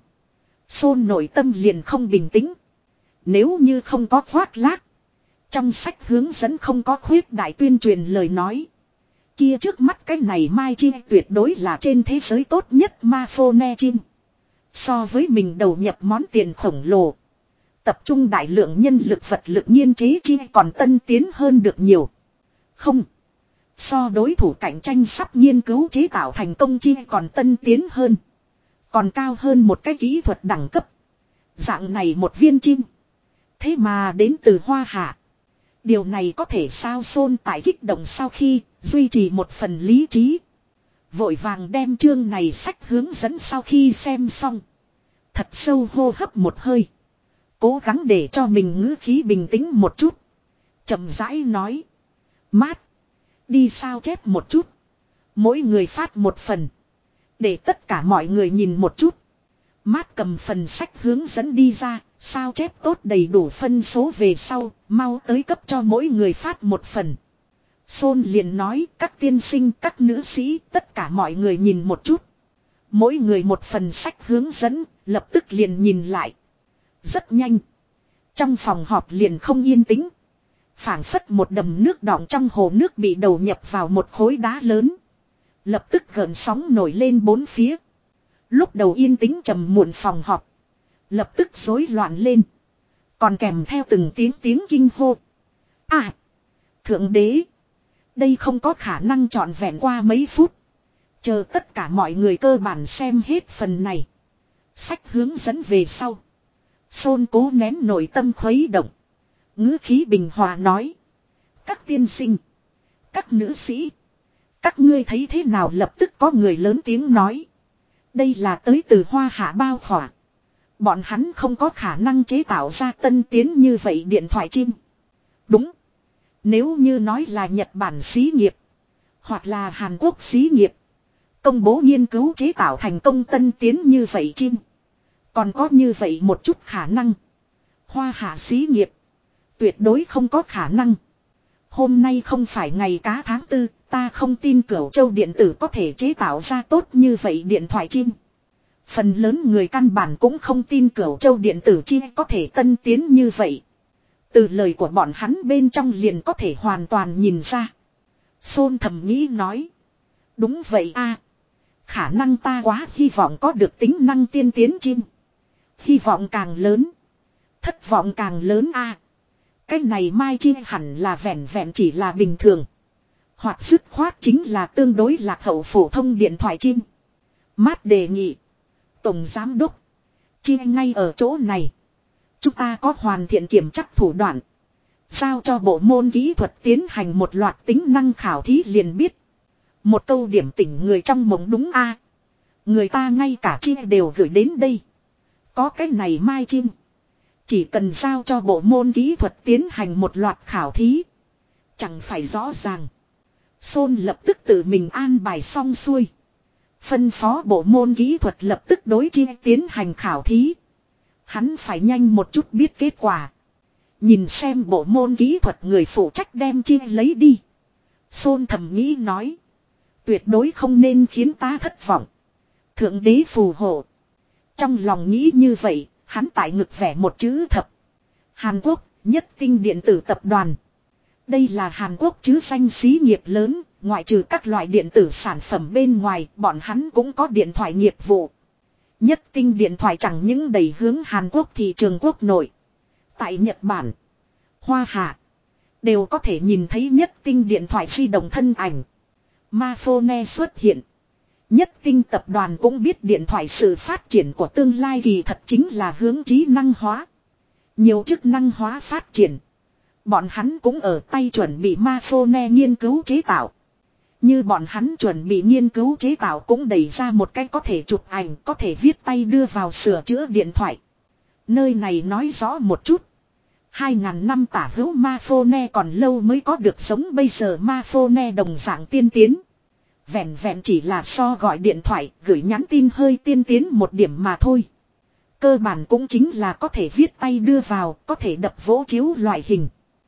Sôn nội tâm liền không bình tĩnh. Nếu như không có khoác lác. Trong sách hướng dẫn không có khuyết đại tuyên truyền lời nói. Kia trước mắt cái này mai chim tuyệt đối là trên thế giới tốt nhất ma phô ne chim. So với mình đầu nhập món tiền khổng lồ. Tập trung đại lượng nhân lực vật lực nghiên chế chi còn tân tiến hơn được nhiều. Không. So đối thủ cạnh tranh sắp nghiên cứu chế tạo thành công chi còn tân tiến hơn. Còn cao hơn một cái kỹ thuật đẳng cấp. Dạng này một viên chim. Thế mà đến từ Hoa Hạ. Điều này có thể sao Sôn tại kích động sau khi duy trì một phần lý trí. Vội vàng đem chương này sách hướng dẫn sau khi xem xong. Thật sâu hô hấp một hơi. Cố gắng để cho mình ngữ khí bình tĩnh một chút. Chậm rãi nói. Mát. Đi sao chép một chút. Mỗi người phát một phần. Để tất cả mọi người nhìn một chút. Mát cầm phần sách hướng dẫn đi ra. Sao chép tốt đầy đủ phân số về sau. Mau tới cấp cho mỗi người phát một phần. Sôn liền nói các tiên sinh các nữ sĩ tất cả mọi người nhìn một chút. Mỗi người một phần sách hướng dẫn. Lập tức liền nhìn lại. Rất nhanh. Trong phòng họp liền không yên tĩnh. Phảng phất một đầm nước đọng trong hồ nước bị đầu nhập vào một khối đá lớn. Lập tức gợn sóng nổi lên bốn phía. Lúc đầu yên tĩnh trầm muộn phòng họp. Lập tức rối loạn lên. Còn kèm theo từng tiếng kinh hô. À! Thượng đế! Đây không có khả năng trọn vẹn qua mấy phút. Chờ tất cả mọi người cơ bản xem hết phần này. Sách hướng dẫn về sau. Sôn cố nén nội tâm khuấy động. Ngữ khí bình hòa nói. Các tiên sinh. Các nữ sĩ. Các ngươi thấy thế nào lập tức có người lớn tiếng nói. Đây là tới từ Hoa Hạ bao khỏa. Bọn hắn không có khả năng chế tạo ra tân tiến như vậy điện thoại chim. Đúng. Nếu như nói là Nhật Bản xí nghiệp. Hoặc là Hàn Quốc xí nghiệp. Công bố nghiên cứu chế tạo thành công tân tiến như vậy chim. Còn có như vậy một chút khả năng. Hoa hạ xí nghiệp. Tuyệt đối không có khả năng. Hôm nay không phải ngày cá tháng 4, ta không tin Cửu Châu điện tử có thể chế tạo ra tốt như vậy điện thoại chim. Phần lớn người căn bản cũng không tin Cửu Châu điện tử chim có thể tân tiến như vậy. Từ lời của bọn hắn bên trong liền có thể hoàn toàn nhìn ra. Sôn thầm nghĩ nói. Đúng vậy a, khả năng ta quá hy vọng có được tính năng tiên tiến chim. Hy vọng càng lớn. Thất vọng càng lớn a. Cái này mai chi hẳn là vẹn vẹn chỉ là bình thường. Hoặc dứt khoát chính là tương đối lạc hậu phổ thông điện thoại chim. Mát đề nghị. Tổng giám đốc. Chi ngay ở chỗ này. Chúng ta có hoàn thiện kiểm chắc thủ đoạn. Giao cho bộ môn kỹ thuật tiến hành một loạt tính năng khảo thí liền biết. Một câu điểm tỉnh người trong mộng đúng a. Người ta ngay cả chi đều gửi đến đây. Có cái này mai chim. Chỉ cần giao cho bộ môn kỹ thuật tiến hành một loạt khảo thí. Chẳng phải rõ ràng. Sôn lập tức tự mình an bài xong xuôi. Phân phó bộ môn kỹ thuật lập tức đối chi tiến hành khảo thí. Hắn phải nhanh một chút biết kết quả. Nhìn xem bộ môn kỹ thuật người phụ trách đem chi lấy đi. Sôn thầm nghĩ nói. Tuyệt đối không nên khiến ta thất vọng. Thượng đế phù hộ. Trong lòng nghĩ như vậy, hắn tại ngực vẽ một chữ thập. Hàn Quốc, Nhất Tinh điện tử tập đoàn. Đây là Hàn Quốc chứ danh xí nghiệp lớn, ngoại trừ các loại điện tử sản phẩm bên ngoài, bọn hắn cũng có điện thoại nghiệp vụ. Nhất Tinh điện thoại chẳng những đẩy hướng Hàn Quốc thị trường quốc nội. Tại Nhật Bản, Hoa Hạ, đều có thể nhìn thấy Nhất Tinh điện thoại di động thân ảnh. Mafone xuất hiện. Nhất Tinh tập đoàn cũng biết điện thoại sự phát triển của tương lai kỳ thật chính là hướng trí năng hóa. Nhiều chức năng hóa phát triển. Bọn hắn cũng ở tay chuẩn bị Mafone nghiên cứu chế tạo. Như bọn hắn chuẩn bị nghiên cứu chế tạo cũng đẩy ra một cái có thể chụp ảnh, có thể viết tay đưa vào sửa chữa điện thoại. Nơi này nói rõ một chút. 2000 năm tả hữu Mafone còn lâu mới có được giống bây giờ Mafone đồng dạng tiên tiến. Vẹn vẹn chỉ là so gọi điện thoại, gửi nhắn tin hơi tiên tiến một điểm mà thôi. Cơ bản cũng chính là có thể viết tay đưa vào, có thể đập vỗ chiếu loại hình.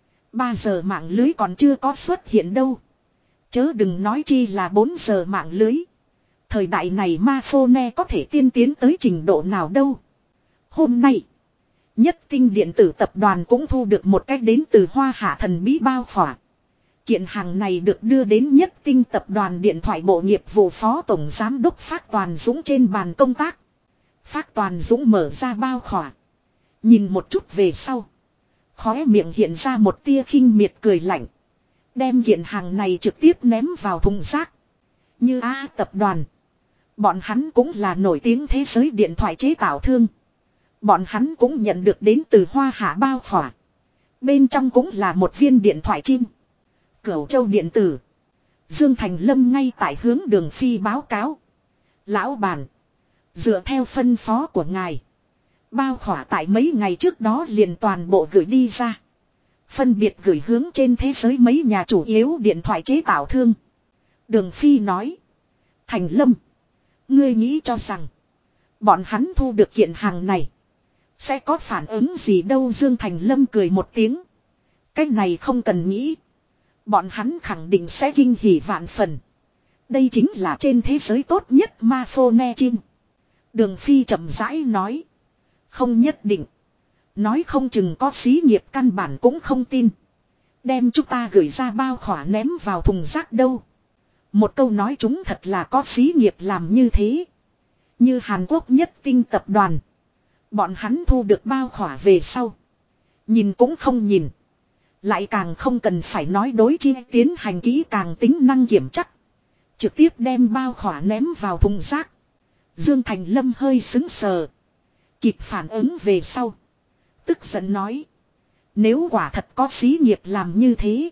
3 giờ mạng lưới còn chưa có xuất hiện đâu. Chớ đừng nói chi là 4 giờ mạng lưới. Thời đại này Mafone có thể tiên tiến tới trình độ nào đâu. Hôm nay, Nhất Tinh điện tử tập đoàn cũng thu được một cách đến từ Hoa Hạ thần bí bao khỏa. Kiện hàng này được đưa đến Nhất Tinh tập đoàn điện thoại bộ nghiệp vụ phó tổng giám đốc Phác Toàn Dũng trên bàn công tác. Phác Toàn Dũng mở ra bao khỏa. Nhìn một chút về sau. Khóe miệng hiện ra một tia khinh miệt cười lạnh. Đem kiện hàng này trực tiếp ném vào thùng rác. Như A tập đoàn. Bọn hắn cũng là nổi tiếng thế giới điện thoại chế tạo thương. Bọn hắn cũng nhận được đến từ Hoa Hạ bao khỏa. Bên trong cũng là một viên điện thoại chim. Cửu Châu điện tử. Dương Thành Lâm ngay tại hướng Đường Phi báo cáo. Lão bản. Dựa theo phân phó của ngài. Bao khỏa tại mấy ngày trước đó liền toàn bộ gửi đi ra. Phân biệt gửi hướng trên thế giới mấy nhà chủ yếu điện thoại chế tạo thương. Đường Phi nói. Thành Lâm. Ngươi nghĩ cho rằng. Bọn hắn thu được kiện hàng này. Sẽ có phản ứng gì đâu. Dương Thành Lâm cười một tiếng. Cái này không cần nghĩ. Bọn hắn khẳng định sẽ kinh hỉ vạn phần. Đây chính là trên thế giới tốt nhất Mafone chim. Đường Phi chậm rãi nói. Không nhất định. Nói không chừng có xí nghiệp căn bản cũng không tin. Đem chúng ta gửi ra bao khỏa ném vào thùng rác đâu. Một câu nói chúng thật là có xí nghiệp làm như thế. Như Hàn Quốc Nhất Tinh tập đoàn. Bọn hắn thu được bao khỏa về sau. Nhìn cũng không nhìn. Lại càng không cần phải nói đối chi tiến hành kỹ càng tính năng kiểm chắc. Trực tiếp đem bao khỏa ném vào thùng rác. Dương Thành Lâm hơi sững sờ. Kịp phản ứng về sau. Tức giận nói. Nếu quả thật có xí nghiệp làm như thế.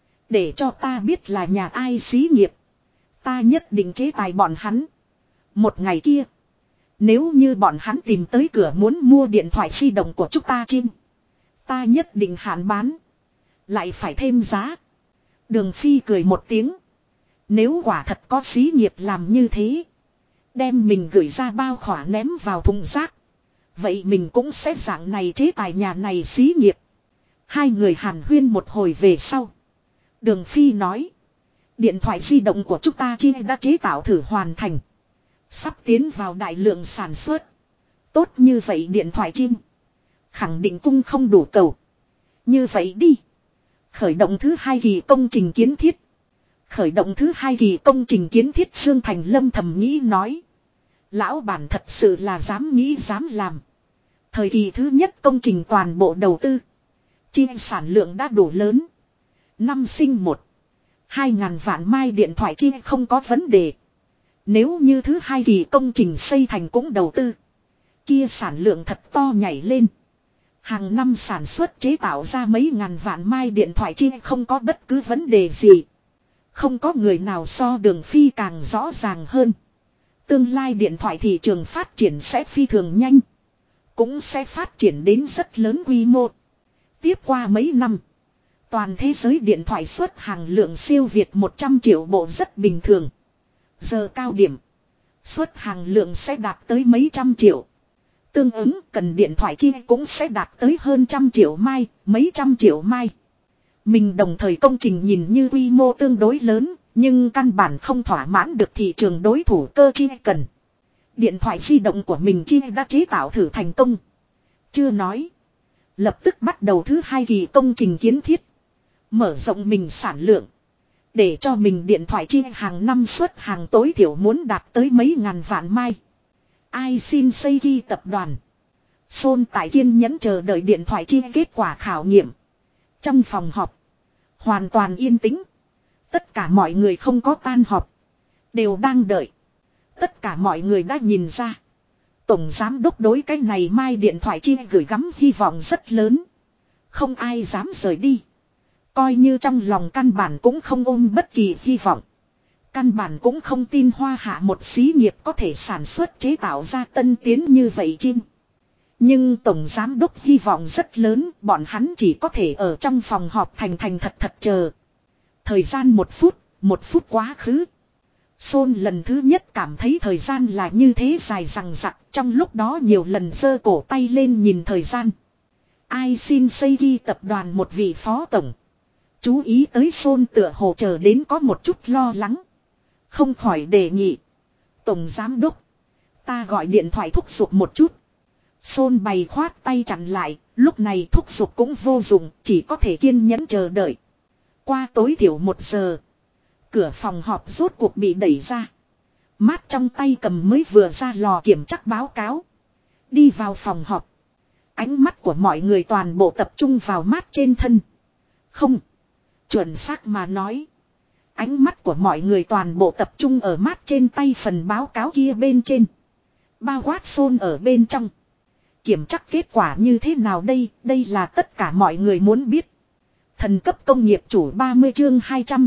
Để cho ta biết là nhà ai xí nghiệp. Ta nhất định chế tài bọn hắn. Một ngày kia. Nếu như bọn hắn tìm tới cửa muốn mua điện thoại di động của chúng ta chim. Ta nhất định hạn bán. Lại phải thêm giá. Đường Phi cười một tiếng. Nếu quả thật có xí nghiệp làm như thế. Đem mình gửi ra bao khỏa ném vào thùng rác. Vậy mình cũng sẽ dạng này chế tài nhà này xí nghiệp. Hai người hàn huyên một hồi về sau. Đường Phi nói. Điện thoại di động của chúng ta chi đã chế tạo thử hoàn thành. Sắp tiến vào đại lượng sản xuất. Tốt như vậy điện thoại chim. Khẳng định cung không đủ cầu. Như vậy đi. Khởi động thứ hai kỳ công trình kiến thiết. Khởi động thứ hai kỳ công trình kiến thiết Dương Thành Lâm thầm nghĩ nói. Lão bản thật sự là dám nghĩ dám làm. Thời kỳ thứ nhất công trình toàn bộ đầu tư. Chi sản lượng đã đủ lớn. Năm sinh một. 2.000 vạn mai điện thoại chi không có vấn đề. Nếu như thứ hai kỳ công trình xây thành cũng đầu tư. Kia sản lượng thật to nhảy lên. Hàng năm sản xuất chế tạo ra mấy ngàn vạn mai điện thoại chi không có bất cứ vấn đề gì. Không có người nào so Đường Phi càng rõ ràng hơn. Tương lai điện thoại thị trường phát triển sẽ phi thường nhanh. Cũng sẽ phát triển đến rất lớn quy mô. Tiếp qua mấy năm. Toàn thế giới điện thoại xuất hàng lượng siêu việt 100 triệu bộ rất bình thường. Giờ cao điểm. Xuất hàng lượng sẽ đạt tới mấy trăm triệu. Tương ứng cần điện thoại chi cũng sẽ đạt tới hơn 100 triệu mai, mấy trăm triệu mai. Mình đồng thời công trình nhìn như quy mô tương đối lớn, nhưng căn bản không thỏa mãn được thị trường đối thủ cơ chi cần. Điện thoại di động của mình chi đã chế tạo thử thành công. Chưa nói. Lập tức bắt đầu thứ hai kỳ công trình kiến thiết. Mở rộng mình sản lượng. Để cho mình điện thoại chi hàng năm xuất hàng tối thiểu muốn đạt tới mấy ngàn vạn mai. Ai xin xây ghi tập đoàn. Xôn tại kiên nhẫn chờ đợi điện thoại chi kết quả khảo nghiệm. Trong phòng họp. Hoàn toàn yên tĩnh. Tất cả mọi người không có tan họp. Đều đang đợi. Tất cả mọi người đã nhìn ra. Tổng giám đốc đối cái này mai điện thoại chi gửi gắm hy vọng rất lớn. Không ai dám rời đi. Coi như trong lòng căn bản cũng không ôm bất kỳ hy vọng. Căn bản cũng không tin Hoa Hạ một xí nghiệp có thể sản xuất chế tạo ra tân tiến như vậy chim. Nhưng tổng giám đốc hy vọng rất lớn, bọn hắn chỉ có thể ở trong phòng họp thành thật chờ. Thời gian một phút quá khứ. Xôn lần thứ nhất cảm thấy thời gian là như thế dài dằng dặc, trong lúc đó nhiều lần giơ cổ tay lên nhìn thời gian. Ai xin xây ghi tập đoàn một vị phó tổng. Chú ý tới Xôn tựa hồ chờ đến có một chút lo lắng. Không khỏi đề nghị. Tổng giám đốc. Ta gọi điện thoại thúc giục một chút. Xôn bày khoát tay chặn lại. Lúc này thúc giục cũng vô dụng. Chỉ có thể kiên nhẫn chờ đợi. Qua tối thiểu 1 giờ. Cửa phòng họp rốt cuộc bị đẩy ra. Mát trong tay cầm mới vừa ra lò kiểm tra báo cáo. Đi vào phòng họp. Ánh mắt của mọi người toàn bộ tập trung vào Mát trên thân. Không. Chuẩn xác mà nói. Ánh mắt của mọi người toàn bộ tập trung ở Mát trên tay phần báo cáo kia bên trên. Bao quát Xôn ở bên trong. Kiểm tra kết quả như thế nào đây? Đây là tất cả mọi người muốn biết. Thần cấp công nghiệp chủ 30 chương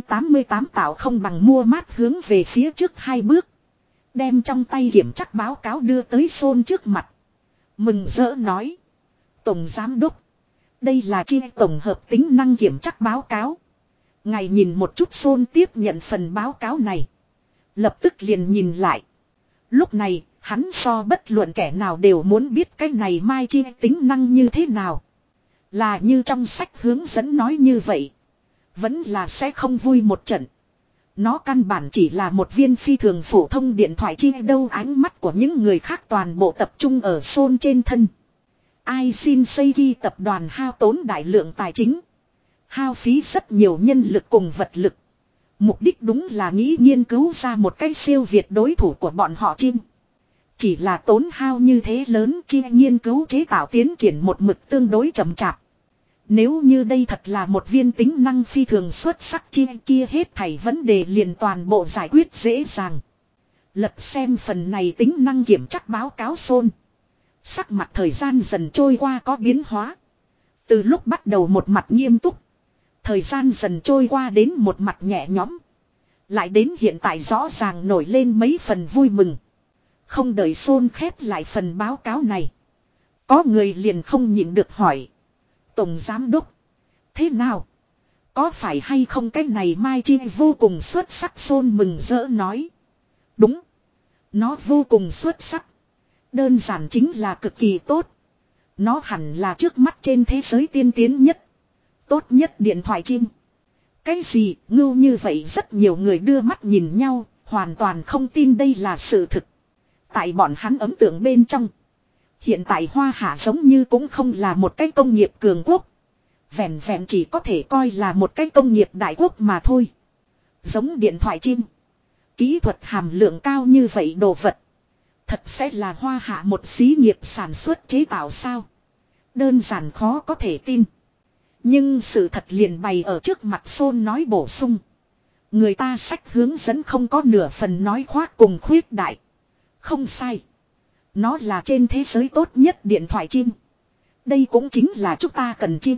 288 tạo không bằng mua Mát hướng về phía trước 2 bước. Đem trong tay kiểm tra báo cáo đưa tới Xôn trước mặt. Mừng rỡ nói. Tổng giám đốc. Đây là chi tổng hợp tính năng kiểm tra báo cáo. Ngài nhìn một chút. Xôn tiếp nhận phần báo cáo này. Lập tức liền nhìn lại. Lúc này, hắn so bất luận kẻ nào đều muốn biết cái này mai chi tính năng như thế nào. Là như trong sách hướng dẫn nói như vậy. Vẫn là sẽ không vui một trận. Nó căn bản chỉ là một viên phi thường phổ thông điện thoại chi đâu. Ánh mắt của những người khác toàn bộ tập trung ở Xôn trên thân. Ai xin xây ghi tập đoàn hao tốn đại lượng tài chính. Hao phí rất nhiều nhân lực cùng vật lực. Mục đích đúng là nghĩ nghiên cứu ra một cái siêu việt đối thủ của bọn họ chim. Chỉ là tốn hao như thế lớn chi nghiên cứu chế tạo tiến triển một mực tương đối chậm chạp. Nếu như đây thật là một viên tính năng phi thường xuất sắc chi kia hết thảy vấn đề liền toàn bộ giải quyết dễ dàng. Lật xem phần này tính năng kiểm tra báo cáo Xôn. Sắc mặt thời gian dần trôi qua có biến hóa. Từ lúc bắt đầu một mặt nghiêm túc. Thời gian dần trôi qua đến một mặt nhẹ nhõm. Lại đến hiện tại rõ ràng nổi lên mấy phần vui mừng. Không đợi Sôn khép lại phần báo cáo này. Có người liền không nhịn được hỏi. Tổng giám đốc. Thế nào? Có phải hay không cái này Mai Chi vô cùng xuất sắc? Sôn mừng rỡ nói. Đúng. Nó vô cùng xuất sắc. Đơn giản chính là cực kỳ tốt. Nó hẳn là trước mắt trên thế giới tiên tiến nhất. Tốt nhất điện thoại chim. Cái gì ngưu như vậy? Rất nhiều người đưa mắt nhìn nhau. Hoàn toàn không tin đây là sự thực. Tại bọn hắn ấn tượng bên trong. Hiện tại Hoa Hạ giống như cũng không là một cái công nghiệp cường quốc. Vẹn vẹn chỉ có thể coi là một cái công nghiệp đại quốc mà thôi. Giống điện thoại chim. Kỹ thuật hàm lượng cao như vậy đồ vật. Thật sẽ là Hoa Hạ một xí nghiệp sản xuất chế tạo sao? Đơn giản khó có thể tin. Nhưng sự thật liền bày ở trước mặt. Sôn nói bổ sung. Người ta sách hướng dẫn không có nửa phần nói khoác cùng khuyết đại. Không sai. Nó là trên thế giới tốt nhất điện thoại chim. Đây cũng chính là chúng ta cần chim.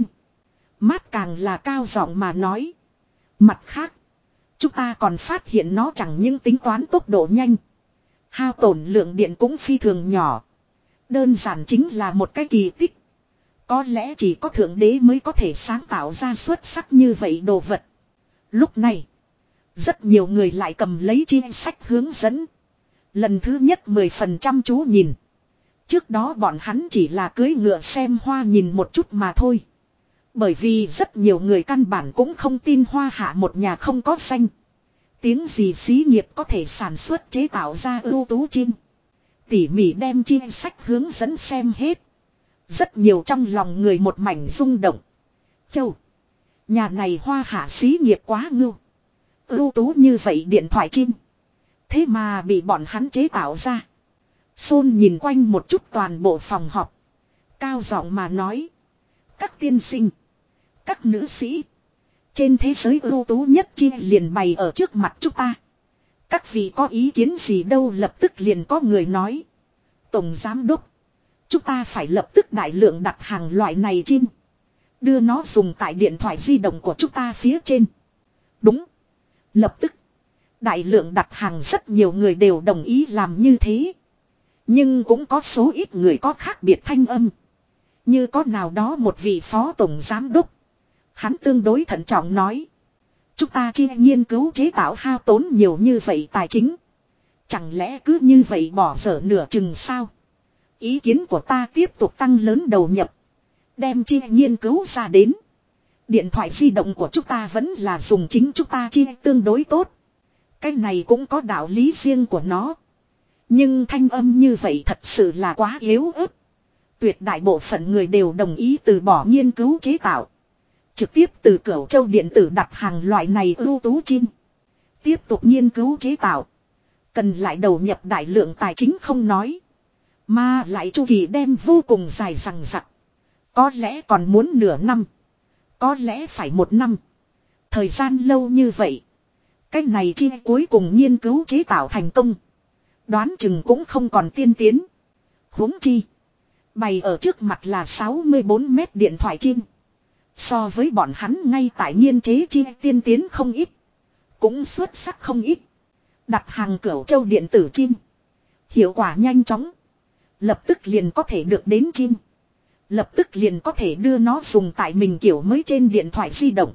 Mát càng là cao giọng mà nói. Mặt khác. Chúng ta còn phát hiện nó chẳng những tính toán tốc độ nhanh. Hao tổn lượng điện cũng phi thường nhỏ. Đơn giản chính là một cái kỳ tích. Có lẽ chỉ có Thượng Đế mới có thể sáng tạo ra xuất sắc như vậy đồ vật. Lúc này. Rất nhiều người lại cầm lấy chi sách hướng dẫn. Lần thứ nhất 10% chú nhìn. Trước đó bọn hắn chỉ là cưỡi ngựa xem hoa nhìn một chút mà thôi. Bởi vì rất nhiều người căn bản cũng không tin Hoa Hạ một nhà không có danh. Tiếng gì xí nghiệp có thể sản xuất chế tạo ra ưu tú chim. Tỉ mỉ đem chi sách hướng dẫn xem hết. Rất nhiều trong lòng người một mảnh rung động. Châu. Nhà này Hoa Hạ xí nghiệp quá ngưu. Ưu tú như vậy điện thoại chim. Thế mà bị bọn hắn chế tạo ra. Sôn nhìn quanh một chút toàn bộ phòng họp. Cao giọng mà nói. Các tiên sinh. Các nữ sĩ. Trên thế giới ưu tú nhất chi liền bày ở trước mặt chúng ta. Các vị có ý kiến gì đâu? Lập tức liền có người nói. Tổng giám đốc. Chúng ta phải lập tức đại lượng đặt hàng loại này chim. Đưa nó dùng tại điện thoại di động của chúng ta phía trên. Đúng. Lập tức. Đại lượng đặt hàng, rất nhiều người đều đồng ý làm như thế. Nhưng cũng có số ít người có khác biệt thanh âm. Như có nào đó một vị phó tổng giám đốc. Hắn tương đối thận trọng nói. Chúng ta chi nghiên cứu chế tạo hao tốn nhiều như vậy tài chính. Chẳng lẽ cứ như vậy bỏ dở nửa chừng sao? Ý kiến của ta tiếp tục tăng lớn đầu nhập. Đem chi nghiên cứu ra đến. Điện thoại di động của chúng ta vẫn là dùng chính chúng ta chi tương đối tốt. Cái này cũng có đạo lý riêng của nó. Nhưng thanh âm như vậy thật sự là quá yếu ớt. Tuyệt đại bộ phận người đều đồng ý từ bỏ nghiên cứu chế tạo. Trực tiếp từ Cửu Châu điện tử đặt hàng loại này ưu tú chim. Tiếp tục nghiên cứu chế tạo. Cần lại đầu nhập đại lượng tài chính không nói. Mà lại chu kỳ đem vô cùng dài dằng dặc. Có lẽ còn muốn nửa năm. Có lẽ phải 1 năm. Thời gian lâu như vậy. Cái này chi cuối cùng nghiên cứu chế tạo thành công. Đoán chừng cũng không còn tiên tiến. Huống chi. Bày ở trước mặt là 64 mét điện thoại chim. So với bọn hắn ngay tại nghiên chế chi tiên tiến không ít. Cũng xuất sắc không ít. Đặt hàng Cửu Châu điện tử chim. Hiệu quả nhanh chóng. Lập tức liền có thể được đến chim. Lập tức liền có thể đưa nó dùng tại mình kiểu mới trên điện thoại di động.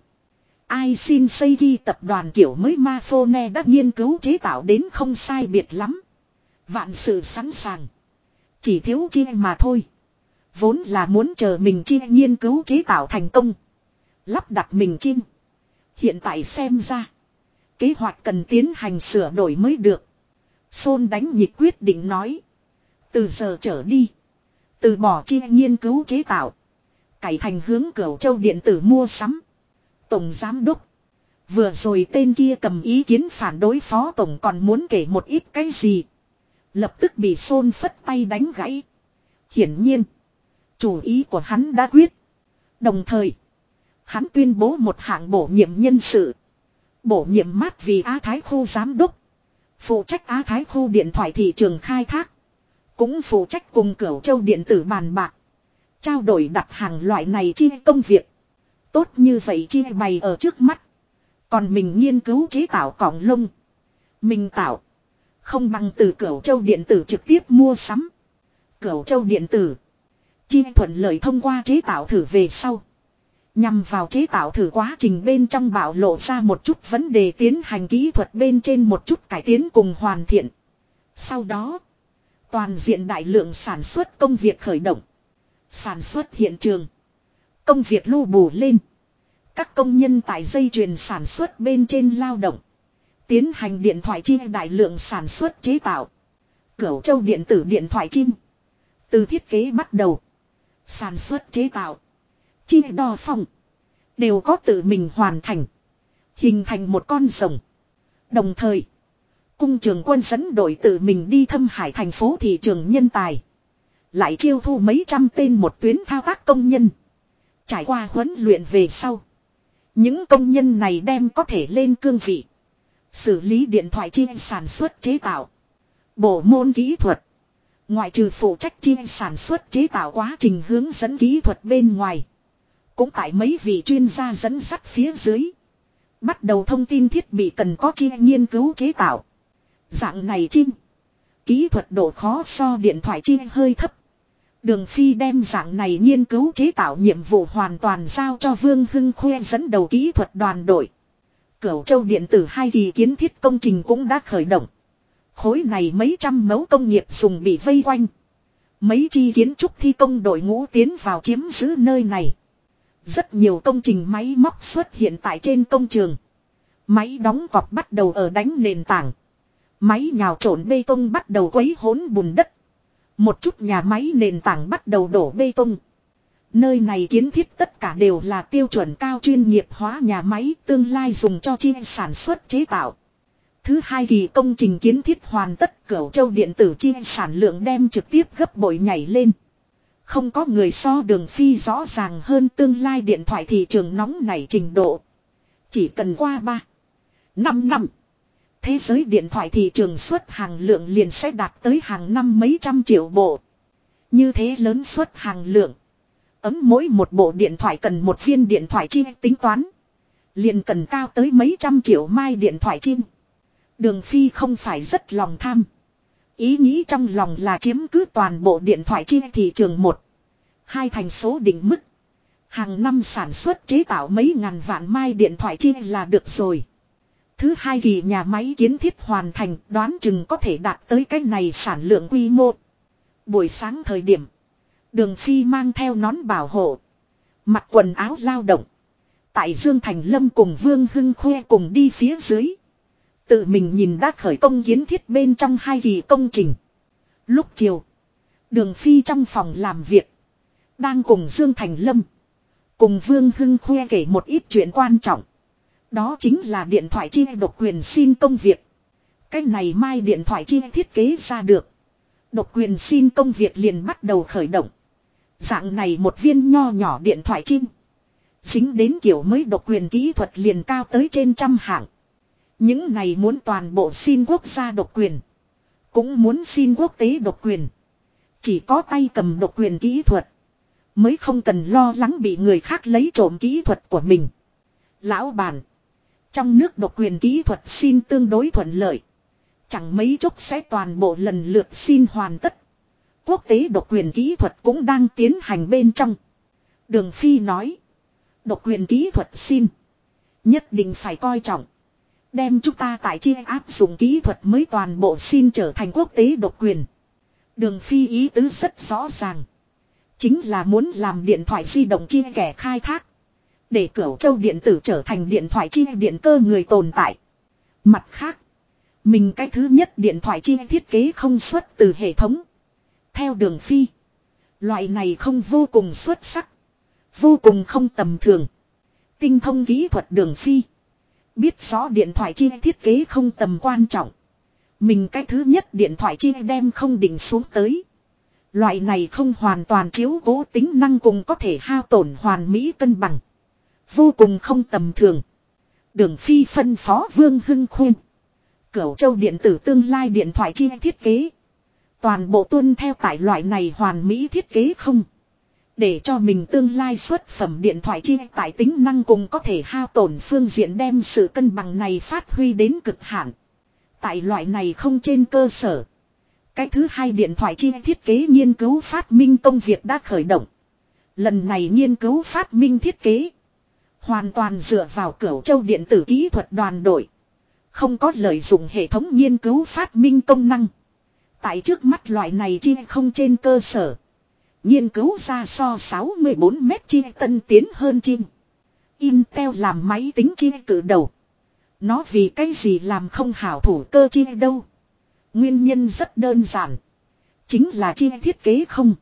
Ai xin xây ghi tập đoàn kiểu mới Mafone đã nghiên cứu chế tạo đến không sai biệt lắm. Vạn sự sẵn sàng. Chỉ thiếu chi mà thôi. Vốn là muốn chờ mình chi nghiên cứu chế tạo thành công. Lắp đặt mình chim. Hiện tại xem ra. Kế hoạch cần tiến hành sửa đổi mới được. Sôn đánh nhịp quyết định nói. Từ giờ trở đi. Từ bỏ chi nghiên cứu chế tạo. Cải thành hướng Cửu Châu điện tử mua sắm. Tổng giám đốc. Vừa rồi tên kia cầm ý kiến phản đối phó tổng còn muốn kể một ít cái gì. Lập tức bị Sôn phất tay đánh gãy. Hiển nhiên. Chủ ý của hắn đã quyết. Đồng thời. Hắn tuyên bố một hạng bổ nhiệm nhân sự. Bổ nhiệm mát vì Á Thái khu giám đốc. Phụ trách Á Thái khu điện thoại thị trường khai thác. Cũng phụ trách cùng Cửu Châu điện tử bàn bạc. Trao đổi đặt hàng loại này chi công việc. Tốt như vậy chi bày ở trước mắt. Còn mình nghiên cứu chế tạo cọng lông. Mình tạo. Không bằng từ Cửu Châu điện tử trực tiếp mua sắm. Cửu Châu điện tử. Chi thuận lợi thông qua chế tạo thử về sau. Nhằm vào chế tạo thử quá trình bên trong bạo lộ ra một chút vấn đề tiến hành kỹ thuật bên trên một chút cải tiến cùng hoàn thiện. Sau đó, toàn diện đại lượng sản xuất công việc khởi động. Sản xuất hiện trường. Công việc lưu bù lên. Các công nhân tại dây chuyền sản xuất bên trên lao động. Tiến hành điện thoại chi đại lượng sản xuất chế tạo. Cửu Châu điện tử điện thoại chim. Từ thiết kế bắt đầu. Sản xuất chế tạo. Chi đo phòng. Đều có tự mình hoàn thành. Hình thành một con rồng. Đồng thời. Cung trường quân dẫn đội tự mình đi thâm hải thành phố thị trường nhân tài. Lại chiêu thu mấy trăm tên một tuyến thao tác công nhân. Trải qua huấn luyện về sau. Những công nhân này đem có thể lên cương vị. Xử lý điện thoại chi sản xuất chế tạo. Bộ môn kỹ thuật. Ngoại trừ phụ trách chi sản xuất chế tạo quá trình hướng dẫn kỹ thuật bên ngoài. Cũng tại mấy vị chuyên gia dẫn dắt phía dưới. Bắt đầu thông tin thiết bị cần có chi nghiên cứu chế tạo. Dạng này chi. Kỹ thuật độ khó so điện thoại chi hơi thấp. Đường Phi đem dạng này nghiên cứu chế tạo nhiệm vụ hoàn toàn giao cho Vương Hưng Khuê dẫn đầu kỹ thuật đoàn đội. Cửu Châu điện tử 2 kỳ kiến thiết công trình cũng đã khởi động. Khối này mấy trăm mẫu công nghiệp dùng bị vây quanh. Mấy chi kiến trúc thi công đội ngũ tiến vào chiếm giữ nơi này. Rất nhiều công trình máy móc xuất hiện tại trên công trường. Máy đóng cọc bắt đầu ở đánh nền tảng. Máy nhào trộn bê tông bắt đầu quấy hỗn bùn đất. Một chút nhà máy nền tảng bắt đầu đổ bê tông. Nơi này kiến thiết tất cả đều là tiêu chuẩn cao chuyên nghiệp hóa nhà máy tương lai dùng cho chi sản xuất chế tạo. Thứ 2 kỳ công trình kiến thiết hoàn tất, Cửu Châu điện tử chi sản lượng đem trực tiếp gấp bội nhảy lên. Không có người so Đường Phi rõ ràng hơn tương lai điện thoại thị trường nóng nảy trình độ. Chỉ cần qua 5 năm. Thế giới điện thoại thị trường xuất hàng lượng liền sẽ đạt tới hàng năm mấy trăm triệu bộ. Như thế lớn xuất hàng lượng. Mỗi một bộ điện thoại cần một viên điện thoại chi tính toán. Liền cần cao tới mấy trăm triệu mai điện thoại chi. Đường Phi không phải rất lòng tham. Ý nghĩ trong lòng là chiếm cứ toàn bộ điện thoại chi thị trường 2 thành số định mức. Hàng năm sản xuất chế tạo mấy ngàn vạn mai điện thoại chi là được rồi. Thứ 2 kỳ nhà máy kiến thiết hoàn thành, đoán chừng có thể đạt tới cái này sản lượng quy mô. Buổi sáng thời điểm, Đường Phi mang theo nón bảo hộ, mặc quần áo lao động. Tại Dương Thành Lâm cùng Vương Hưng Khuê cùng đi phía dưới. Tự mình nhìn đã khởi công kiến thiết bên trong 2 kỳ công trình. Lúc chiều, Đường Phi trong phòng làm việc, đang cùng Dương Thành Lâm, cùng Vương Hưng Khuê kể một ít chuyện quan trọng. Đó chính là điện thoại chi độc quyền xin công việc. Cái này mai điện thoại chi thiết kế ra được. Độc quyền xin công việc liền bắt đầu khởi động. Dạng này một viên nho nhỏ điện thoại chi. Dính đến kiểu mới độc quyền kỹ thuật liền cao tới trên trăm hạng. Những này muốn toàn bộ xin quốc gia độc quyền. Cũng muốn xin quốc tế độc quyền. Chỉ có tay cầm độc quyền kỹ thuật. Mới không cần lo lắng bị người khác lấy trộm kỹ thuật của mình. Lão bản. Trong nước độc quyền kỹ thuật xin tương đối thuận lợi. Chẳng mấy chốc sẽ toàn bộ lần lượt xin hoàn tất. Quốc tế độc quyền kỹ thuật cũng đang tiến hành bên trong. Đường Phi nói. Độc quyền kỹ thuật xin. Nhất định phải coi trọng. Đem chúng ta tại chia áp dụng kỹ thuật mới toàn bộ xin trở thành quốc tế độc quyền. Đường Phi ý tứ rất rõ ràng. Chính là muốn làm điện thoại di động chia kẻ khai thác. Để Cửu Châu điện tử trở thành điện thoại chi điện cơ người tồn tại. Mặt khác, mình cái thứ nhất điện thoại chi thiết kế không xuất từ hệ thống. Theo Đường Phi, loại này không vô cùng xuất sắc, vô cùng không tầm thường. Tinh thông kỹ thuật Đường Phi, biết rõ điện thoại chi thiết kế không tầm quan trọng. Mình cái thứ nhất điện thoại chi đem không định xuống tới. Loại này không hoàn toàn chiếu cố tính năng cùng có thể hao tổn hoàn mỹ cân bằng. Vô cùng không tầm thường. Đường Phi phân phó Vương Hưng Khuyên. Cửu Châu điện tử tương lai điện thoại chi thiết kế. Toàn bộ tuân theo tại loại này hoàn mỹ thiết kế không. Để cho mình tương lai xuất phẩm điện thoại chi tại tính năng cùng có thể hao tổn phương diện đem sự cân bằng này phát huy đến cực hạn. Tại loại này không trên cơ sở. Cái thứ hai điện thoại chi thiết kế nghiên cứu phát minh công việc đã khởi động. Lần này nghiên cứu phát minh thiết kế. Hoàn toàn dựa vào Cửu Châu điện tử kỹ thuật đoàn đội. Không có lợi dụng hệ thống nghiên cứu phát minh công năng. Tại trước mắt loại này chi không trên cơ sở. Nghiên cứu ra so 64 mét chi tân tiến hơn chi. Intel làm máy tính chi cử đầu. Nó vì cái gì làm không hảo thủ cơ chi đâu. Nguyên nhân rất đơn giản. Chính là chi thiết kế không.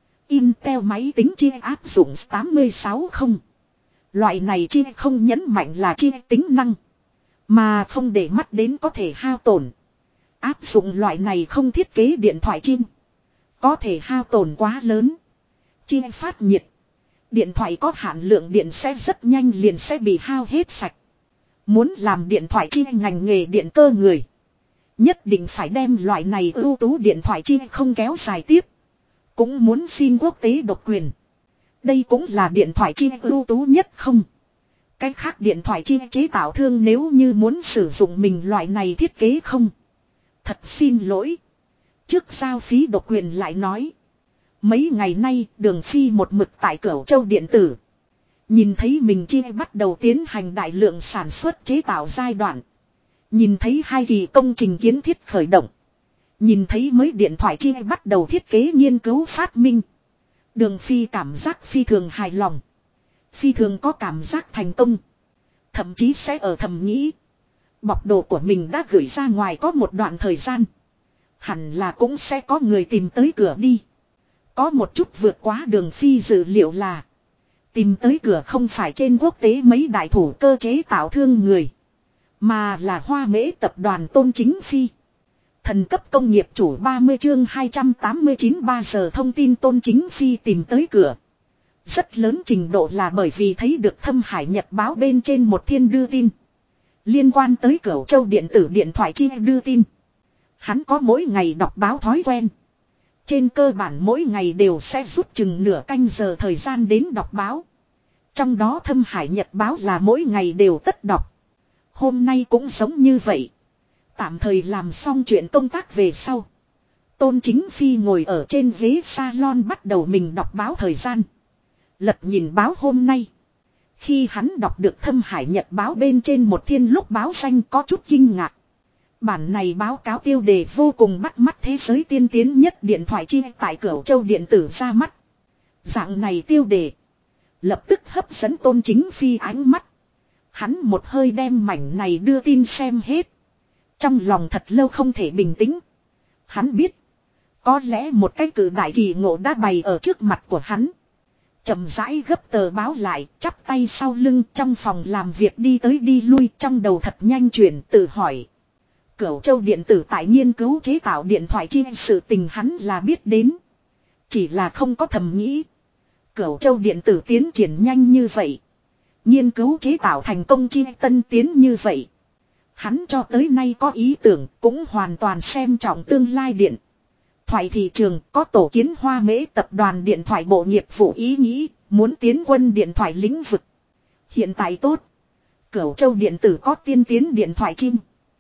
Intel máy tính chi áp dụng 86 không. Loại này chi không nhấn mạnh là chi tính năng. Mà không để mắt đến có thể hao tổn. Áp dụng loại này không thiết kế điện thoại chi. Có thể hao tổn quá lớn. Chi phát nhiệt. Điện thoại có hạn lượng điện sẽ rất nhanh liền sẽ bị hao hết sạch. Muốn làm điện thoại chi ngành nghề điện cơ người. Nhất định phải đem loại này ưu tú điện thoại chi không kéo dài tiếp. Cũng muốn xin quốc tế độc quyền. Đây cũng là điện thoại chi ưu tú nhất không. Cái khác điện thoại chi chế tạo thương nếu như muốn sử dụng mình loại này thiết kế không. Thật xin lỗi. Trước giao phí độc quyền lại nói. Mấy ngày nay Đường Phi một mực tại Cửu Châu điện tử. Nhìn thấy mình chi bắt đầu tiến hành đại lượng sản xuất chế tạo giai đoạn. Nhìn thấy hai kỳ công trình kiến thiết khởi động. Nhìn thấy mới điện thoại chi bắt đầu thiết kế nghiên cứu phát minh. Đường Phi cảm giác phi thường hài lòng. Phi thường có cảm giác thành công. Thậm chí sẽ ở thầm nghĩ. Bọc đồ của mình đã gửi ra ngoài có một đoạn thời gian. Hẳn là cũng sẽ có người tìm tới cửa đi. Có một chút vượt quá Đường Phi dự liệu là. Tìm tới cửa không phải trên quốc tế mấy đại thủ cơ chế tạo thương người. Mà là Hoa Mễ tập đoàn Tôn Chính Phi. Thần cấp công nghiệp chủ 30 chương 289 3 giờ thông tin Tôn Chính Phi tìm tới cửa. Rất lớn trình độ là bởi vì thấy được Thâm Hải Nhật báo bên trên một thiên đưa tin. Liên quan tới Cửu Châu điện tử điện thoại chi đưa tin. Hắn có mỗi ngày đọc báo thói quen. Trên cơ bản mỗi ngày đều sẽ rút chừng nửa canh giờ thời gian đến đọc báo. Trong đó Thâm Hải Nhật báo là mỗi ngày đều tất đọc. Hôm nay cũng giống như vậy. Tạm thời làm xong chuyện công tác về sau. Tôn Chính Phi ngồi ở trên ghế salon bắt đầu mình đọc báo thời gian. Lật nhìn báo hôm nay. Khi hắn đọc được Thâm Hải Nhật báo bên trên một thiên lúc báo danh có chút kinh ngạc. Bản này báo cáo tiêu đề vô cùng bắt mắt thế giới tiên tiến nhất điện thoại chi tại Cửu Châu điện tử ra mắt. Dạng này tiêu đề. Lập tức hấp dẫn Tôn Chính Phi ánh mắt. Hắn một hơi đem mảnh này đưa tin xem hết. Trong lòng thật lâu không thể bình tĩnh. Hắn biết. Có lẽ một cái cử đại kỳ ngộ đã bày ở trước mặt của hắn. Chậm rãi gấp tờ báo lại, chắp tay sau lưng trong phòng làm việc đi tới đi lui trong đầu thật nhanh chuyển tự hỏi. Cửu Châu điện tử tại nghiên cứu chế tạo điện thoại chi sự tình hắn là biết đến. Chỉ là không có thầm nghĩ. Cửu Châu điện tử tiến triển nhanh như vậy. Nghiên cứu chế tạo thành công chi tân tiến như vậy. Hắn cho tới nay có ý tưởng cũng hoàn toàn xem trọng tương lai điện thoại thị trường có tổ kiến Hoa Mễ tập đoàn điện thoại bộ nghiệp vụ ý nghĩ muốn tiến quân điện thoại lĩnh vực. Hiện tại tốt. Cửu Châu điện tử có tiên tiến điện thoại chim.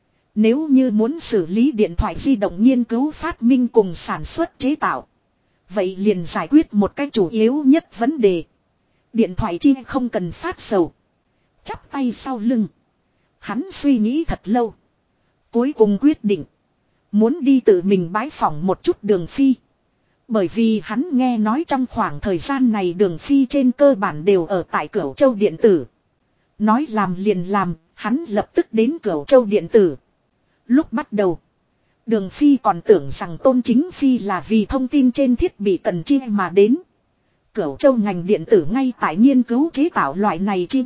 Nếu như muốn xử lý điện thoại di động nghiên cứu phát minh cùng sản xuất chế tạo. Vậy liền giải quyết một cái chủ yếu nhất vấn đề. Điện thoại chi không cần phát sầu. Chắp tay sau lưng. Hắn suy nghĩ thật lâu. Cuối cùng quyết định. Muốn đi tự mình bái phỏng một chút Đường Phi. Bởi vì hắn nghe nói trong khoảng thời gian này Đường Phi trên cơ bản đều ở tại Cửu Châu điện tử. Nói làm liền làm, hắn lập tức đến Cửu Châu điện tử. Lúc bắt đầu. Đường Phi còn tưởng rằng Tôn Chính Phi là vì thông tin trên thiết bị cần chi mà đến. Cửu Châu ngành điện tử ngay tại nghiên cứu chế tạo loại này chim.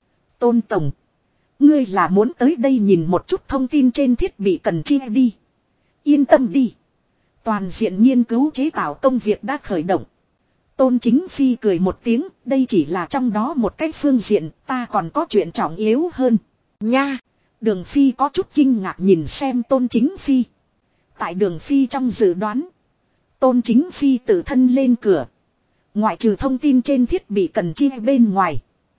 Tôn Tổng. Ngươi là muốn tới đây nhìn một chút thông tin trên thiết bị cần chi đi. Yên tâm đi. Toàn diện nghiên cứu chế tạo công việc đã khởi động. Tôn Chính Phi cười một tiếng. Đây chỉ là trong đó một cái phương diện. Ta còn có chuyện trọng yếu hơn. Nha. Đường Phi có chút kinh ngạc nhìn xem Tôn Chính Phi. Tại Đường Phi trong dự đoán. Tôn Chính Phi tự thân lên cửa. Ngoại trừ thông tin trên thiết bị cần chi bên ngoài.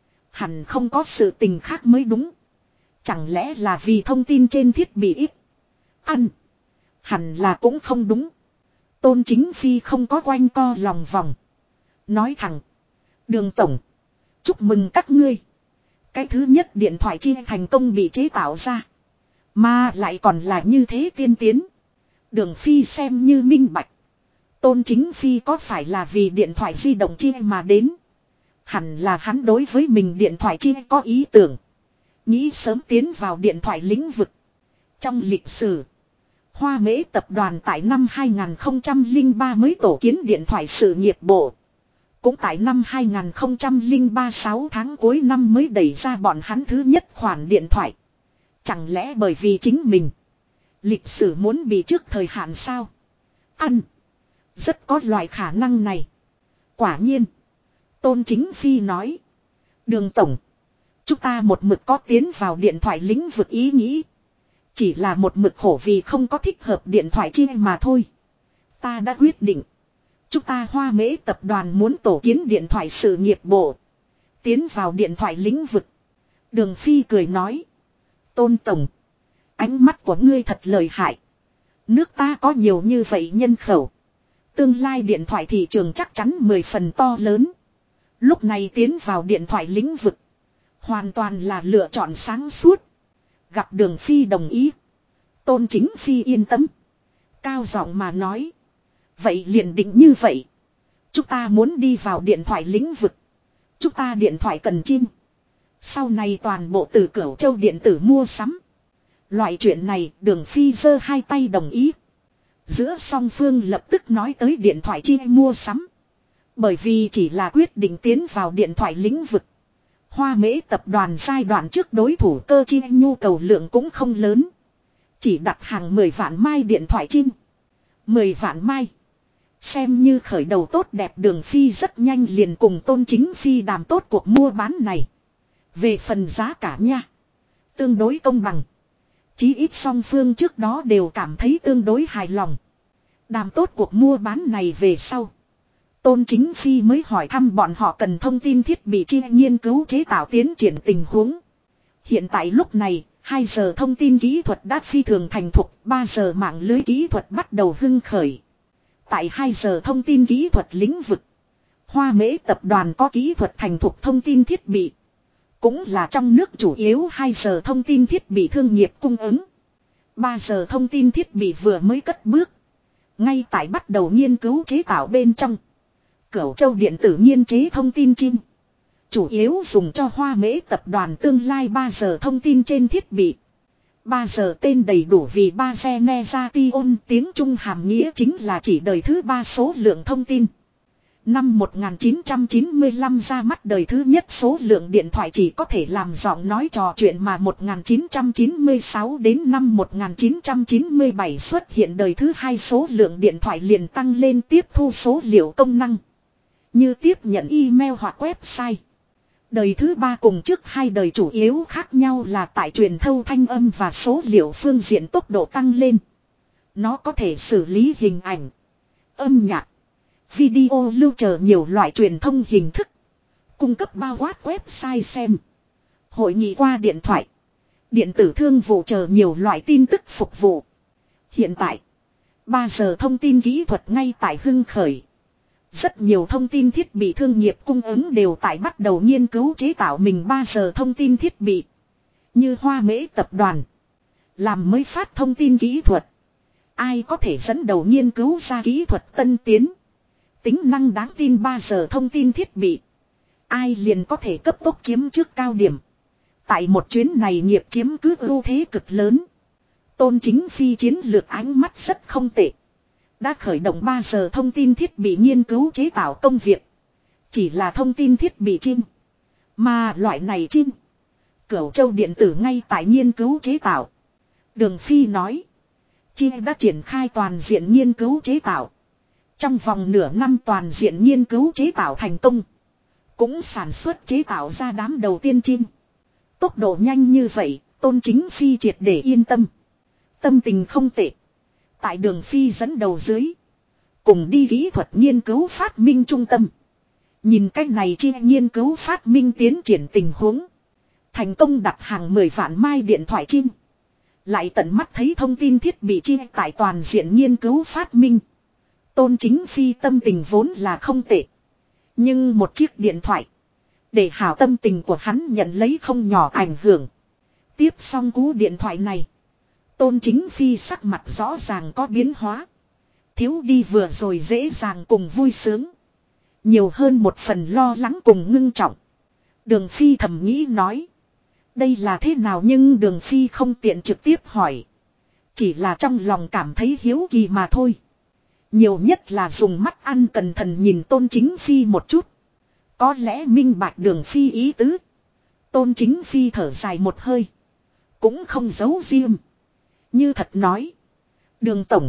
Hẳn không có sự tình khác mới đúng. Chẳng lẽ là vì thông tin trên thiết bị ít. Ăn. Hẳn là cũng không đúng. Tôn Chính Phi không có quanh co lòng vòng. Nói thẳng. Đường tổng. Chúc mừng các ngươi. Cái thứ nhất điện thoại chi thành công bị chế tạo ra. Mà lại còn là như thế tiên tiến. Đường Phi xem như minh bạch. Tôn Chính Phi có phải là vì điện thoại di động chi mà đến. Hẳn là hắn đối với mình điện thoại chi có ý tưởng. Nghĩ sớm tiến vào điện thoại lĩnh vực. Trong lịch sử. Hoa Mễ tập đoàn tại năm 2003 mới tổ kiến điện thoại sự nghiệp bộ. Cũng tại năm 2003 6 tháng cuối năm mới đẩy ra bọn hắn thứ nhất khoản điện thoại. Chẳng lẽ bởi vì chính mình. Lịch sử muốn bị trước thời hạn sao? Ăn. Rất có loại khả năng này. Quả nhiên. Tôn Chính Phi nói. Đường tổng. Chúng ta một mực có tiến vào điện thoại lĩnh vực ý nghĩ. Chỉ là một mực khổ vì không có thích hợp điện thoại chi mà thôi. Ta đã quyết định. Chúng ta Hoa Mễ tập đoàn muốn tổ kiến điện thoại sự nghiệp bộ. Tiến vào điện thoại lĩnh vực. Đường Phi cười nói. Tôn tổng. Ánh mắt của ngươi thật lợi hại. Nước ta có nhiều như vậy nhân khẩu. Tương lai điện thoại thị trường chắc chắn 10 phần to lớn. Lúc này tiến vào điện thoại lĩnh vực. Hoàn toàn là lựa chọn sáng suốt. Gặp Đường Phi đồng ý. Tôn Chính Phi yên tâm. Cao giọng mà nói. Vậy liền định như vậy. Chúng ta muốn đi vào điện thoại lĩnh vực. Chúng ta điện thoại cần chim. Sau này toàn bộ từ Cửu Châu điện tử mua sắm. Loại chuyện này Đường Phi giơ hai tay đồng ý. Giữa song phương lập tức nói tới điện thoại chi mua sắm. Bởi vì chỉ là quyết định tiến vào điện thoại lĩnh vực. Hoa Mễ tập đoàn giai đoạn trước đối thủ cơ chi nhu cầu lượng cũng không lớn. Chỉ đặt hàng 10 vạn mai điện thoại chim. 10 vạn mai. Xem như khởi đầu tốt đẹp. Đường Phi rất nhanh liền cùng Tôn Chính Phi đàm tốt cuộc mua bán này. Về phần giá cả nha. Tương đối công bằng. Chí ít song phương trước đó đều cảm thấy tương đối hài lòng. Đàm tốt cuộc mua bán này về sau. Tôn Chính Phi mới hỏi thăm bọn họ cần thông tin thiết bị chi nghiên cứu chế tạo tiến triển tình huống. Hiện tại lúc này, 2 giờ thông tin kỹ thuật đã phi thường thành thục, 3 giờ mạng lưới kỹ thuật bắt đầu hưng khởi. Tại 2 giờ thông tin kỹ thuật lĩnh vực, Hoa Mễ tập đoàn có kỹ thuật thành thục thông tin thiết bị. Cũng là trong nước chủ yếu 2 giờ thông tin thiết bị thương nghiệp cung ứng. 3 giờ thông tin thiết bị vừa mới cất bước. Ngay tại bắt đầu nghiên cứu chế tạo bên trong. Cửu Châu điện tử nghiên chế thông tin chim. Chủ yếu dùng cho Hoa Mễ tập đoàn tương lai 3 giờ thông tin trên thiết bị. 3 giờ tên đầy đủ vì 3 generation, tiếng Trung hàm nghĩa chính là chỉ đời thứ 3 số lượng thông tin. Năm 1995 ra mắt đời thứ nhất số lượng điện thoại chỉ có thể làm giọng nói trò chuyện mà 1996 đến năm 1997 xuất hiện đời thứ hai số lượng điện thoại liền tăng lên tiếp thu số liệu công năng. Như tiếp nhận email hoặc website. Đời thứ ba cùng trước hai đời chủ yếu khác nhau là tại truyền thâu thanh âm và số liệu phương diện tốc độ tăng lên. Nó có thể xử lý hình ảnh, âm nhạc, video lưu trữ nhiều loại truyền thông hình thức. Cung cấp bao quát website xem, hội nghị qua điện thoại, điện tử thương vụ chờ nhiều loại tin tức phục vụ. Hiện tại, 3 giờ thông tin kỹ thuật ngay tại hưng khởi. Rất nhiều thông tin thiết bị thương nghiệp cung ứng đều tại bắt đầu nghiên cứu chế tạo mình 3 giờ thông tin thiết bị. Như Hoa Mễ tập đoàn. Làm mới phát thông tin kỹ thuật. Ai có thể dẫn đầu nghiên cứu ra kỹ thuật tân tiến. Tính năng đáng tin 3 giờ thông tin thiết bị. Ai liền có thể cấp tốc chiếm trước cao điểm. Tại một chuyến này nghiệp chiếm cứ ưu thế cực lớn. Tôn Chính Phi chiến lược ánh mắt rất không tệ. Đã khởi động 3 giờ thông tin thiết bị nghiên cứu chế tạo công việc. Chỉ là thông tin thiết bị chim. Mà loại này chim. Cửu Châu điện tử ngay tại nghiên cứu chế tạo. Đường Phi nói. Chim đã triển khai toàn diện nghiên cứu chế tạo. Trong vòng nửa năm toàn diện nghiên cứu chế tạo thành công. Cũng sản xuất chế tạo ra đám đầu tiên chim. Tốc độ nhanh như vậy, Tôn Chính Phi triệt để yên tâm. Tâm tình không tệ. Tại Đường Phi dẫn đầu dưới. Cùng đi kỹ thuật nghiên cứu phát minh trung tâm. Nhìn cách này chi nghiên cứu phát minh tiến triển tình huống. Thành công đặt hàng 10 vạn mai điện thoại chim. Lại tận mắt thấy thông tin thiết bị chi tại toàn diện nghiên cứu phát minh. Tôn Chính Phi tâm tình vốn là không tệ. Nhưng một chiếc điện thoại. Để hảo tâm tình của hắn nhận lấy không nhỏ ảnh hưởng. Tiếp xong cú điện thoại này. Tôn Chính Phi sắc mặt rõ ràng có biến hóa. Thiếu đi vừa rồi dễ dàng cùng vui sướng. Nhiều hơn một phần lo lắng cùng ngưng trọng. Đường Phi thầm nghĩ nói. Đây là thế nào, nhưng Đường Phi không tiện trực tiếp hỏi. Chỉ là trong lòng cảm thấy hiếu kỳ mà thôi. Nhiều nhất là dùng mắt ăn cẩn thận nhìn Tôn Chính Phi một chút. Có lẽ minh bạch Đường Phi ý tứ. Tôn Chính Phi thở dài một hơi. Cũng không giấu riêng. Như thật nói. Đường Tổng.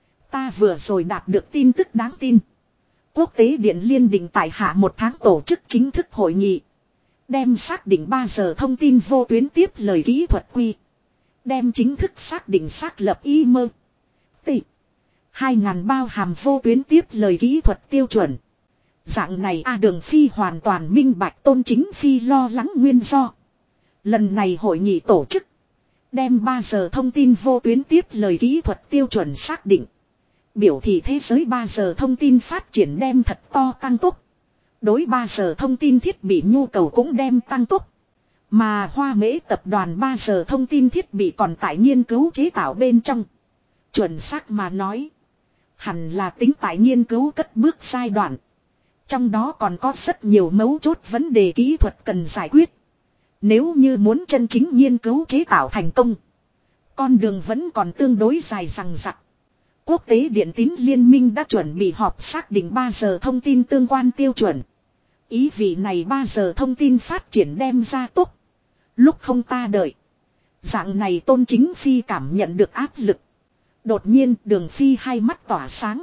Ta vừa rồi đạt được tin tức đáng tin. Quốc tế Điện Liên định tại hạ một tháng tổ chức chính thức hội nghị. Đem xác định 3 giờ thông tin vô tuyến tiếp lời kỹ thuật quy. Đem chính thức xác định xác lập IME. T. 2000 bao hàm vô tuyến tiếp lời kỹ thuật tiêu chuẩn. Dạng này Đường Phi hoàn toàn minh bạch Tôn Chính Phi lo lắng nguyên do. Lần này hội nghị tổ chức. Đem 3 giờ thông tin vô tuyến tiếp lời kỹ thuật tiêu chuẩn xác định. Biểu thị thế giới 3 giờ thông tin phát triển đem thật to tăng tốc. Đối 3 giờ thông tin thiết bị nhu cầu cũng đem tăng tốc. Mà Hoa Mễ tập đoàn 3 giờ thông tin thiết bị còn tại nghiên cứu chế tạo bên trong. Chuẩn xác mà nói. Hẳn là tính tại nghiên cứu cất bước giai đoạn. Trong đó còn có rất nhiều mấu chốt vấn đề kỹ thuật cần giải quyết. Nếu như muốn chân chính nghiên cứu chế tạo thành công. Con đường vẫn còn tương đối dài dằng dặc. Quốc tế Điện tín Liên minh đã chuẩn bị họp xác định 3 giờ thông tin tương quan tiêu chuẩn. Ý vị này 3 giờ thông tin phát triển đem ra tốc. Lúc không ta đợi. Dạng này Tôn Chính Phi cảm nhận được áp lực. Đột nhiên Đường Phi hai mắt tỏa sáng.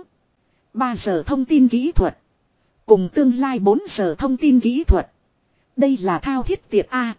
3 giờ thông tin kỹ thuật. Cùng tương lai 4 giờ thông tin kỹ thuật. Đây là thao thiết tiệt A.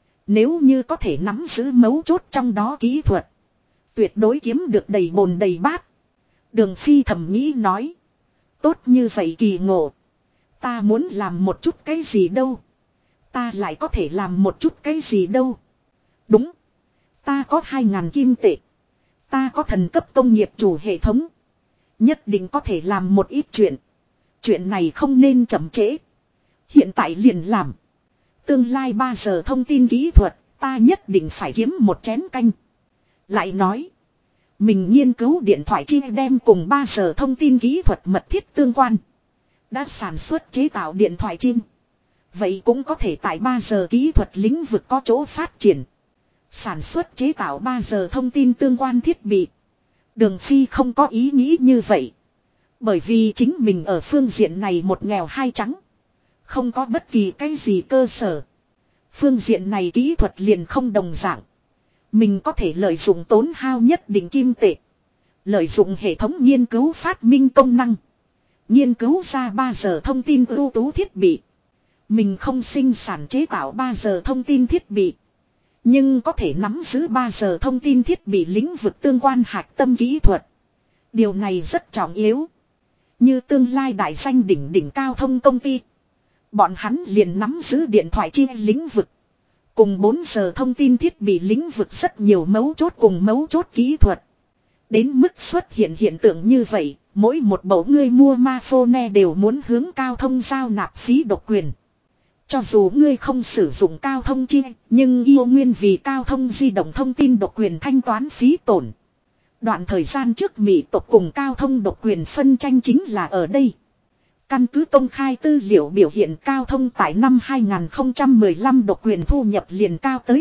Nếu như có thể nắm giữ mấu chốt trong đó kỹ thuật. Tuyệt đối kiếm được đầy bồn đầy bát. Đường Phi thầm nghĩ nói. Tốt như vậy kỳ ngộ. Ta muốn làm một chút cái gì đâu. Ta lại có thể làm một chút cái gì đâu. Đúng. Ta có 2000 kim tệ. Ta có thần cấp công nghiệp chủ hệ thống. Nhất định có thể làm một ít chuyện. Chuyện này không nên chậm trễ. Hiện tại liền làm. Tương lai 3 giờ thông tin kỹ thuật. Ta nhất định phải kiếm một chén canh. Lại nói. Mình nghiên cứu điện thoại chi đem cùng 3 giờ thông tin kỹ thuật mật thiết tương quan. Đã sản xuất chế tạo điện thoại chim. Vậy cũng có thể tại 3 giờ kỹ thuật lĩnh vực có chỗ phát triển. Sản xuất chế tạo 3 giờ thông tin tương quan thiết bị. Đường Phi không có ý nghĩ như vậy. Bởi vì chính mình ở phương diện này một nghèo hai trắng. Không có bất kỳ cái gì cơ sở. Phương diện này kỹ thuật liền không đồng dạng. Mình có thể lợi dụng tốn hao nhất định kim tệ. Lợi dụng hệ thống nghiên cứu phát minh công năng. Nghiên cứu ra 3 giờ thông tin ưu tú thiết bị. Mình không sinh sản chế tạo 3 giờ thông tin thiết bị. Nhưng có thể nắm giữ 3 giờ thông tin thiết bị lĩnh vực tương quan hạch tâm kỹ thuật. Điều này rất trọng yếu. Như tương lai đại danh đỉnh đỉnh cao thông công ty. Bọn hắn liền nắm giữ điện thoại chi lĩnh vực. Cùng 4 giờ thông tin thiết bị lĩnh vực rất nhiều mấu chốt cùng mấu chốt kỹ thuật. Đến mức xuất hiện hiện tượng như vậy, mỗi một mẫu ngươi mua Mafone đều muốn hướng cao thông giao nạp phí độc quyền. Cho dù ngươi không sử dụng cao thông chi, nhưng yêu nguyên vì cao thông di động thông tin độc quyền thanh toán phí tổn. Đoạn thời gian trước Mỹ tộc cùng cao thông độc quyền phân tranh chính là ở đây. Căn cứ công khai tư liệu biểu hiện cao thông tại năm 2015 độc quyền thu nhập liền cao tới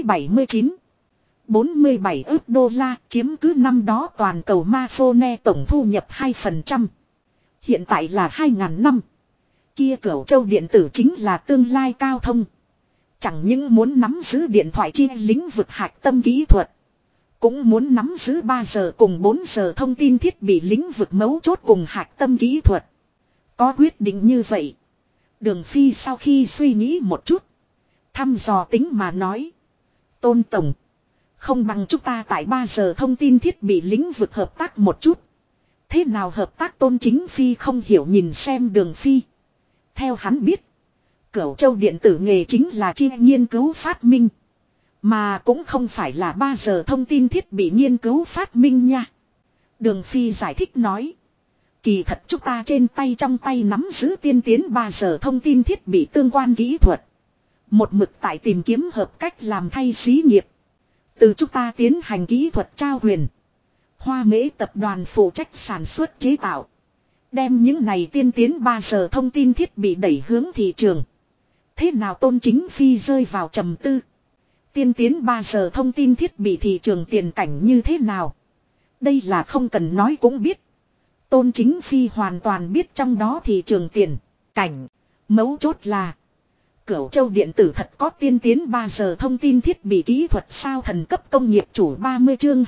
49,47 ức đô la, chiếm cứ năm đó toàn cầu Mafone tổng thu nhập 2%. Hiện tại là 2000 năm. Kia Cửu Châu điện tử chính là tương lai cao thông. Chẳng những muốn nắm giữ điện thoại chi lĩnh vực hạch tâm kỹ thuật. Cũng muốn nắm giữ 3 giờ cùng 4 giờ thông tin thiết bị lĩnh vực mấu chốt cùng hạch tâm kỹ thuật. Có quyết định như vậy. Đường Phi sau khi suy nghĩ một chút. Thăm dò tính mà nói. Tôn Tổng. Không bằng chúng ta tại 3 giờ thông tin thiết bị lĩnh vực hợp tác một chút. Thế nào hợp tác? Tôn Chính Phi không hiểu nhìn xem Đường Phi. Theo hắn biết. Cửu Châu điện tử nghề chính là chi nghiên cứu phát minh. Mà cũng không phải là 3 giờ thông tin thiết bị nghiên cứu phát minh nha. Đường Phi giải thích nói. Kỳ thật chúng ta trên tay trong tay nắm giữ tiên tiến 3 giờ thông tin thiết bị tương quan kỹ thuật. Một mực tại tìm kiếm hợp cách làm thay xí nghiệp. Từ chúng ta tiến hành kỹ thuật trao quyền. Hoa Mễ tập đoàn phụ trách sản xuất chế tạo. Đem những này tiên tiến 3 giờ thông tin thiết bị đẩy hướng thị trường. Thế nào Tôn Chính Phi rơi vào trầm tư. Tiên tiến 3 giờ thông tin thiết bị thị trường tiền cảnh như thế nào. Đây là không cần nói cũng biết. Tôn Chính Phi hoàn toàn biết trong đó thị trường tiền cảnh. Mấu chốt là Cửu Châu điện tử thật có tiên tiến 3 giờ thông tin thiết bị kỹ thuật sao thần cấp công nghiệp chủ 30 chương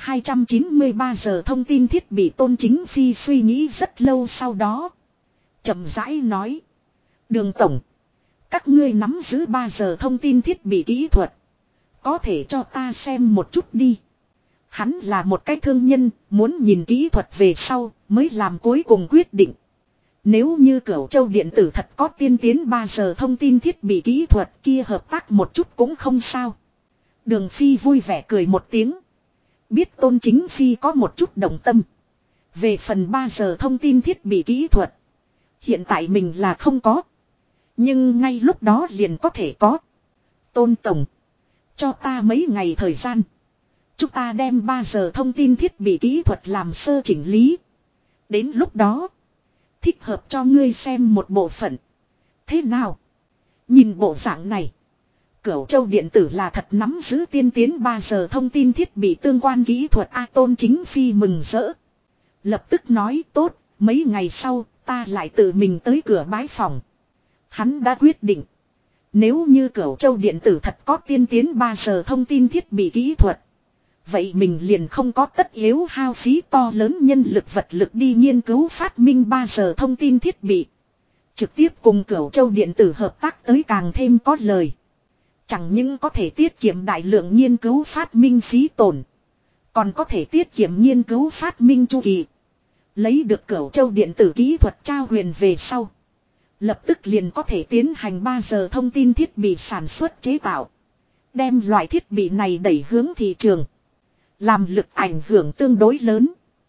293 giờ thông tin thiết bị Tôn Chính Phi suy nghĩ rất lâu sau đó. Chậm rãi nói. Đường tổng. Các ngươi nắm giữ 3 giờ thông tin thiết bị kỹ thuật. Có thể cho ta xem một chút đi. Hắn là một cái thương nhân, muốn nhìn kỹ thuật về sau mới làm cuối cùng quyết định. Nếu như Cửu Châu điện tử thật có tiên tiến 3 giờ thông tin thiết bị kỹ thuật kia hợp tác một chút cũng không sao. Đường Phi vui vẻ cười một tiếng. Biết Tôn Chính Phi có một chút đồng tâm. Về phần 3 giờ thông tin thiết bị kỹ thuật. Hiện tại mình là không có. Nhưng ngay lúc đó liền có thể có. Tôn Tổng. Cho ta mấy ngày thời gian. Chúng ta đem 3 giờ thông tin thiết bị kỹ thuật làm sơ chỉnh lý. Đến lúc đó. Thích hợp cho ngươi xem một bộ phận. Thế nào? Nhìn bộ dạng này. Cửu Châu điện tử là thật nắm giữ tiên tiến 3 giờ thông tin thiết bị tương quan kỹ thuật A Tôn Chính Phi mừng rỡ. Lập tức nói tốt, mấy ngày sau ta lại tự mình tới cửa bái phòng. Hắn đã quyết định. Nếu như Cửu Châu điện tử thật có tiên tiến 3 giờ thông tin thiết bị kỹ thuật. Vậy mình liền không có tất yếu hao phí to lớn nhân lực vật lực đi nghiên cứu phát minh 3 giờ thông tin thiết bị. Trực tiếp cùng Cửu Châu điện tử hợp tác tới càng thêm có lời. Chẳng những có thể tiết kiệm đại lượng nghiên cứu phát minh phí tổn. Còn có thể tiết kiệm nghiên cứu phát minh chu kỳ. Lấy được Cửu Châu điện tử kỹ thuật trao quyền về sau. Lập tức liền có thể tiến hành 3 giờ thông tin thiết bị sản xuất chế tạo. Đem loại thiết bị này đẩy hướng thị trường. Làm lực ảnh hưởng tương đối lớn.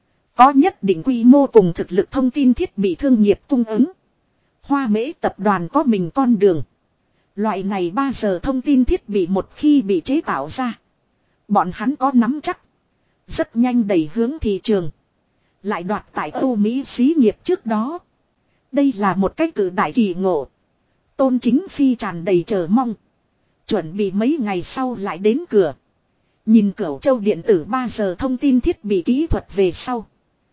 Có nhất định quy mô cùng thực lực thông tin thiết bị thương nghiệp cung ứng. Hoa Mễ tập đoàn có mình con đường. Loại này 3 giờ thông tin thiết bị một khi bị chế tạo ra. Bọn hắn có nắm chắc. Rất nhanh đẩy hướng thị trường. Lại đoạt tại Âu Mỹ xí nghiệp trước đó. Đây là một cách cử đại kỳ ngộ. Tôn Chính Phi tràn đầy chờ mong. Chuẩn bị mấy ngày sau lại đến cửa. Nhìn Cửu Châu điện tử 3 giờ thông tin thiết bị kỹ thuật về sau.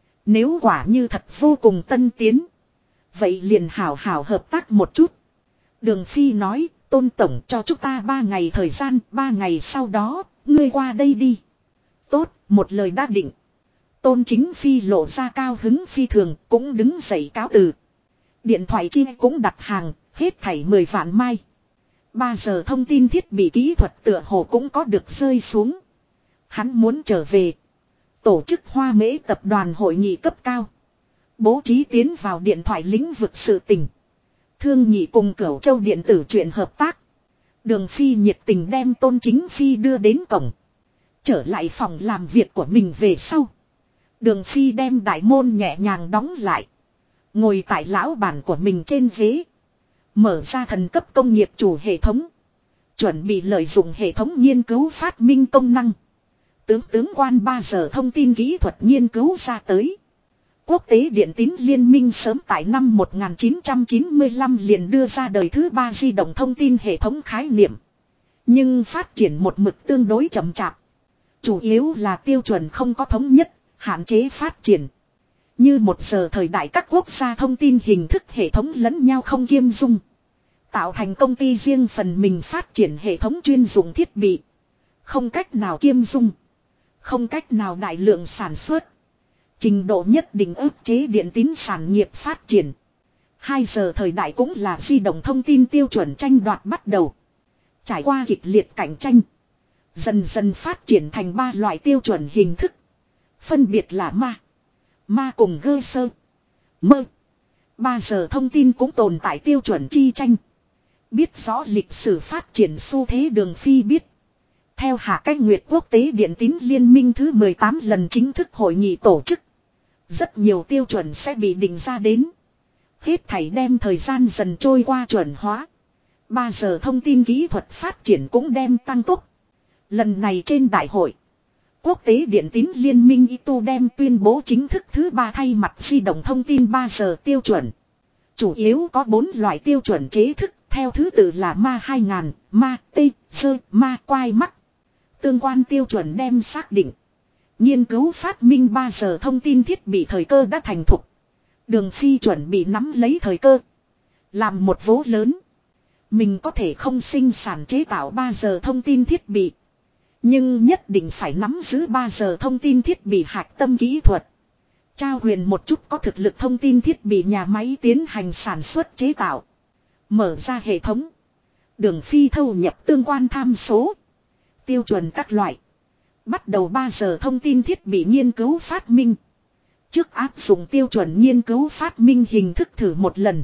Nếu quả như thật vô cùng tân tiến. Vậy liền hảo hảo hợp tác một chút. Đường Phi nói, Tôn Tổng cho chúng ta 3 ngày thời gian, 3 ngày sau đó, ngươi qua đây đi. Tốt, một lời đã định. Tôn Chính Phi lộ ra cao hứng phi thường, cũng đứng dậy cáo từ. Điện thoại chi cũng đặt hàng, hết thảy 10 vạn mai. 3 giờ thông tin thiết bị kỹ thuật tựa hồ cũng có được rơi xuống. Hắn muốn trở về. Tổ chức Hoa Mễ tập đoàn hội nghị cấp cao. Bố trí tiến vào điện thoại lĩnh vực sự tình. Thương nhị cùng Cửu Châu điện tử chuyện hợp tác. Đường Phi nhiệt tình đem Tôn Chính Phi đưa đến cổng. Trở lại phòng làm việc của mình về sau. Đường Phi đem đại môn nhẹ nhàng đóng lại. Ngồi tại lão bản của mình trên ghế. Mở ra thần cấp công nghiệp chủ hệ thống. Chuẩn bị lợi dụng hệ thống nghiên cứu phát minh công năng. Tướng quan 3 giờ thông tin kỹ thuật nghiên cứu ra tới. Quốc tế điện tín liên minh sớm tại năm 1995 liền đưa ra đời thứ 3 di động thông tin hệ thống khái niệm. Nhưng phát triển một mực tương đối chậm chạp. Chủ yếu là tiêu chuẩn không có thống nhất, hạn chế phát triển. Như một giờ thời đại các quốc gia thông tin hình thức hệ thống lẫn nhau không kiêm dung. Tạo thành công ty riêng phần mình phát triển hệ thống chuyên dụng thiết bị. Không cách nào kiêm dung. Không cách nào đại lượng sản xuất. Trình độ nhất định ức chế điện tín sản nghiệp phát triển. 2 giờ thời đại cũng là di động thông tin tiêu chuẩn tranh đoạt bắt đầu. Trải qua kịch liệt cạnh tranh. Dần dần phát triển thành 3 loại tiêu chuẩn hình thức. Phân biệt là ma cùng gơ sơ. Mơ. 3 giờ thông tin cũng tồn tại tiêu chuẩn chi tranh. Biết rõ lịch sử phát triển xu thế Đường Phi biết. Theo Hạ Cách Nguyệt Quốc tế Điện tín Liên minh thứ 18 lần chính thức hội nghị tổ chức. Rất nhiều tiêu chuẩn sẽ bị định ra đến. Hết thảy đem thời gian dần trôi qua chuẩn hóa. 3 giờ thông tin kỹ thuật phát triển cũng đem tăng tốc. Lần này trên đại hội. Quốc tế Điện tín Liên minh ITU đem tuyên bố chính thức thứ 3 thay mặt di động thông tin 3 giờ tiêu chuẩn. Chủ yếu có 4 loại tiêu chuẩn chế thức, theo thứ tự là MA 2000, MA, T, Sơ, MA, Quai Mắc. Tương quan tiêu chuẩn đem xác định. Nghiên cứu phát minh 3 giờ thông tin thiết bị thời cơ đã thành thục. Đường Phi chuẩn bị nắm lấy thời cơ. Làm một vố lớn. Mình có thể không sinh sản chế tạo 3 giờ thông tin thiết bị. Nhưng nhất định phải nắm giữ 3 giờ thông tin thiết bị hạch tâm kỹ thuật. Trao quyền một chút có thực lực thông tin thiết bị nhà máy tiến hành sản xuất chế tạo. Mở ra hệ thống. Đường Phi thâu nhập tương quan tham số. Tiêu chuẩn các loại. Bắt đầu 3 giờ thông tin thiết bị nghiên cứu phát minh. Trước áp dụng tiêu chuẩn nghiên cứu phát minh hình thức thử một lần.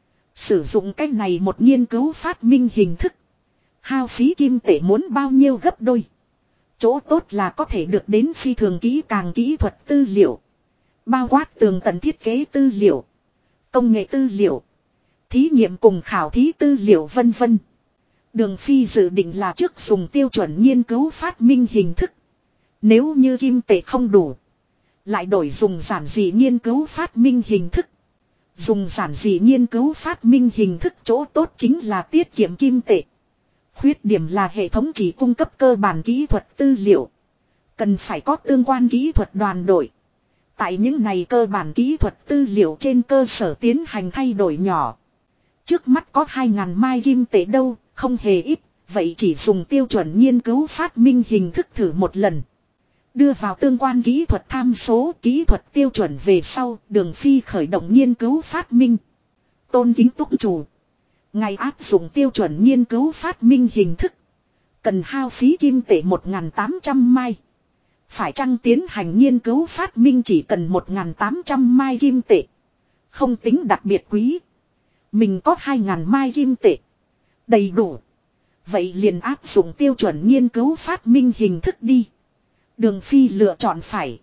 Sử dụng cách này một nghiên cứu phát minh hình thức. Hao phí kim tệ muốn bao nhiêu gấp đôi. Chỗ tốt là có thể được đến phi thường kỹ càng kỹ thuật tư liệu. Bao quát tường tận thiết kế tư liệu. Công nghệ tư liệu. Thí nghiệm cùng khảo thí tư liệu vân vân. Đường Phi dự định là trước dùng tiêu chuẩn nghiên cứu phát minh hình thức. Nếu như kim tệ không đủ. Lại đổi dùng giản dị nghiên cứu phát minh hình thức. Dùng giản dị nghiên cứu phát minh hình thức chỗ tốt chính là tiết kiệm kim tệ. Khuyết điểm là hệ thống chỉ cung cấp cơ bản kỹ thuật tư liệu. Cần phải có tương quan kỹ thuật đoàn đội. Tại những này cơ bản kỹ thuật tư liệu trên cơ sở tiến hành thay đổi nhỏ. Trước mắt có 2.000 mai kim tệ đâu, không hề ít, vậy chỉ dùng tiêu chuẩn nghiên cứu phát minh hình thức thử một lần. Đưa vào tương quan kỹ thuật tham số, kỹ thuật tiêu chuẩn về sau, Đường Phi khởi động nghiên cứu phát minh. Tôn kính túc chủ. Ngày áp dụng tiêu chuẩn nghiên cứu phát minh hình thức. Cần hao phí kim tệ 1.800 mai. Phải chăng tiến hành nghiên cứu phát minh chỉ cần 1.800 mai kim tệ. Không tính đặc biệt quý. Mình có 2.000 mai kim tệ. Đầy đủ. Vậy liền áp dụng tiêu chuẩn nghiên cứu phát minh hình thức đi. Đường Phi lựa chọn phải.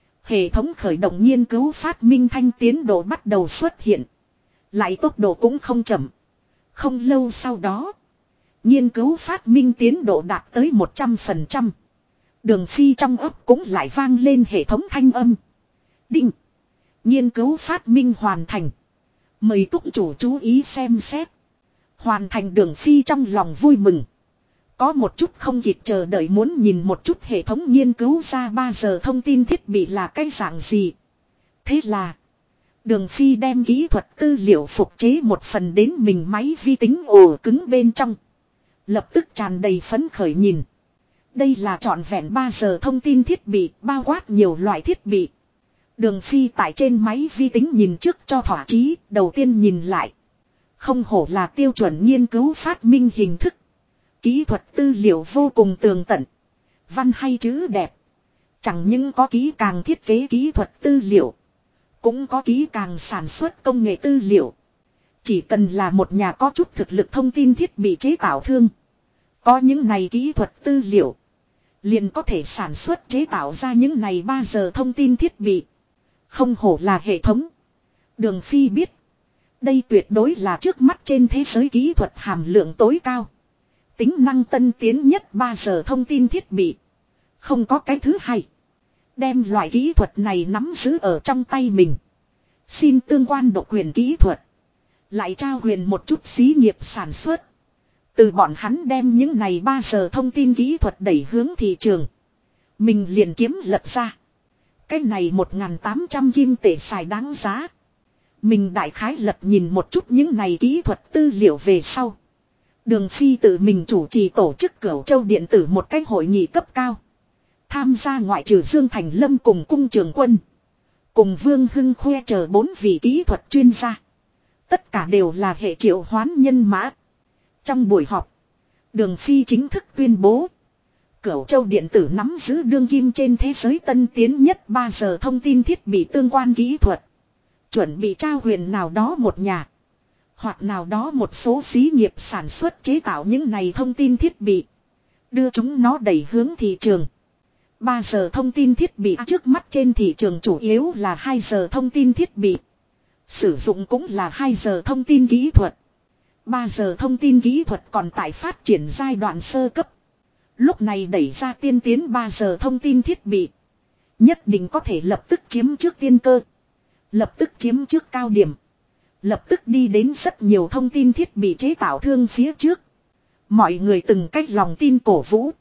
Hệ thống khởi động nghiên cứu phát minh thanh tiến độ bắt đầu xuất hiện. Lại tốc độ cũng không chậm. Không lâu sau đó. Nghiên cứu phát minh tiến độ đạt tới 100%. Đường Phi trong ấp cũng lại vang lên hệ thống thanh âm. Đinh. Nghiên cứu phát minh hoàn thành. Mời túc chủ chú ý xem xét. Hoàn thành Đường Phi trong lòng vui mừng. Có một chút không kịp chờ đợi muốn nhìn một chút hệ thống nghiên cứu ra 3 giờ thông tin thiết bị là cái dạng gì. Thế là. Đường Phi đem kỹ thuật tư liệu phục chế một phần đến mình máy vi tính ổ cứng bên trong. Lập tức tràn đầy phấn khởi nhìn. Đây là trọn vẹn 3 giờ thông tin thiết bị bao quát nhiều loại thiết bị. Đường Phi tại trên máy vi tính nhìn trước cho thỏa chí, đầu tiên nhìn lại. Không hổ là tiêu chuẩn nghiên cứu phát minh hình thức. Kỹ thuật tư liệu vô cùng tường tận. Văn hay chữ đẹp. Chẳng những có kỹ càng thiết kế kỹ thuật tư liệu. Cũng có kỹ càng sản xuất công nghệ tư liệu. Chỉ cần là một nhà có chút thực lực thông tin thiết bị chế tạo thương. Có những này kỹ thuật tư liệu. Liền có thể sản xuất chế tạo ra những này 3 giờ thông tin thiết bị. Không hổ là hệ thống. Đường Phi biết. Đây tuyệt đối là trước mắt trên thế giới kỹ thuật hàm lượng tối cao. Tính năng tân tiến nhất 3 giờ thông tin thiết bị. Không có cái thứ hai. Đem loại kỹ thuật này nắm giữ ở trong tay mình. Xin tương quan độc quyền kỹ thuật. Lại trao quyền một chút xí nghiệp sản xuất. Từ bọn hắn đem những này 3 giờ thông tin kỹ thuật đẩy hướng thị trường. Mình liền kiếm lật ra. Cái này 1.800 kim tệ xài đáng giá. Mình đại khái lật nhìn một chút những này kỹ thuật tư liệu về sau. Đường Phi tự mình chủ trì tổ chức Cửu Châu Điện tử một cái hội nghị cấp cao. Tham gia ngoại trừ Dương Thành Lâm cùng Cung Trường Quân. Cùng Vương Hưng khoe chờ 4 vị kỹ thuật chuyên gia. Tất cả đều là hệ triệu hoán nhân mã. Trong buổi họp. Đường Phi chính thức tuyên bố. Cửu Châu Điện tử nắm giữ đương kim trên thế giới tân tiến nhất 3 giờ thông tin thiết bị tương quan kỹ thuật. Chuẩn bị trao quyền nào đó một nhà. Hoặc nào đó một số xí nghiệp sản xuất chế tạo những này thông tin thiết bị. Đưa chúng nó đẩy hướng thị trường. 3 giờ thông tin thiết bị trước mắt trên thị trường chủ yếu là 2 giờ thông tin thiết bị. Sử dụng cũng là 2 giờ thông tin kỹ thuật. 3 giờ thông tin kỹ thuật còn tại phát triển giai đoạn sơ cấp. Lúc này đẩy ra tiên tiến 3 giờ thông tin thiết bị. Nhất định có thể lập tức chiếm trước tiên cơ. Lập tức chiếm trước cao điểm. Lập tức đi đến rất nhiều thông tin thiết bị chế tạo thương phía trước. Mọi người từng cách lòng tin cổ vũ.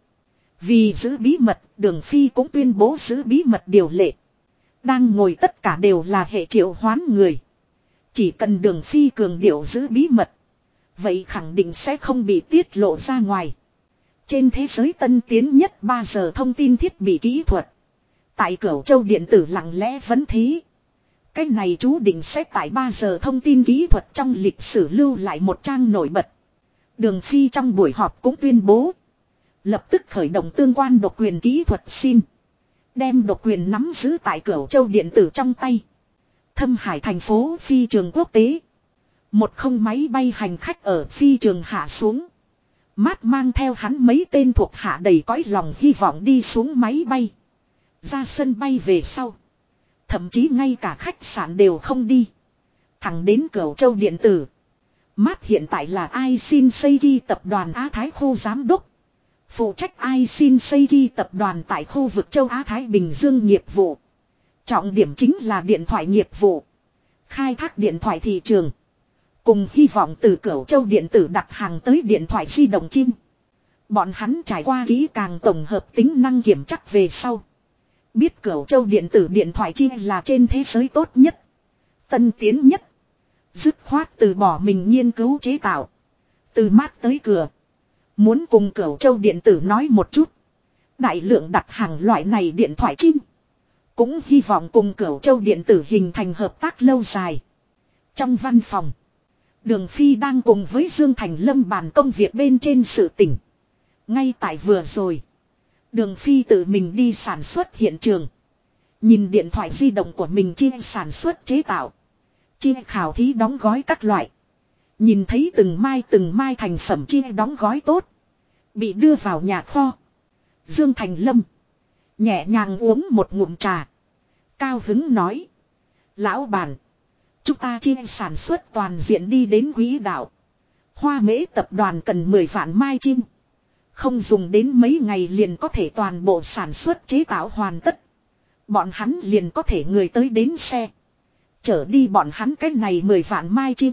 Vì giữ bí mật, Đường Phi cũng tuyên bố giữ bí mật điều lệ. Đang ngồi tất cả đều là hệ triệu hoán người. Chỉ cần Đường Phi cường điệu giữ bí mật. Vậy khẳng định sẽ không bị tiết lộ ra ngoài. Trên thế giới tân tiến nhất 3 giờ thông tin thiết bị kỹ thuật. Tại Cửu Châu điện tử lặng lẽ vẫn thế. Cái này chú định sẽ tại 3 giờ thông tin kỹ thuật trong lịch sử lưu lại một trang nổi bật. Đường Phi trong buổi họp cũng tuyên bố. Lập tức khởi động tương quan độc quyền kỹ thuật xin. Đem độc quyền nắm giữ tại Cửu Châu điện tử trong tay. Thâm Hải thành phố phi trường quốc tế. Một không máy bay hành khách ở phi trường hạ xuống. Mát mang theo hắn mấy tên thuộc hạ đầy cõi lòng hy vọng đi xuống máy bay. Ra sân bay về sau. Thậm chí ngay cả khách sạn đều không đi. Thẳng đến Cửu Châu điện tử. Mát hiện tại là Aisin Seiki tập đoàn Á Thái khu giám đốc. Phụ trách Aisin Seiki tập đoàn tại khu vực châu Á Thái Bình Dương nghiệp vụ. Trọng điểm chính là điện thoại nghiệp vụ. Khai thác điện thoại thị trường. Cùng hy vọng từ Cửu Châu điện tử đặt hàng tới điện thoại di động chim. Bọn hắn trải qua kỹ càng tổng hợp tính năng kiểm chắc về sau. Biết Cửu Châu điện tử điện thoại chim là trên thế giới tốt nhất. Tân tiến nhất. Dứt khoát từ bỏ mình nghiên cứu chế tạo. Từ mát tới cửa. Muốn cùng Cửu Châu điện tử nói một chút. Đại lượng đặt hàng loại này điện thoại chim. Cũng hy vọng cùng Cửu Châu điện tử hình thành hợp tác lâu dài. Trong văn phòng. Đường Phi đang cùng với Dương Thành Lâm bàn công việc bên trên sự tỉnh. Ngay tại vừa rồi. Đường Phi tự mình đi sản xuất hiện trường. Nhìn điện thoại di động của mình chia sản xuất chế tạo. Chia khảo thí đóng gói các loại. Nhìn thấy từng mai thành phẩm chia đóng gói tốt. Bị đưa vào nhà kho. Dương Thành Lâm. Nhẹ nhàng uống một ngụm trà. Cao hứng nói. Lão bản. Chúng ta chia sản xuất toàn diện đi đến quỹ đạo. Hoa Mễ tập đoàn cần 10 vạn mai chim. Không dùng đến mấy ngày liền có thể toàn bộ sản xuất chế tạo hoàn tất. Bọn hắn liền có thể người tới đến xe. Chở đi bọn hắn cách này 10 vạn mai chim.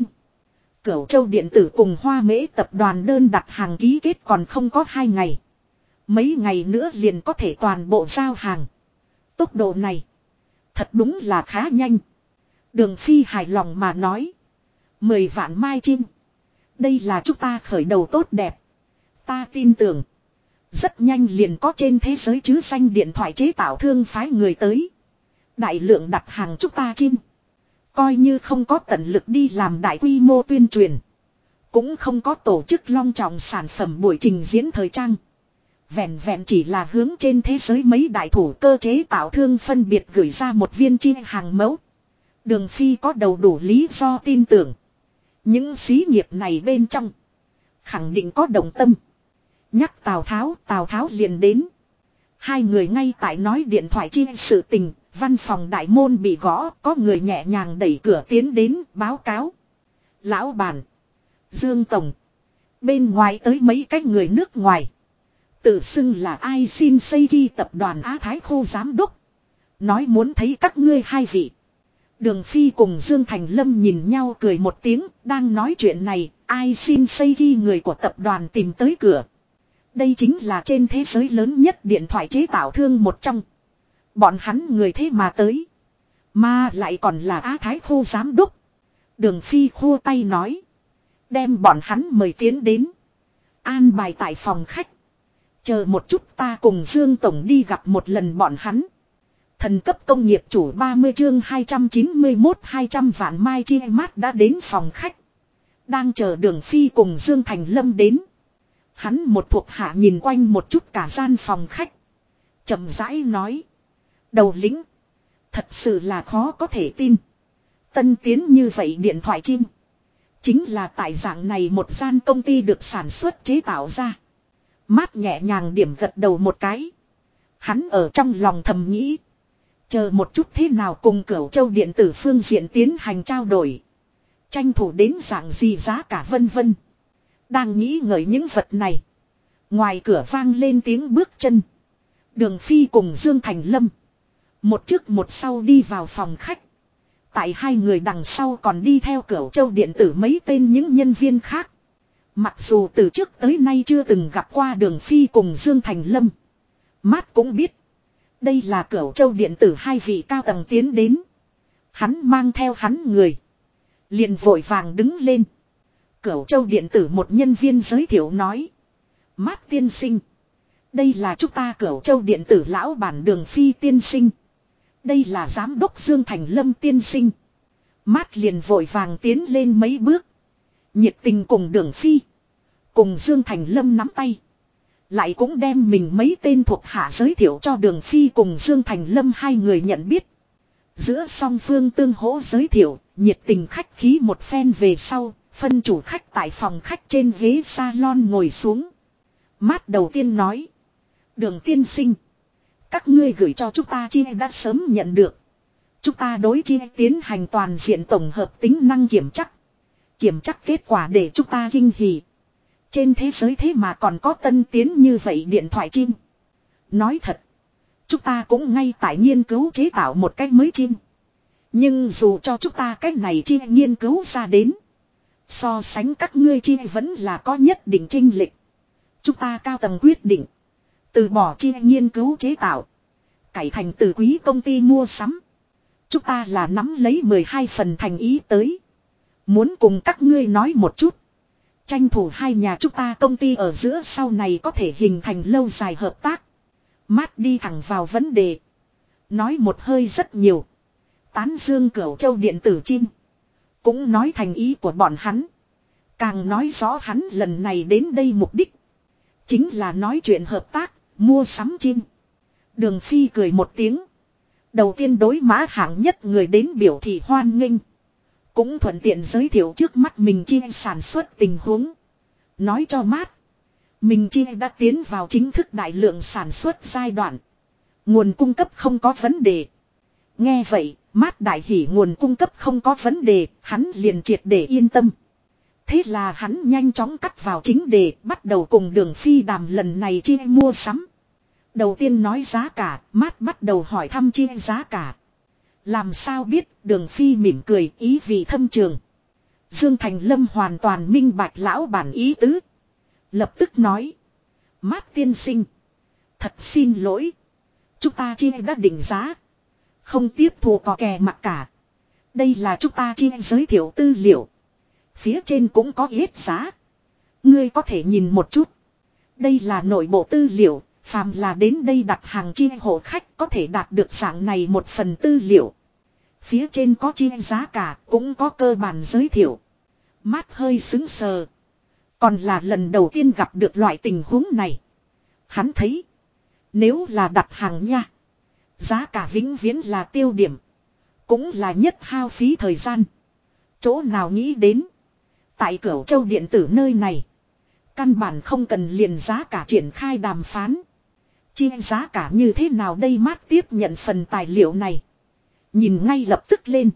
Cửu Châu điện tử cùng Hoa Mễ tập đoàn đơn đặt hàng ký kết còn không có 2 ngày. Mấy ngày nữa liền có thể toàn bộ giao hàng. Tốc độ này. Thật đúng là khá nhanh. Đường Phi hài lòng mà nói. 10 vạn mai chim. Đây là chúng ta khởi đầu tốt đẹp. Ta tin tưởng. Rất nhanh liền có trên thế giới chứ danh điện thoại chế tạo thương phái người tới. Đại lượng đặt hàng chúng ta chim. Coi như không có tận lực đi làm đại quy mô tuyên truyền. Cũng không có tổ chức long trọng sản phẩm buổi trình diễn thời trang. Vẹn vẹn chỉ là hướng trên thế giới mấy đại thủ cơ chế tạo thương phân biệt gửi ra một viên chim hàng mẫu. Đường Phi có đầu đủ lý do tin tưởng. Những xí nghiệp này bên trong. Khẳng định có đồng tâm. Nhắc Tào Tháo liền đến. Hai người ngay tại nói điện thoại chi sự tình. Văn phòng đại môn bị gõ. Có người nhẹ nhàng đẩy cửa tiến đến báo cáo. Lão bản. Dương Tổng. Bên ngoài tới mấy cái người nước ngoài. Tự xưng là ai xin xây ghi tập đoàn Á Thái khu giám đốc. Nói muốn thấy các ngươi hai vị. Đường Phi cùng Dương Thành Lâm nhìn nhau cười một tiếng, đang nói chuyện này, ai xin xây ghi người của tập đoàn tìm tới cửa. Đây chính là trên thế giới lớn nhất điện thoại chế tạo thương một trong. Bọn hắn người thế mà tới. Mà lại còn là Á Thái khu giám đốc. Đường Phi khua tay nói. Đem bọn hắn mời tiến đến. An bài tại phòng khách. Chờ một chút ta cùng Dương Tổng đi gặp một lần bọn hắn. Thần cấp công nghiệp chủ 30 chương 291 200 vạn mai chi mát đã đến phòng khách. Đang chờ Đường Phi cùng Dương Thành Lâm đến. Hắn một thuộc hạ nhìn quanh một chút cả gian phòng khách. Chậm rãi nói. Đầu lĩnh. Thật sự là khó có thể tin. Tân tiến như vậy điện thoại chim. Chính là tại dạng này một gian công ty được sản xuất chế tạo ra. Mát nhẹ nhàng điểm gật đầu một cái. Hắn ở trong lòng thầm nghĩ. Chờ một chút thế nào cùng Cửu Châu điện tử phương diện tiến hành trao đổi. Tranh thủ đến dạng gì giá cả vân vân. Đang nghĩ ngợi những vật này. Ngoài cửa vang lên tiếng bước chân. Đường Phi cùng Dương Thành Lâm. Một trước một sau đi vào phòng khách. Tại hai người đằng sau còn đi theo Cửu Châu điện tử mấy tên những nhân viên khác. Mặc dù từ trước tới nay chưa từng gặp qua Đường Phi cùng Dương Thành Lâm. Mát cũng biết. Đây là Cửu Châu điện tử hai vị cao tầng tiến đến. Hắn mang theo hắn người. Liền vội vàng đứng lên. Cửu Châu điện tử một nhân viên giới thiệu nói. Mát tiên sinh. Đây là chúng ta Cửu Châu điện tử lão bản Đường Phi tiên sinh. Đây là giám đốc Dương Thành Lâm tiên sinh. Mát liền vội vàng tiến lên mấy bước. Nhiệt tình cùng Đường Phi. Cùng Dương Thành Lâm nắm tay. Lại cũng đem mình mấy tên thuộc hạ giới thiệu cho Đường Phi cùng Dương Thành Lâm hai người nhận biết. Giữa song phương tương hỗ giới thiệu, nhiệt tình khách khí một phen về sau, phân chủ khách tại phòng khách trên ghế salon ngồi xuống. Mát đầu tiên nói. Đường tiên sinh. Các ngươi gửi cho chúng ta chia đã sớm nhận được. Chúng ta đối chia tiến hành toàn diện tổng hợp tính năng kiểm chắc. Kiểm chắc kết quả để chúng ta kinh hỉ. Trên thế giới thế mà còn có tân tiến như vậy điện thoại chim. Nói thật. Chúng ta cũng ngay tại nghiên cứu chế tạo một cách mới chim. Nhưng dù cho chúng ta cách này chi nghiên cứu ra đến. So sánh các ngươi chi vẫn là có nhất định chênh lệch. Chúng ta cao tầng quyết định. Từ bỏ chi nghiên cứu chế tạo. Cải thành từ quý công ty mua sắm. Chúng ta là nắm lấy 12 phần thành ý tới. Muốn cùng các ngươi nói một chút. Tranh thủ hai nhà chúng ta công ty ở giữa sau này có thể hình thành lâu dài hợp tác. Mát đi thẳng vào vấn đề. Nói một hơi rất nhiều. Tán dương Cửu Châu điện tử chim. Cũng nói thành ý của bọn hắn. Càng nói rõ hắn lần này đến đây mục đích. Chính là nói chuyện hợp tác, mua sắm chim. Đường Phi cười một tiếng. Đầu tiên đối mã hạng nhất người đến biểu thị hoan nghênh. Cũng thuận tiện giới thiệu trước mắt mình chi sản xuất tình huống. Nói cho Mát. Mình chi đã tiến vào chính thức đại lượng sản xuất giai đoạn. Nguồn cung cấp không có vấn đề. Nghe vậy, Mát đại hỉ nguồn cung cấp không có vấn đề, hắn liền triệt để yên tâm. Thế là hắn nhanh chóng cắt vào chính đề, bắt đầu cùng Đường Phi đàm lần này chi mua sắm. Đầu tiên nói giá cả, Mát bắt đầu hỏi thăm chi giá cả. Làm sao biết, Đường Phi mỉm cười, ý vị thâm trường. Dương Thành Lâm hoàn toàn minh bạch lão bản ý tứ. Lập tức nói. Mát tiên sinh. Thật xin lỗi. Chúng ta chi đã định giá. Không tiếp thu có kè mặt cả. Đây là chúng ta chi giới thiệu tư liệu. Phía trên cũng có yết giá. Ngươi có thể nhìn một chút. Đây là nội bộ tư liệu. Phàm là đến đây đặt hàng chi hộ khách có thể đạt được dạng này một phần tư liệu. Phía trên có chi giá cả cũng có cơ bản giới thiệu. Mát hơi sững sờ. Còn là lần đầu tiên gặp được loại tình huống này. Hắn thấy. Nếu là đặt hàng nha. Giá cả vĩnh viễn là tiêu điểm. Cũng là nhất hao phí thời gian. Chỗ nào nghĩ đến. Tại Cửu Châu điện tử nơi này. Căn bản không cần liền giá cả triển khai đàm phán. Chi giá cả như thế nào đây Mát tiếp nhận phần tài liệu này. Nhìn ngay lập tức lên.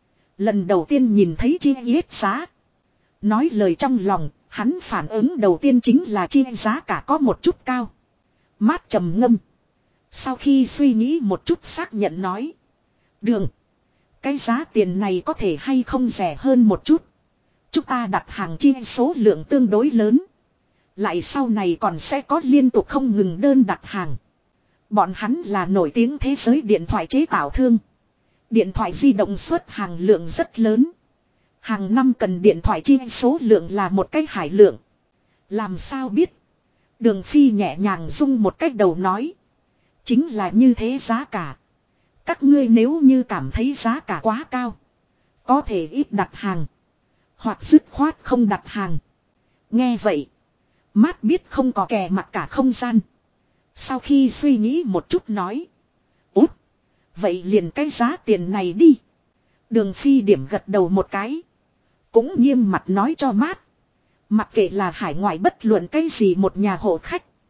Lần đầu tiên nhìn thấy chi yết giá. Nói lời trong lòng, hắn phản ứng đầu tiên chính là chi giá cả có một chút cao. Mát trầm ngâm. Sau khi suy nghĩ một chút xác nhận nói. Đường. Cái giá tiền này có thể hay không rẻ hơn một chút. Chúng ta đặt hàng chi số lượng tương đối lớn. Lại sau này còn sẽ có liên tục không ngừng đơn đặt hàng. Bọn hắn là nổi tiếng thế giới điện thoại chế tạo thương. Điện thoại di động xuất hàng lượng rất lớn. Hàng năm cần điện thoại chi số lượng là một cái hải lượng. Làm sao biết. Đường Phi nhẹ nhàng rung một cách đầu nói. Chính là như thế giá cả. Các ngươi nếu như cảm thấy giá cả quá cao. Có thể ít đặt hàng. Hoặc dứt khoát không đặt hàng. Nghe vậy. Mát biết không có kè mặt cả không gian. Sau khi suy nghĩ một chút nói. Út. Vậy liền cái giá tiền này đi. Đường Phi điểm gật đầu một cái. Cũng nghiêm mặt nói cho Mát. Mặc kệ là hải ngoại bất luận cái gì một nhà hộ khách.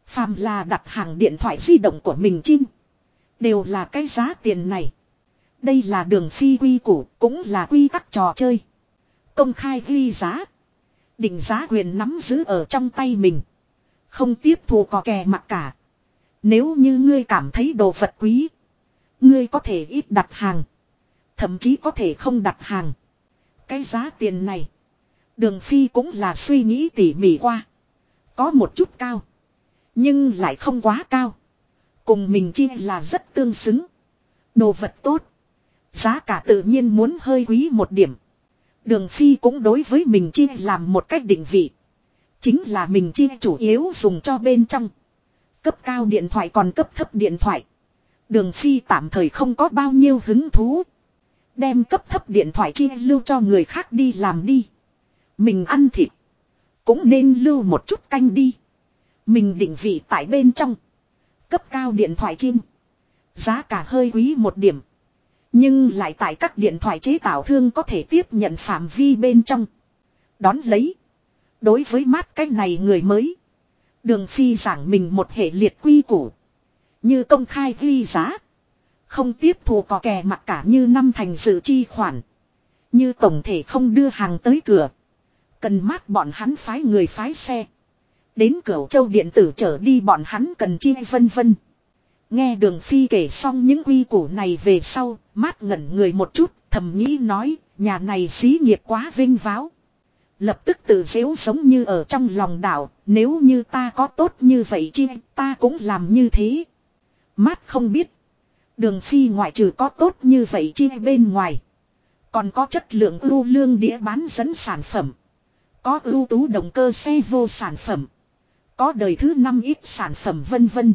Phàm là đặt hàng điện thoại di động của mình chinh. Đều là cái giá tiền này. Đây là Đường Phi quy củ, cũng là quy tắc trò chơi. Công khai ghi giá. Định giá quyền nắm giữ ở trong tay mình. Không tiếp thu có kè mặc cả. Nếu như ngươi cảm thấy đồ vật quý. Ngươi có thể ít đặt hàng. Thậm chí có thể không đặt hàng. Cái giá tiền này. Đường Phi cũng là suy nghĩ tỉ mỉ qua. Có một chút cao. Nhưng lại không quá cao. Cùng mình chi là rất tương xứng. Đồ vật tốt. Giá cả tự nhiên muốn hơi quý một điểm. Đường Phi cũng đối với mình chi làm một cách định vị. Chính là mình chi chủ yếu dùng cho bên trong. Cấp cao điện thoại còn cấp thấp điện thoại. Đường Phi tạm thời không có bao nhiêu hứng thú. Đem cấp thấp điện thoại chi lưu cho người khác đi làm đi. Mình ăn thịt. Cũng nên lưu một chút canh đi. Mình định vị tại bên trong. Cấp cao điện thoại chim. Giá cả hơi quý một điểm. Nhưng lại tại các điện thoại chế tạo thương có thể tiếp nhận phạm vi bên trong. Đón lấy. Đối với mát cái này người mới. Đường Phi giảng mình một hệ liệt quy củ. Như công khai ghi giá. Không tiếp thu có kè mặc cả như năm thành dự chi khoản. Như tổng thể không đưa hàng tới cửa. Cần mát bọn hắn phái người phái xe. Đến Cửu Châu điện tử trở đi bọn hắn cần chi vân vân. Nghe Đường Phi kể xong những quy củ này về sau, mát ngẩn người một chút, thầm nghĩ nói, nhà này xí nghiệp quá vinh váo. Lập tức tự giễu giống như ở trong lòng đảo, nếu như ta có tốt như vậy chi, ta cũng làm như thế. Mát không biết. Đường Phi ngoại trừ có tốt như vậy chi bên ngoài. Còn có chất lượng ưu lương đĩa bán dẫn sản phẩm. Có ưu tú động cơ xe vô sản phẩm. Có đời thứ 5 ít sản phẩm vân vân.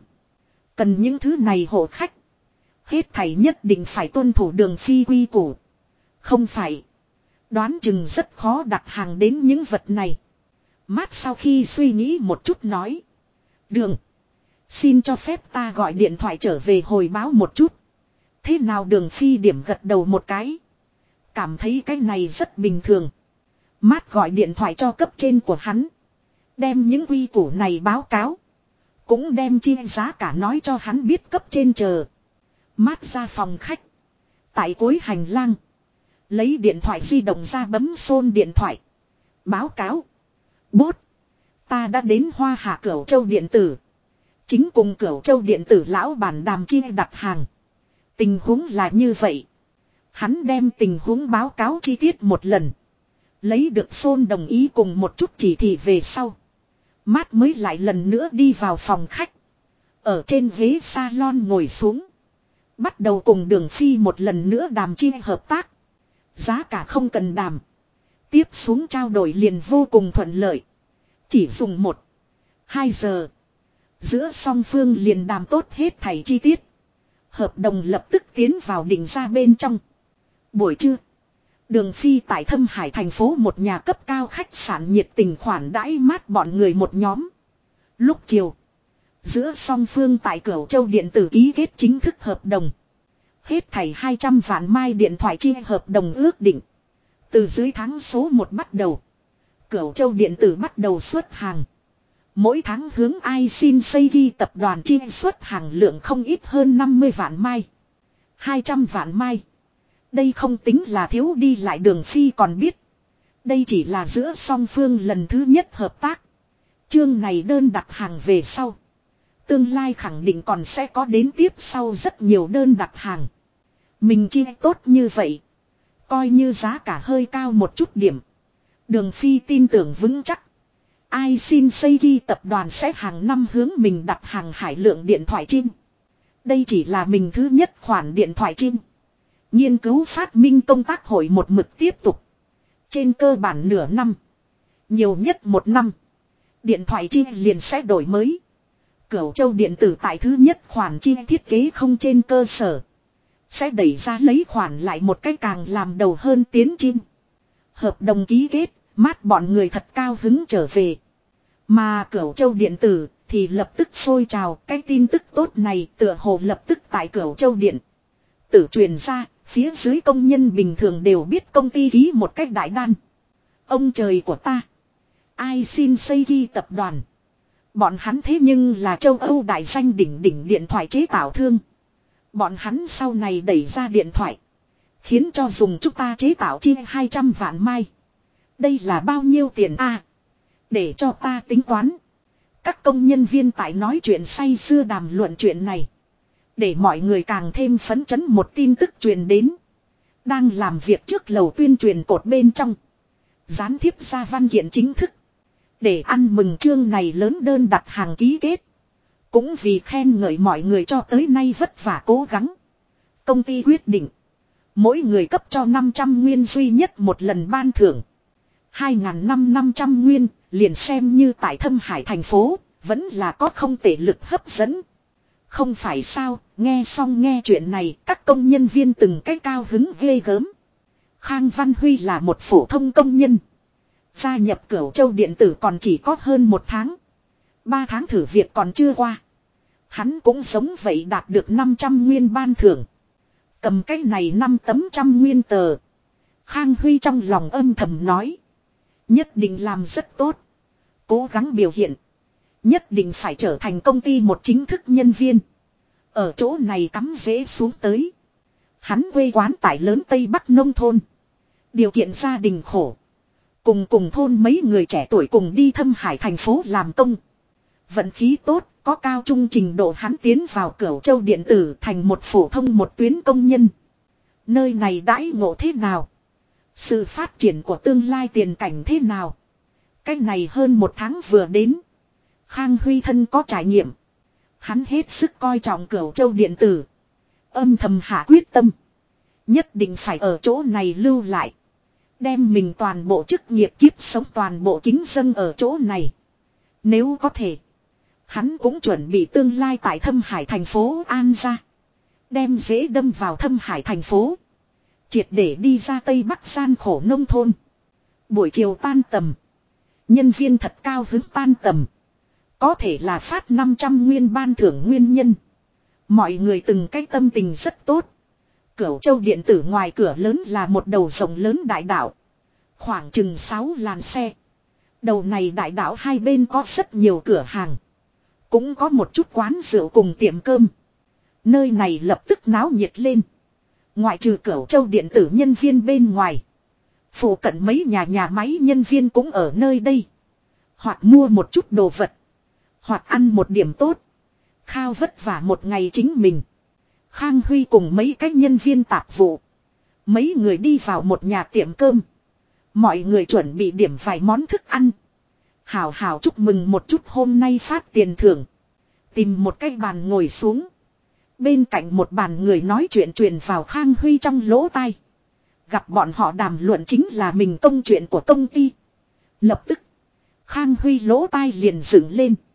Cần những thứ này hộ khách. Hết thảy nhất định phải tuân thủ Đường Phi quy củ. Không phải. Đoán chừng rất khó đặt hàng đến những vật này. Mát sau khi suy nghĩ một chút nói. Đường. Xin cho phép ta gọi điện thoại trở về hồi báo một chút. Thế nào Đường Phi điểm gật đầu một cái. Cảm thấy cái này rất bình thường. Mát gọi điện thoại cho cấp trên của hắn. Đem những quy củ này báo cáo. Cũng đem chia giá cả nói cho hắn biết cấp trên chờ. Mát ra phòng khách. Tại cuối hành lang. Lấy điện thoại di động ra bấm xôn điện thoại. Báo cáo. Bốt. Ta đã đến Hoa Hạ Cửu Châu điện tử. Chính cùng Cửu Châu điện tử lão bản đàm chia đặt hàng. Tình huống là như vậy. Hắn đem tình huống báo cáo chi tiết một lần. Lấy được xôn đồng ý cùng một chút chỉ thị về sau. Mát mới lại lần nữa đi vào phòng khách. Ở trên ghế salon ngồi xuống. Bắt đầu cùng Đường Phi một lần nữa đàm chia hợp tác. Giá cả không cần đàm. Tiếp xuống trao đổi liền vô cùng thuận lợi. Chỉ dùng 1-2 giờ. Giữa song phương liền đàm tốt hết thảy chi tiết. Hợp đồng lập tức tiến vào định ra bên trong. Buổi trưa. Đường Phi tại Thâm Hải thành phố một nhà cấp cao khách sạn nhiệt tình khoản đãi mát bọn người một nhóm. Lúc chiều. Giữa song phương tại Cửu Châu điện tử ký kết chính thức hợp đồng. Hết thảy 200 vạn mai điện thoại chi hợp đồng ước định. Từ dưới tháng số 1 bắt đầu. Cửu Châu điện tử bắt đầu xuất hàng. Mỗi tháng hướng iSin Seiki tập đoàn chi xuất hàng lượng không ít hơn 50 vạn mai. 200 vạn mai. Đây không tính là thiếu đi lại Đường Phi còn biết. Đây chỉ là giữa song phương lần thứ nhất hợp tác. Chương này đơn đặt hàng về sau. Tương lai khẳng định còn sẽ có đến tiếp sau rất nhiều đơn đặt hàng. Mình chi tốt như vậy. Coi như giá cả hơi cao một chút điểm. Đường Phi tin tưởng vững chắc. iSin Seiki tập đoàn sẽ hàng năm hướng mình đặt hàng hải lượng điện thoại chim. Đây chỉ là mình thứ nhất khoản điện thoại chim. Nghiên cứu phát minh công tác hội một mực tiếp tục. Trên cơ bản nửa năm. Nhiều nhất 1 năm. Điện thoại chi liền sẽ đổi mới. Cửu Châu điện tử tại thứ nhất khoản chi thiết kế không trên cơ sở. Sẽ đẩy ra lấy khoản lại một cách càng làm đầu hơn tiến chim. Hợp đồng ký kết, mát bọn người thật cao hứng trở về. Mà Cửu Châu điện tử thì lập tức sôi trào. Cái tin tức tốt này tựa hồ lập tức tại Cửu Châu điện tử truyền ra. Phía dưới công nhân bình thường đều biết công ty ký một cách đại đan. Ông trời của ta. iSin Seiki tập đoàn. Bọn hắn thế nhưng là châu Âu đại danh đỉnh đỉnh điện thoại chế tạo thương. Bọn hắn sau này đẩy ra điện thoại. Khiến cho dùng chúng ta chế tạo chi 200 vạn mai. Đây là bao nhiêu tiền a? Để cho ta tính toán. Các công nhân viên tại nói chuyện say sưa đàm luận chuyện này. Để mọi người càng thêm phấn chấn một tin tức truyền đến. Đang làm việc trước lầu tuyên truyền cột bên trong. Gián tiếp ra văn kiện chính thức. Để ăn mừng chương này lớn đơn đặt hàng ký kết. Cũng vì khen ngợi mọi người cho tới nay vất vả cố gắng. Công ty quyết định. Mỗi người cấp cho 500 nguyên duy nhất một lần ban thưởng. 2.500 nguyên, liền xem như tại Thâm Hải thành phố, vẫn là có không tệ lực hấp dẫn. Không phải sao, nghe xong nghe chuyện này, các công nhân viên từng cái cao hứng ghê gớm. Khang Văn Huy là một phổ thông công nhân. Gia nhập Cửu Châu điện tử còn chỉ có hơn 1 tháng. 3 tháng thử việc còn chưa qua. Hắn cũng giống vậy đạt được 500 nguyên ban thưởng. Cầm cái này 5 tấm trăm nguyên tờ. Khang Huy trong lòng âm thầm nói. Nhất định làm rất tốt. Cố gắng biểu hiện. Nhất định phải trở thành công ty một chính thức nhân viên. Ở chỗ này cắm rễ xuống tới. Hắn quê quán tại lớn Tây Bắc nông thôn. Điều kiện gia đình khổ. Cùng thôn mấy người trẻ tuổi cùng đi Thâm Hải thành phố làm công. Vận khí tốt, có cao trung trình độ hắn tiến vào Cửu Châu điện tử thành một phổ thông một tuyến công nhân. Nơi này đãi ngộ thế nào? Sự phát triển của tương lai tiền cảnh thế nào? Cái này hơn 1 tháng vừa đến. Khang Huy thân có trải nghiệm. Hắn hết sức coi trọng Cửu Châu điện tử. Âm thầm hạ quyết tâm. Nhất định phải ở chỗ này lưu lại. Đem mình toàn bộ chức nghiệp kiếp sống toàn bộ kính dâng ở chỗ này. Nếu có thể. Hắn cũng chuẩn bị tương lai tại Thâm Hải thành phố An ra. Đem dễ đâm vào Thâm Hải thành phố. Triệt để đi ra Tây Bắc gian khổ nông thôn. Buổi chiều tan tầm. Nhân viên thật cao hứng tan tầm. Có thể là phát 500 nguyên ban thưởng nguyên nhân. Mọi người từng cái tâm tình rất tốt. Cửu Châu điện tử ngoài cửa lớn là một đầu rộng lớn đại đảo. Khoảng chừng 6 làn xe. Đầu này đại đảo hai bên có rất nhiều cửa hàng. Cũng có một chút quán rượu cùng tiệm cơm. Nơi này lập tức náo nhiệt lên. Ngoại trừ Cửu Châu điện tử nhân viên bên ngoài. Phụ cận mấy nhà máy nhân viên cũng ở nơi đây. Hoặc mua một chút đồ vật. Hoặc ăn một điểm tốt. Khao vất vả một ngày chính mình. Khang Huy cùng mấy cái nhân viên tạp vụ. Mấy người đi vào một nhà tiệm cơm. Mọi người chuẩn bị điểm vài món thức ăn. Hào hào chúc mừng một chút hôm nay phát tiền thưởng. Tìm một cái bàn ngồi xuống. Bên cạnh một bàn người nói chuyện truyền vào Khang Huy trong lỗ tai. Gặp bọn họ đàm luận chính là mình công chuyện của công ty. Lập tức Khang Huy lỗ tai liền dựng lên.